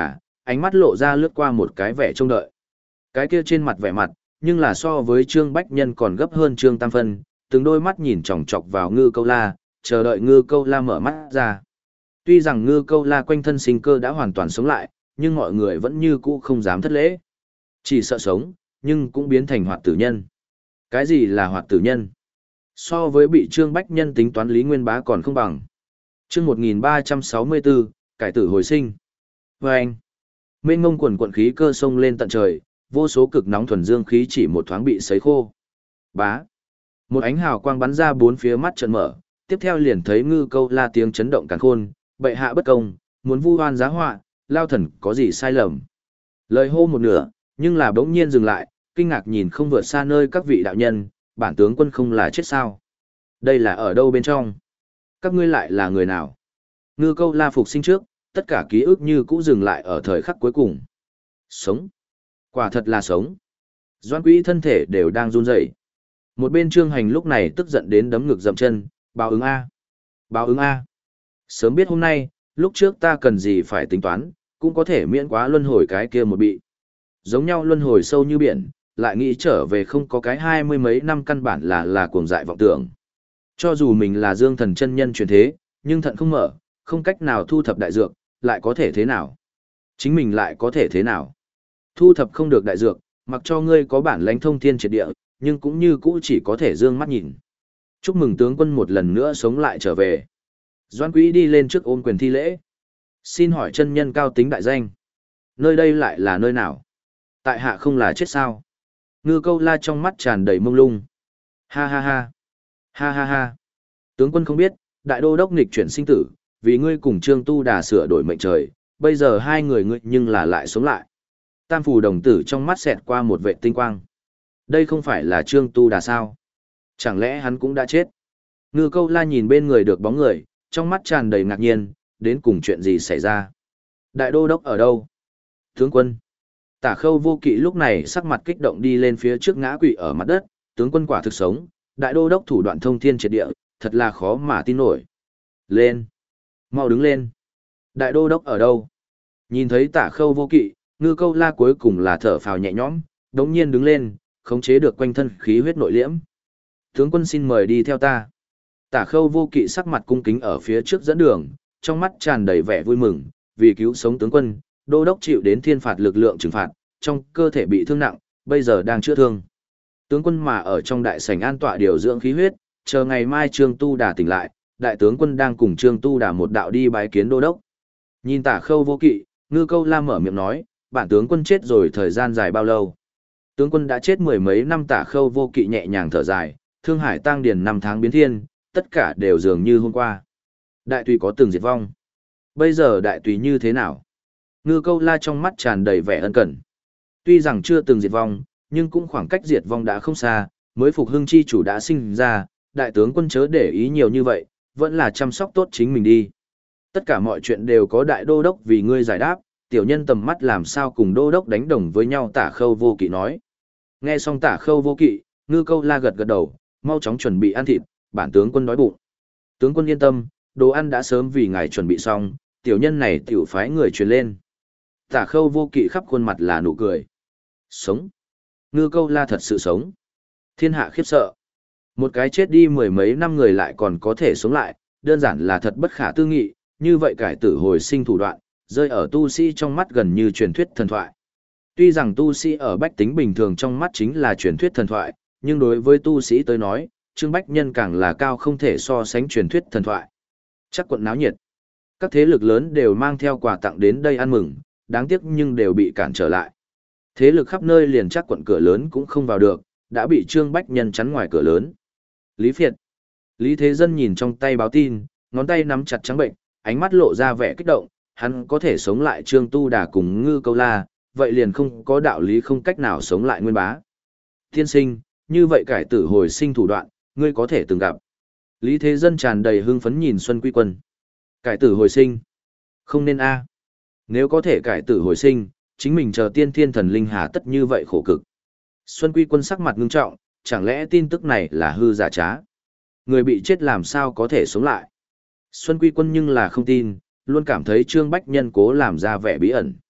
Speaker 1: ánh mắt lộ ra lướt qua một cái vẻ trông đợi. Cái kia trên mặt vẻ mặt, nhưng là so với Trương Bách Nhân còn gấp hơn Trương Tam Phân, từng đôi mắt nhìn chòng chọc vào Ngư Câu La, chờ đợi Ngư Câu La mở mắt ra. Tuy rằng Ngư Câu La quanh thân sinh cơ đã hoàn toàn sống lại, nhưng mọi người vẫn như cũ không dám thất lễ. Chỉ sợ sống, nhưng cũng biến thành hoạt tử nhân. Cái gì là hoạt tử nhân? So với bị Trương Bách Nhân tính toán Lý Nguyên Bá còn không bằng. Chương một nghìn ba trăm sáu mươi bốn, cải tử hồi sinh. Và anh, mênh ngông quần quận khí cơ sông lên tận trời, vô số cực nóng thuần dương khí chỉ một thoáng bị sấy khô. Bá. Một ánh hào quang bắn ra bốn phía mắt trợn mở, tiếp theo liền thấy Ngư Câu La tiếng chấn động càn khôn, bệ hạ bất công, muốn vu oan giá họa, lao thần có gì sai lầm. Lời hô một nửa, nhưng là bỗng nhiên dừng lại, kinh ngạc nhìn không vượt xa nơi các vị đạo nhân, bản tướng quân không là chết sao? Đây là ở đâu bên trong? Các ngươi lại là người nào? Ngư Câu La phục sinh trước, tất cả ký ức như cũ dừng lại ở thời khắc cuối cùng. Sống. Quả thật là sống. Doãn Quý thân thể đều đang run rẩy. Một bên Trương Hành lúc này tức giận đến đấm ngực dậm chân, báo ứng A. Báo ứng A. Sớm biết hôm nay, lúc trước ta cần gì phải tính toán, cũng có thể miễn quá luân hồi cái kia một bị. Giống nhau luân hồi sâu như biển, lại nghĩ trở về không có cái hai mươi mấy năm căn bản là là cuồng dại vọng tưởng. Cho dù mình là Dương Thần chân nhân truyền thế, nhưng thận không mở, không cách nào thu thập đại dược, lại có thể thế nào? Chính mình lại có thể thế nào? Thu thập không được đại dược, mặc cho ngươi có bản lãnh thông thiên triệt địa, nhưng cũng như cũ chỉ có thể dương mắt nhìn. Chúc mừng tướng quân một lần nữa sống lại trở về. Doãn Quý đi lên trước ôm quyền thi lễ. Xin hỏi chân nhân cao tính đại danh. Nơi đây lại là nơi nào? Tại hạ không là chết sao? Ngư Câu La trong mắt tràn đầy mông lung. Ha ha ha. Ha ha ha. Tướng quân không biết, đại đô đốc nghịch chuyển sinh tử, vì ngươi cùng Trương Tu Đà sửa đổi mệnh trời, bây giờ hai người ngươi nhưng là lại sống lại. Tam phù đồng tử trong mắt xẹt qua một vệ tinh quang. Đây không phải là Trương Tu Đà sao? Chẳng lẽ hắn cũng đã chết? Ngư Câu La nhìn bên người được bóng người, trong mắt tràn đầy ngạc nhiên, đến cùng chuyện gì xảy ra? Đại đô đốc ở đâu? Tướng quân. Tả Khâu Vô Kỵ lúc này sắc mặt kích động đi lên phía trước ngã quỵ ở mặt đất, tướng quân quả thực sống, đại đô đốc thủ đoạn thông thiên triệt địa, thật là khó mà tin nổi. Lên. Mau đứng lên. Đại đô đốc ở đâu? Nhìn thấy Tả Khâu Vô Kỵ, Ngư Câu La cuối cùng là thở phào nhẹ nhõm, đống nhiên đứng lên, khống chế được quanh thân khí huyết nội liễm. Tướng quân xin mời đi theo ta. Tả Khâu Vô Kỵ sắc mặt cung kính ở phía trước dẫn đường, trong mắt tràn đầy vẻ vui mừng, vì cứu sống tướng quân, đô đốc chịu đến thiên phạt lực lượng trừng phạt, trong cơ thể bị thương nặng, bây giờ đang chữa thương. Tướng quân mà ở trong đại sảnh an tọa điều dưỡng khí huyết, chờ ngày mai Trương Tu Đà tỉnh lại, đại tướng quân đang cùng Trương Tu Đà một đạo đi bái kiến đô đốc. Nhìn Tả Khâu Vô Kỵ, Ngư Câu La mở miệng nói, bản tướng quân chết rồi thời gian dài bao lâu? Tướng quân đã chết mười mấy năm. Tả Khâu Vô Kỵ nhẹ nhàng thở dài, Thương Hải tang điền năm tháng biến thiên, tất cả đều dường như hôm qua. Đại tùy có từng diệt vong. Bây giờ đại tùy như thế nào? Ngư Câu La trong mắt tràn đầy vẻ ân cần. Tuy rằng chưa từng diệt vong, nhưng cũng khoảng cách diệt vong đã không xa, mới phục hưng chi chủ đã sinh ra, đại tướng quân chớ để ý nhiều như vậy, vẫn là chăm sóc tốt chính mình đi. Tất cả mọi chuyện đều có đại đô đốc vì ngươi giải đáp, tiểu nhân tầm mắt làm sao cùng đô đốc đánh đồng với nhau. Tả Khâu Vô Kỵ nói. Nghe xong Tả Khâu Vô Kỵ, Ngư Câu La gật gật đầu, mau chóng chuẩn bị ăn thịt, bản tướng quân đói bụng. Tướng quân yên tâm, đồ ăn đã sớm vì ngài chuẩn bị xong, tiểu nhân này tiểu phái người truyền lên. Tả Khâu Vô Kỵ khắp khuôn mặt là nụ cười. Sống. Ngư Câu La thật sự sống. Thiên hạ khiếp sợ. Một cái chết đi mười mấy năm người lại còn có thể sống lại, đơn giản là thật bất khả tư nghị, như vậy cải tử hồi sinh thủ đoạn, rơi ở tu sĩ trong mắt gần như truyền thuyết thần thoại. Tuy rằng tu sĩ ở bách tính bình thường trong mắt chính là truyền thuyết thần thoại, nhưng đối với tu sĩ tới nói, Trương Bách Nhân càng là cao không thể so sánh truyền thuyết thần thoại. Chắc quận náo nhiệt. Các thế lực lớn đều mang theo quà tặng đến đây ăn mừng, đáng tiếc nhưng đều bị cản trở lại. Thế lực khắp nơi liền chắc quận cửa lớn cũng không vào được, đã bị Trương Bách Nhân chắn ngoài cửa lớn. Lý Phiệt. Lý Thế Dân nhìn trong tay báo tin, ngón tay nắm chặt trắng bệnh, ánh mắt lộ ra vẻ kích động, hắn có thể sống lại Trương Tu Đà cùng Ngư Câu La, vậy liền không có đạo lý không cách nào sống lại Nguyên Bá. Tiên sinh, như vậy cải tử hồi sinh thủ đoạn, ngươi có thể từng gặp. Lý Thế Dân tràn đầy hưng phấn nhìn Xuân Quy Quân. Cải tử hồi sinh? Không nên a. Nếu có thể cải tử hồi sinh, chính mình chờ tiên thiên thần linh hà tất như vậy khổ cực. Xuân Quy Quân sắc mặt ngưng trọng, chẳng lẽ tin tức này là hư giả trá? Người bị chết làm sao có thể sống lại? Xuân Quy Quân nhưng là không tin, luôn cảm thấy Trương Bách Nhân cố làm ra vẻ bí ẩn.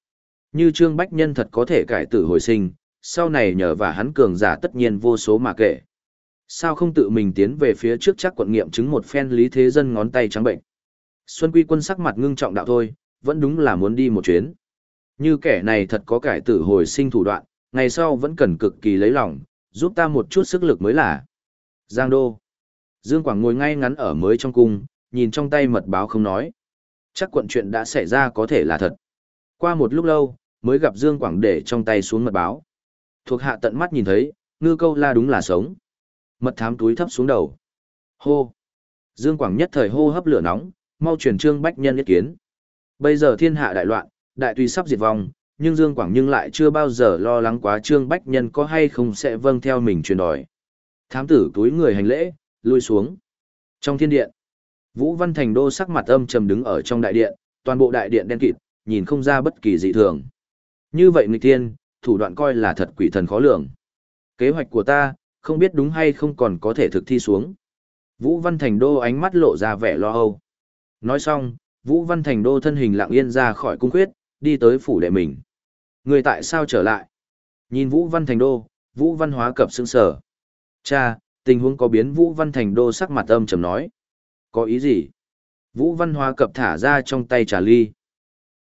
Speaker 1: Như Trương Bách Nhân thật có thể cải tử hồi sinh, sau này nhờ và hắn cường giả tất nhiên vô số mà kể. Sao không tự mình tiến về phía trước chắc quận nghiệm chứng một phen Lý Thế Dân ngón tay trắng bệnh. Xuân Quy Quân sắc mặt ngưng trọng đạo thôi, vẫn đúng là muốn đi một chuyến. Như kẻ này thật có cải tử hồi sinh thủ đoạn, ngày sau vẫn cần cực kỳ lấy lòng, giúp ta một chút sức lực mới là. Giang Đô. Dương Quảng ngồi ngay ngắn ở mới trong cung, nhìn trong tay mật báo không nói. Chắc quận chuyện đã xảy ra có thể là thật. Qua một lúc lâu, mới gặp Dương Quảng để trong tay xuống mật báo. Thuộc hạ tận mắt nhìn thấy, Ngư Câu La đúng là sống. Mật thám túi thấp xuống đầu. Hô. Dương Quảng nhất thời hô hấp lửa nóng, mau truyền Trương Bách Nhân ý kiến. Bây giờ thiên hạ đại loạn, đại tùy sắp diệt vong, nhưng Dương Quảng nhưng lại chưa bao giờ lo lắng quá Trương Bách Nhân có hay không sẽ vâng theo mình truyền đòi. Thám tử túi người hành lễ, lui xuống. Trong thiên điện, Vũ Văn Thành Đô sắc mặt âm trầm đứng ở trong đại điện, toàn bộ đại điện đen kịt, nhìn không ra bất kỳ dị thường. Như vậy nghịch thiên, thủ đoạn coi là thật quỷ thần khó lường. Kế hoạch của ta, không biết đúng hay không còn có thể thực thi xuống. Vũ Văn Thành Đô ánh mắt lộ ra vẻ lo âu. Nói xong, Vũ Văn Thành Đô thân hình lặng yên ra khỏi cung khuyết, đi tới phủ đệ mình. Người tại sao trở lại? Nhìn Vũ Văn Thành Đô, Vũ Văn Hóa Cập sững sờ. Cha, tình huống có biến. Vũ Văn Thành Đô sắc mặt âm trầm nói. Có ý gì? Vũ Văn Hóa Cập thả ra trong tay trà ly.